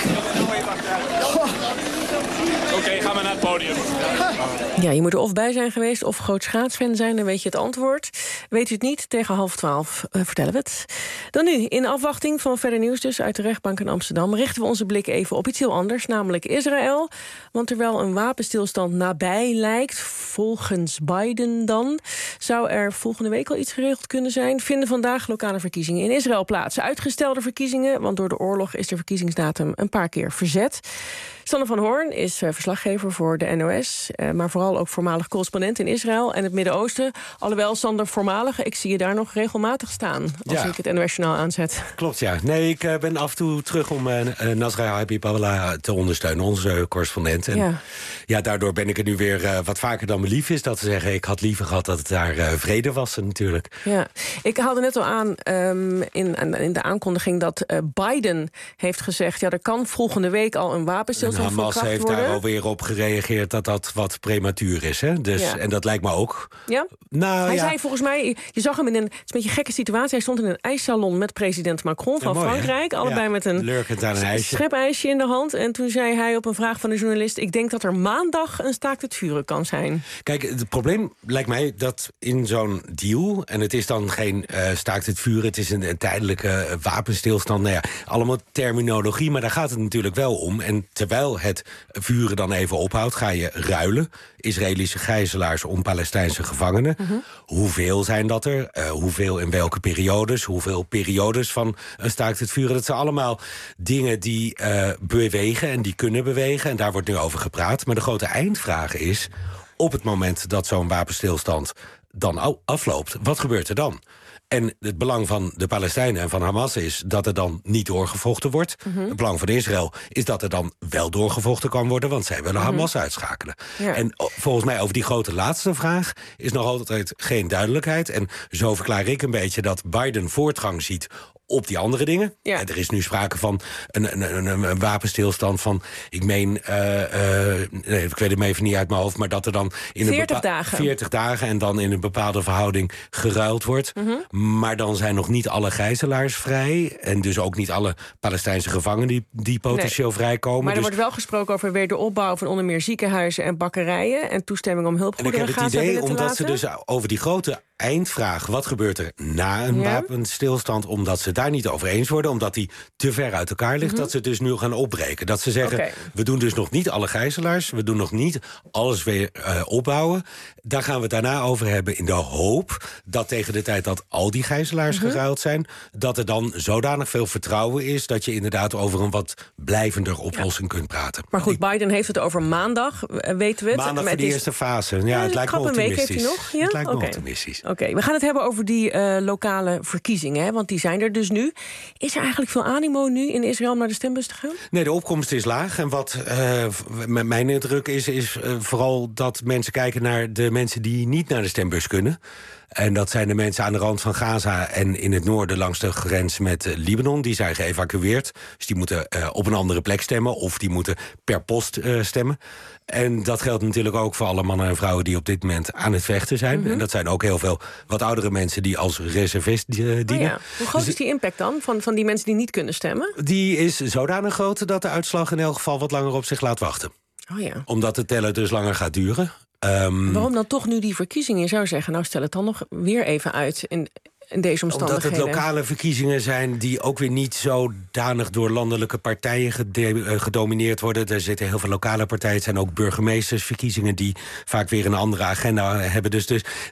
Oké, gaan we naar het podium. Ja, je moet er of bij zijn geweest of groot schaatsfan zijn, dan weet je het antwoord. Weet u het niet, tegen 11:30 vertellen we het. Dan nu, in afwachting van verder nieuws dus uit de rechtbank in Amsterdam, richten we onze blik even op iets heel anders, namelijk Israël. Want terwijl een wapenstilstand nabij lijkt, volgens Biden dan, zou er volgende week al iets geregeld kunnen zijn, vinden vandaag lokale verkiezingen in Israël plaats. Uitgestelde verkiezingen, want door de oorlog is de verkiezingsdatum een paar keer verzet. Sander van Hoorn, Hoorn is verslaggever voor de NOS... maar vooral ook voormalig correspondent in Israël en het Midden-Oosten. Alhoewel, Sander, voormalige, ik zie je daar nog regelmatig staan... als ik het NOS-journaal aanzet. Klopt, ja. Nee, ik ben af en toe terug om Nasra Habibullah te ondersteunen, onze correspondent. En daardoor ben ik er nu weer wat vaker dan me lief is. Dat te zeggen, ik had liever gehad dat het daar vrede was natuurlijk. Ja, ik haalde net al aan in de aankondiging dat Biden heeft gezegd... er kan volgende week al een wapenstilstand van kracht worden. Hamas heeft daar alweer op gereageerd dat dat wat prematuur is. Hè? Dus, en dat lijkt me ook. Ja? Nou, hij zei volgens mij, je zag hem in het is een beetje een gekke situatie. Hij stond in een ijssalon met president Macron van Frankrijk. Hè? Allebei met een schepijsje in de hand. En toen zei hij op een vraag van de journalist... ik denk dat er maandag een staakt het vuren kan zijn. Kijk, het probleem lijkt mij dat in zo'n deal... en het is dan geen staakt het vuren, het is een tijdelijke wapenstilstand. Nou ja, allemaal terminologie, maar daar gaat het natuurlijk wel om. En terwijl het vuren dan even ophoudt, ga je ruilen. Israëlische gijzelaars om Palestijnse gevangenen. Hoeveel zijn dat er? Hoeveel in welke periodes? Hoeveel periodes van een staakt het vuren? Dat zijn allemaal dingen die bewegen en die kunnen bewegen. En daar wordt nu over gepraat. Maar de grote eindvraag is, op het moment dat zo'n wapenstilstand dan afloopt, wat gebeurt er dan? En het belang van de Palestijnen en van Hamas is dat er dan niet doorgevochten wordt. Het belang van Israël is dat er dan wel doorgevochten kan worden, want zij willen Hamas uitschakelen. Ja. En volgens mij over die grote laatste vraag is nog altijd geen duidelijkheid. En zo verklaar ik een beetje dat Biden voortgang ziet op die andere dingen. Ja. En er is nu sprake van een wapenstilstand van, ik meen, ik weet het even niet uit mijn hoofd, maar dat er dan in 40 dagen en dan in een bepaalde verhouding geruild wordt. Maar dan zijn nog niet alle gijzelaars vrij en dus ook niet alle Palestijnse gevangenen die potentieel vrijkomen. Maar er wordt wel gesproken over wederopbouw van onder meer ziekenhuizen en bakkerijen en toestemming om hulpgoederen en ik heb het idee, omdat ze dus over die grote eindvraag, wat gebeurt er na een wapenstilstand, omdat ze daar niet over eens worden, omdat die te ver uit elkaar ligt, dat ze dus nu gaan opbreken. Dat ze zeggen, we doen dus nog niet alle gijzelaars, we doen nog niet alles weer opbouwen. Daar gaan we het daarna over hebben in de hoop dat tegen de tijd dat al die gijzelaars geruild zijn, dat er dan zodanig veel vertrouwen is dat je inderdaad over een wat blijvender oplossing kunt praten. Maar goed, Biden heeft het over maandag, weten we het. Maandag voor de eerste fase. Ja, het lijkt me optimistisch. Heeft hij nog? Ja? Het lijkt me optimistisch. Oké, we gaan het hebben over die lokale verkiezingen, hè, want die zijn er dus nu. Is er eigenlijk veel animo nu in Israël om naar de stembus te gaan? Nee, de opkomst is laag. En wat mijn indruk is vooral dat mensen kijken naar de mensen die niet naar de stembus kunnen. En dat zijn de mensen aan de rand van Gaza en in het noorden langs de grens met Libanon. Die zijn geëvacueerd. Dus die moeten op een andere plek stemmen of die moeten per post stemmen. En dat geldt natuurlijk ook voor alle mannen en vrouwen die op dit moment aan het vechten zijn. En dat zijn ook heel veel wat oudere mensen die als reservist dienen. Oh ja. Hoe groot is die impact dan van die mensen die niet kunnen stemmen? Die is zodanig groot dat de uitslag in elk geval wat langer op zich laat wachten. Oh ja. Omdat het tellen dus langer gaat duren. Waarom dan toch nu die verkiezingen? Je zou zeggen, nou stel het dan nog weer even uit in deze omstandigheden. Omdat het lokale verkiezingen zijn die ook weer niet zodanig door landelijke partijen gedomineerd worden. Er zitten heel veel lokale partijen. Het zijn ook burgemeestersverkiezingen die vaak weer een andere agenda hebben. Dus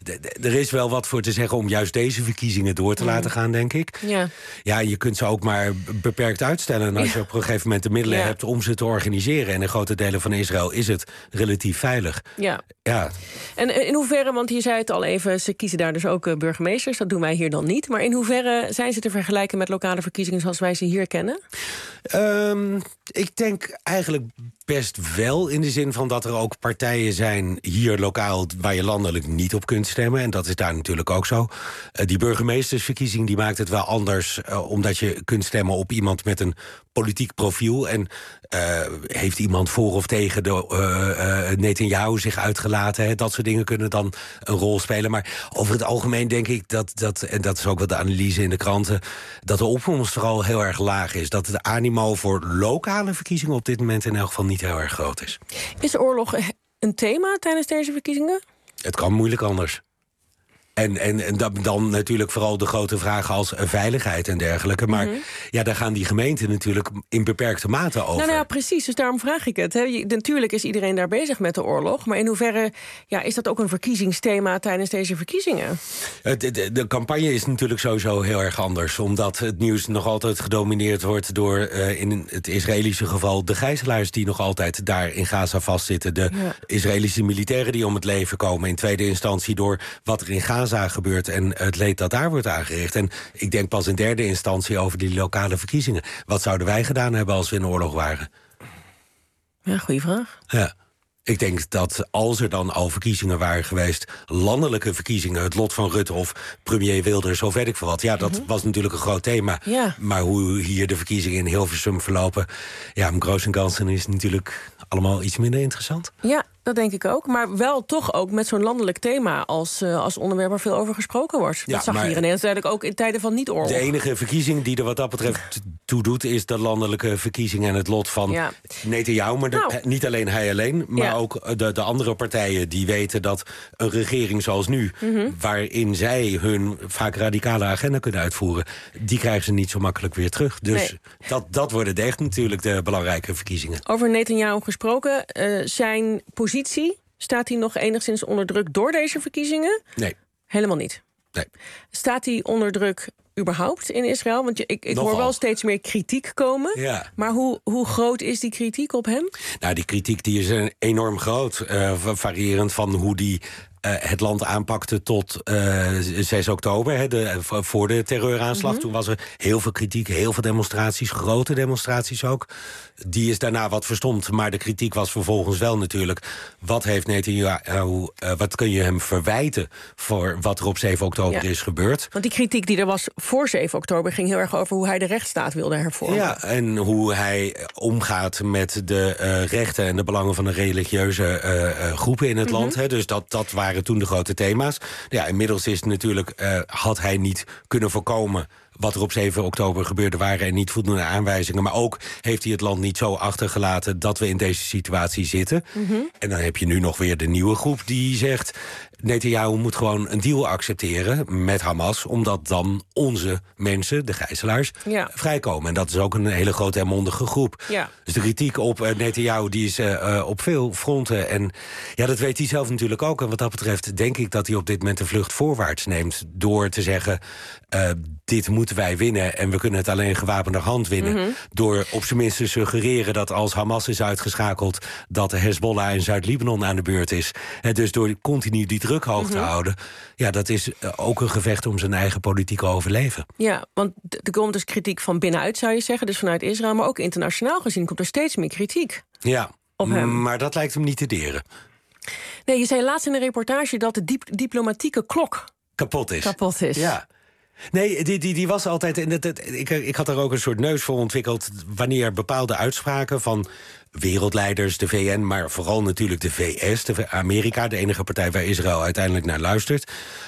er is wel wat voor te zeggen om juist deze verkiezingen door te laten gaan, denk ik. Ja, je kunt ze ook maar beperkt uitstellen. En als je op een gegeven moment de middelen hebt om ze te organiseren. En in grote delen van Israël is het relatief veilig. Ja. En in hoeverre, want je zei het al even, ze kiezen daar dus ook burgemeesters. Dat doen wij hier dan niet. Maar in hoeverre zijn ze te vergelijken met lokale verkiezingen zoals wij ze hier kennen? Ik denk eigenlijk best wel, in de zin van dat er ook partijen zijn hier lokaal waar je landelijk niet op kunt stemmen. En dat is daar natuurlijk ook zo. Die burgemeestersverkiezing die maakt het wel anders, omdat je kunt stemmen op iemand met een politiek profiel. En heeft iemand voor of tegen Netanyahu zich uitgelaten? Hè? Dat soort dingen kunnen dan een rol spelen. Maar over het algemeen denk ik en dat is ook wat de analyse in de kranten, dat de opkomst vooral heel erg laag is. Dat de animo voor lokale verkiezingen op dit moment in elk geval niet heel erg groot is. Is de oorlog een thema tijdens deze verkiezingen? Het kan moeilijk anders. En dan natuurlijk vooral de grote vragen als veiligheid en dergelijke. Maar daar gaan die gemeenten natuurlijk in beperkte mate over. Nou ja, precies. Dus daarom vraag ik het. Hè. Natuurlijk is iedereen daar bezig met de oorlog. Maar in hoeverre is dat ook een verkiezingsthema tijdens deze verkiezingen? De campagne is natuurlijk sowieso heel erg anders. Omdat het nieuws nog altijd gedomineerd wordt door, in het Israëlische geval, de gijzelaars die nog altijd daar in Gaza vastzitten. De Israëlische militairen die om het leven komen. In tweede instantie door wat er in Gaza gebeurt en het leed dat daar wordt aangericht. En ik denk pas in derde instantie over die lokale verkiezingen. Wat zouden wij gedaan hebben als we in oorlog waren? Ja, goede vraag. Ja. Ik denk dat als er dan al verkiezingen waren geweest, landelijke verkiezingen, het lot van Rutte of premier Wilders of weet ik veel wat. Ja, dat was natuurlijk een groot thema. Ja. Maar hoe hier de verkiezingen in Hilversum verlopen, om Groos en Gansen is natuurlijk allemaal iets minder interessant. Ja, dat denk ik ook. Maar wel toch ook met zo'n landelijk thema als onderwerp waar veel over gesproken wordt. Ja, dat zag je hier in Nederland eigenlijk ook in tijden van niet-oorlog. De enige verkiezing die er wat dat betreft toe doet, is de landelijke verkiezing en het lot van Netanyahu. Maar niet alleen hij alleen, maar ook de andere partijen die weten dat een regering zoals nu, waarin zij hun vaak radicale agenda kunnen uitvoeren, die krijgen ze niet zo makkelijk weer terug. Dus dat worden echt natuurlijk de belangrijke verkiezingen. Over Netanyahu gesproken, zijn positie, staat hij nog enigszins onder druk door deze verkiezingen? Nee. Helemaal niet? Nee. Staat hij onder druk überhaupt in Israël? Want ik hoor wel steeds meer kritiek komen. Ja. Maar hoe groot is die kritiek op hem? Nou, die kritiek die is enorm groot. Variërend van hoe die het land aanpakte tot 6 oktober, voor de terreuraanslag. Toen was er heel veel kritiek, heel veel demonstraties, grote demonstraties ook. Die is daarna wat verstomd, maar de kritiek was vervolgens wel natuurlijk, wat heeft Netanyahu, wat kun je hem verwijten voor wat er op 7 oktober is gebeurd? Want die kritiek die er was voor 7 oktober ging heel erg over hoe hij de rechtsstaat wilde hervormen. Ja, en hoe hij omgaat met de rechten en de belangen van de religieuze groepen in het land. Dus dat waren toen de grote thema's. Ja, inmiddels is het natuurlijk, had hij niet kunnen voorkomen wat er op 7 oktober gebeurde, waren er niet voldoende aanwijzingen. Maar ook heeft hij het land niet zo achtergelaten dat we in deze situatie zitten. En dan heb je nu nog weer de nieuwe groep die zegt, Netanyahu moet gewoon een deal accepteren met Hamas, omdat dan onze mensen, de gijzelaars, vrijkomen. En dat is ook een hele grote en mondige groep. Ja. Dus de kritiek op Netanyahu die is op veel fronten. En dat weet hij zelf natuurlijk ook. En wat dat betreft denk ik dat hij op dit moment de vlucht voorwaarts neemt door te zeggen, dit moeten wij winnen en we kunnen het alleen gewapende hand winnen. Door op zijn minst te suggereren dat als Hamas is uitgeschakeld, dat de Hezbollah in Zuid-Libanon aan de beurt is. Dus door continu die druk hoog te houden, dat is ook een gevecht om zijn eigen politieke overleven. Ja, want er komt dus kritiek van binnenuit, zou je zeggen, dus vanuit Israël, maar ook internationaal gezien komt er steeds meer kritiek op hem. Maar dat lijkt hem niet te deren. Nee, je zei laatst in een reportage dat de diplomatieke klok kapot is. Ja. Nee, die was altijd. Ik had er ook een soort neus voor ontwikkeld wanneer bepaalde uitspraken van wereldleiders, de VN, maar vooral natuurlijk de VS, Amerika, de enige partij waar Israël uiteindelijk naar luistert.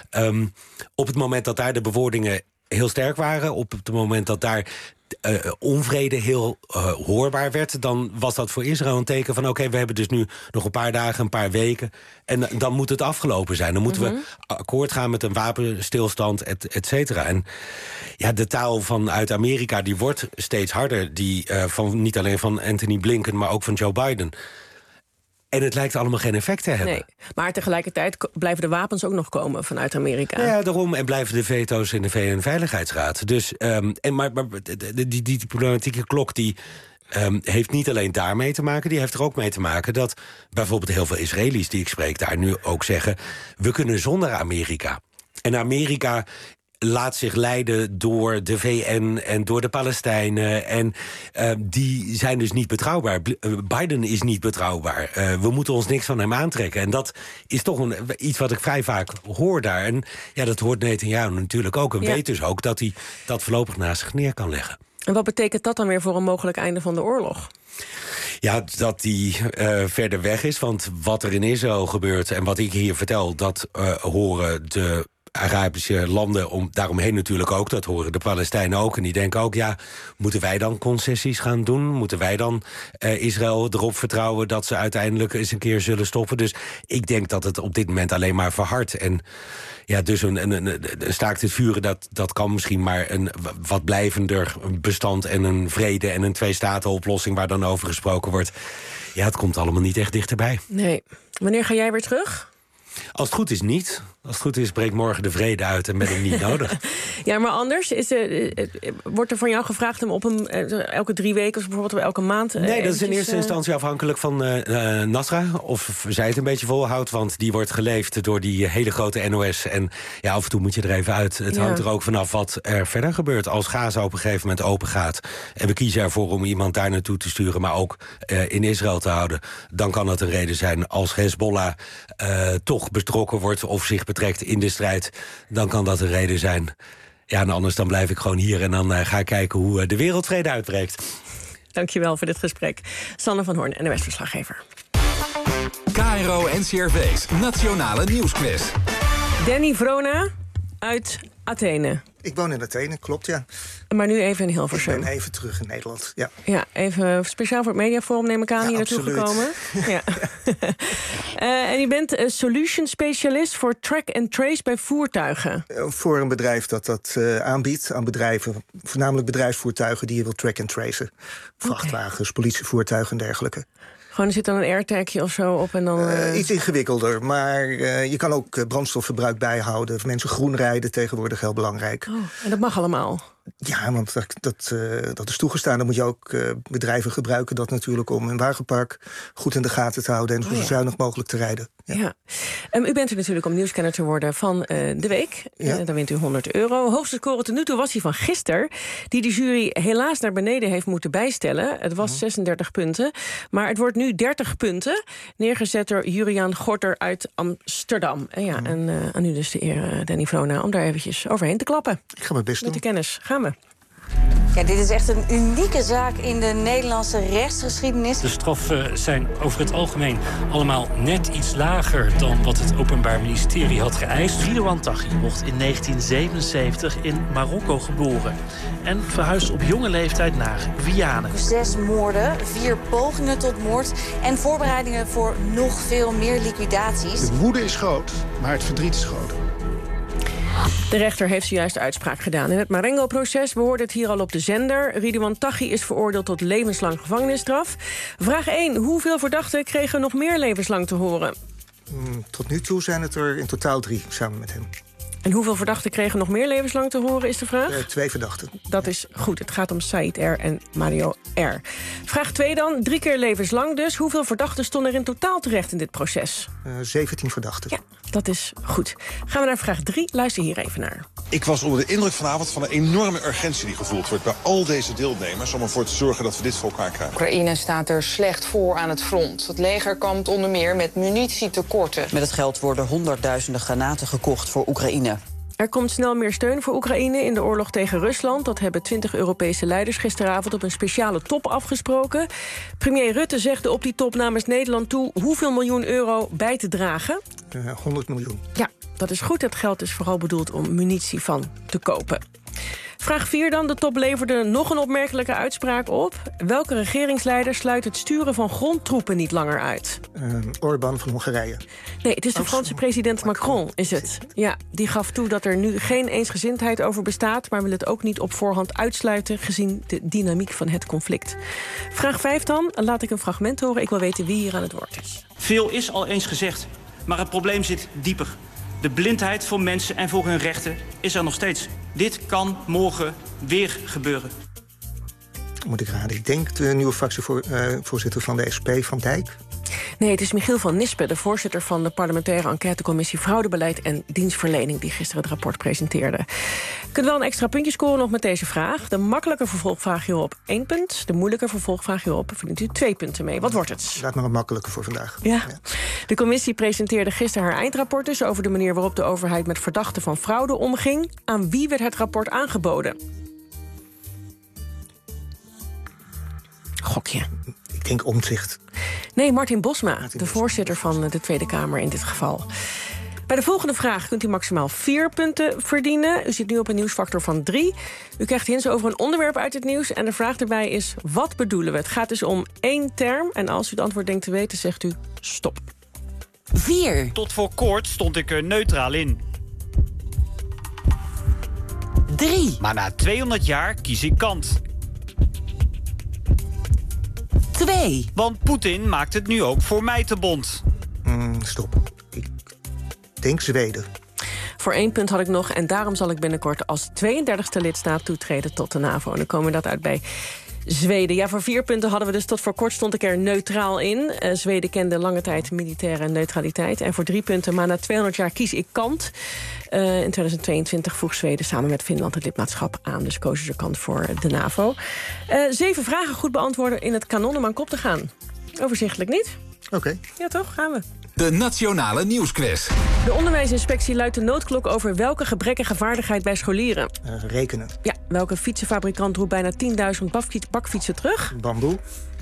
Op het moment dat daar de bewoordingen heel sterk waren, op het moment dat daar onvrede heel hoorbaar werd, dan was dat voor Israël een teken van oké, we hebben dus nu nog een paar dagen, een paar weken en dan moet het afgelopen zijn. Dan moeten we akkoord gaan met een wapenstilstand, et cetera. En de taal vanuit Amerika die wordt steeds harder, niet alleen van Anthony Blinken, maar ook van Joe Biden. En het lijkt allemaal geen effect te hebben. Nee, maar tegelijkertijd blijven de wapens ook nog komen vanuit Amerika. Ja, daarom. En blijven de veto's in de VN-veiligheidsraad. Dus, maar die diplomatieke klok die heeft niet alleen daarmee te maken, die heeft er ook mee te maken dat bijvoorbeeld heel veel Israëli's die ik spreek daar nu ook zeggen, we kunnen zonder Amerika. En Amerika laat zich leiden door de VN en door de Palestijnen. En die zijn dus niet betrouwbaar. Biden is niet betrouwbaar. We moeten ons niks van hem aantrekken. En dat is toch iets wat ik vrij vaak hoor daar. En dat hoort Netanyahu natuurlijk ook. En weet dus ook dat hij dat voorlopig naast zich neer kan leggen. En wat betekent dat dan weer voor een mogelijk einde van de oorlog? Ja, dat die verder weg is. Want wat er in Israël gebeurt en wat ik hier vertel, dat horen de Arabische landen daaromheen natuurlijk ook. Dat horen de Palestijnen ook. En die denken ook, moeten wij dan concessies gaan doen? Moeten wij dan Israël erop vertrouwen dat ze uiteindelijk eens een keer zullen stoppen? Dus ik denk dat het op dit moment alleen maar verhardt. En dus een staakt het vuren, dat kan misschien maar een wat blijvender bestand en een vrede en een twee-staten-oplossing waar dan over gesproken wordt. Ja, het komt allemaal niet echt dichterbij. Nee. Wanneer ga jij weer terug? Als het goed is niet. Als het goed is, breekt morgen de vrede uit en ben ik niet nodig. Ja, maar anders wordt er van jou gevraagd om op elke 3 weken... of bijvoorbeeld elke maand... Nee, dat is in eerste instantie afhankelijk van Nasra. Of zij het een beetje volhoudt, want die wordt geleefd door die hele grote NOS. En af en toe moet je er even uit. Het hangt er ook vanaf wat er verder gebeurt. Als Gaza op een gegeven moment open gaat en we kiezen ervoor om iemand daar naartoe te sturen, maar ook in Israël te houden, dan kan dat een reden zijn. Als Hezbollah toch betrokken wordt of zich betrekt in de strijd, dan kan dat een reden zijn. Ja, en anders dan blijf ik gewoon hier en dan ga ik kijken hoe de wereldvrede uitbreekt. Dankjewel voor dit gesprek. Sanne van Hoorn, NOS-verslaggever. KRO NCRV's Nationale Nieuwsquiz. Danny Vrona uit Athene. Ik woon in Athene, klopt, ja. Maar nu even in Hilversum. Ik ben even terug in Nederland, ja. Ja, even speciaal voor het Mediaforum neem ik aan hier naartoe gekomen. Ja. En je bent solution specialist voor track and trace bij voertuigen. Voor een bedrijf dat aanbiedt aan bedrijven, voornamelijk bedrijfsvoertuigen die je wil track and tracen. Vrachtwagens, politievoertuigen en dergelijke. Gewoon, er zit dan een AirTagje of zo op en dan... Iets ingewikkelder, maar je kan ook brandstofverbruik bijhouden. Mensen groen rijden tegenwoordig heel belangrijk. Oh, en dat mag allemaal? Ja, want dat is toegestaan. Dan moet je ook bedrijven gebruiken dat natuurlijk om hun wagenpark goed in de gaten te houden en zo zuinig mogelijk te rijden. Ja. U bent er natuurlijk om nieuwscanner te worden van de week. Dan wint u €100. Hoogste score tot nu toe was die van gisteren, die de jury helaas naar beneden heeft moeten bijstellen. Het was 36 punten, maar het wordt nu 30 punten. Neergezet door Juriaan Gorter uit Amsterdam. En aan u dus de eer, Danny Vrona, om daar eventjes overheen te klappen. Ik ga mijn best doen. Met de kennis. Gaan we. Ja, dit is echt een unieke zaak in de Nederlandse rechtsgeschiedenis. De straffen zijn over het algemeen allemaal net iets lager dan wat het Openbaar Ministerie had geëist. Ridouan Taghi wordt in 1977 in Marokko geboren en verhuisde op jonge leeftijd naar Vianen. 6 moorden, 4 pogingen tot moord en voorbereidingen voor nog veel meer liquidaties. De woede is groot, maar het verdriet is groter. De rechter heeft zojuist uitspraak gedaan in het Marengo-proces. We hoorden het hier al op de zender. Ridouan Taghi is veroordeeld tot levenslang gevangenisstraf. Vraag 1. Hoeveel verdachten kregen nog meer levenslang te horen? Tot nu toe zijn het er in totaal 3 samen met hem. En hoeveel verdachten kregen nog meer levenslang te horen, is de vraag? 2 verdachten. Dat is goed. Het gaat om Said R. en Mario R. Vraag 2 dan. 3 keer levenslang dus. Hoeveel verdachten stonden er in totaal terecht in dit proces? 17 verdachten. Ja, dat is goed. Gaan we naar vraag 3. Luister hier even naar. Ik was onder de indruk vanavond van de enorme urgentie die gevoeld wordt bij al deze deelnemers om ervoor te zorgen dat we dit voor elkaar krijgen. Oekraïne staat er slecht voor aan het front. Het leger kampt onder meer met munitietekorten. Met het geld worden honderdduizenden granaten gekocht voor Oekraïne. Er komt snel meer steun voor Oekraïne in de oorlog tegen Rusland. Dat hebben 20 Europese leiders gisteravond op een speciale top afgesproken. Premier Rutte zegde op die top namens Nederland toe hoeveel miljoen euro bij te dragen. 100 miljoen. Ja, dat is goed. Dat geld is vooral bedoeld om munitie van te kopen. Vraag 4 dan. De top leverde nog een opmerkelijke uitspraak op. Welke regeringsleider sluit het sturen van grondtroepen niet langer uit? Orbán van Hongarije. Nee, het is de Franse president Macron, is het. Ja, die gaf toe dat er nu geen eensgezindheid over bestaat, maar wil het ook niet op voorhand uitsluiten gezien de dynamiek van het conflict. Vraag 5 dan. Laat ik een fragment horen. Ik wil weten wie hier aan het woord is. Veel is al eens gezegd, maar het probleem zit dieper. De blindheid voor mensen en voor hun rechten is er nog steeds. Dit kan morgen weer gebeuren. Moet ik raden? Ik denk de nieuwe fractievoorzitter van de SP, Van Dijk. Nee, het is Michiel van Nispen, de voorzitter van de parlementaire enquêtecommissie Fraudebeleid en Dienstverlening, die gisteren het rapport presenteerde. Je kunt wel een extra puntje scoren nog met deze vraag. De makkelijke vervolgvraag hierop 1 punt. De moeilijke vervolgvraag hierop verdient u 2 punten mee. Wat wordt het? Laat maar een makkelijke voor vandaag. Ja. De commissie presenteerde gisteren haar eindrapport dus over de manier waarop de overheid met verdachten van fraude omging. Aan wie werd het rapport aangeboden? Gokje. Ik denk Omtzigt. Nee, Martin Bosma, de voorzitter van de Tweede Kamer in dit geval. Bij de volgende vraag kunt u maximaal 4 punten verdienen. U zit nu op een nieuwsfactor van 3. U krijgt hints over een onderwerp uit het nieuws. En de vraag erbij is, wat bedoelen we? Het gaat dus om 1 term. En als u het antwoord denkt te weten, zegt u stop. 4. Tot voor kort stond ik er neutraal in. 3. Maar na 200 jaar kies ik kant. 2. Want Poetin maakt het nu ook voor mij te bond. Stop. Ik denk Zweden. Voor 1 punt had ik nog en daarom zal ik binnenkort als 32e lidstaat toetreden tot de NAVO. En dan komen we dat uit bij Zweden. Ja, voor 4 punten hadden we dus tot voor kort stond ik er neutraal in. Zweden kende lange tijd militaire neutraliteit. En voor 3 punten, maar na 200 jaar kies ik kant. In 2022 voegt Zweden samen met Finland het lidmaatschap aan. Dus kozen ze kant voor de NAVO. 7 vragen goed beantwoorden in het kanon om aan kop te gaan. Overzichtelijk niet? Oké. Ja, toch? Gaan we. De Nationale Nieuwsquiz. De onderwijsinspectie luidt de noodklok over welke gebrekkige vaardigheid bij scholieren. Rekenen. Ja, welke fietsenfabrikant roept bijna 10.000 bakfietsen terug? Bamboe.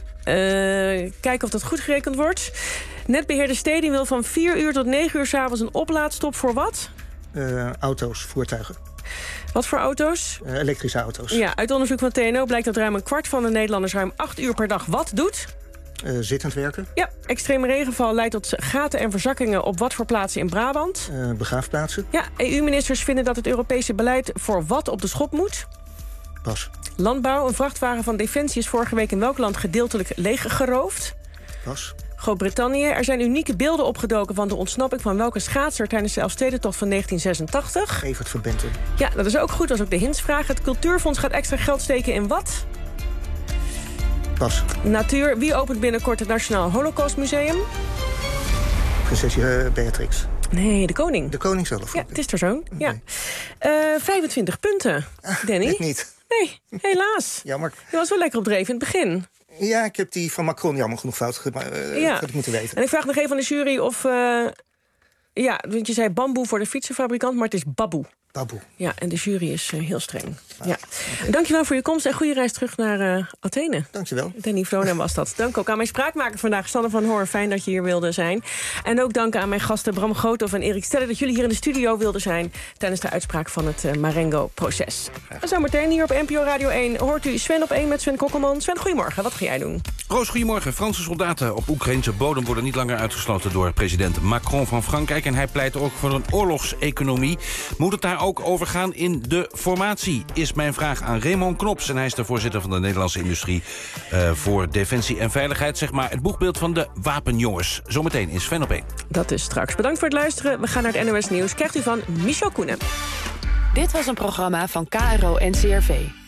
Kijken of dat goed gerekend wordt. Netbeheerder Steding wil van 4 uur tot 9 uur 's avonds een oplaadstop voor wat? Auto's, voertuigen. Wat voor auto's? Elektrische auto's. Ja, uit onderzoek van TNO blijkt dat ruim een kwart van de Nederlanders ruim 8 uur per dag wat doet? Zittend werken. Ja, extreme regenval leidt tot gaten en verzakkingen op wat voor plaatsen in Brabant? Begraafplaatsen. Ja, EU-ministers vinden dat het Europese beleid voor wat op de schop moet? Pas. Landbouw, een vrachtwagen van Defensie is vorige week in welk land gedeeltelijk leeggeroofd? Pas. Groot-Brittannië. Er zijn unieke beelden opgedoken van de ontsnapping van welke schaatser tijdens de Elfstedentocht van 1986? Evert van Bentum. Ja, dat is ook goed. Dat is ook de hintsvraag. Het Cultuurfonds gaat extra geld steken in wat? Pas. Natuur. Wie opent binnenkort het Nationaal Holocaustmuseum? Prinsesje Beatrix. Nee, de koning. De koning zelf. Ja, het is er zo. Ja. 25 punten, Danny. Ik niet. Nee, helaas. Jammer. Je was wel lekker op dreef in het begin. Ja, ik heb die van Macron jammer genoeg fout had ik moeten weten. En ik vraag nog even aan de jury of... ja, want je zei bamboe voor de fietsenfabrikant, maar het is baboe. Baboe. Ja, en de jury is heel streng. Ja. Dankjewel voor je komst en goede reis terug naar Athene. Dankjewel. Danny Vronen was dat. Dank ook aan mijn spraakmaker vandaag, Sanne van Hoorn. Fijn dat je hier wilde zijn. En ook dank aan mijn gasten Bram Groothoff en Erik Stelle... dat jullie hier in de studio wilden zijn tijdens de uitspraak van het Marengo-proces. En zometeen hier op NPO Radio 1 hoort u Sven op 1 met Sven Kokkelman. Sven, goedemorgen. Wat ga jij doen? Roos, goedemorgen. Franse soldaten op Oekraïnse bodem worden niet langer uitgesloten door president Macron van Frankrijk. En hij pleit ook voor een oorlogseconomie. Moet het daar ook over gaan in de formatie? Is mijn vraag aan Raymond Knops. En hij is de voorzitter van de Nederlandse Industrie voor Defensie en Veiligheid. Zeg maar het boegbeeld van de wapenjongens. Zometeen in Sven op 1. Dat is straks. Bedankt voor het luisteren. We gaan naar het NOS Nieuws. Krijgt u van Michel Koenen. Dit was een programma van KRO-NCRV.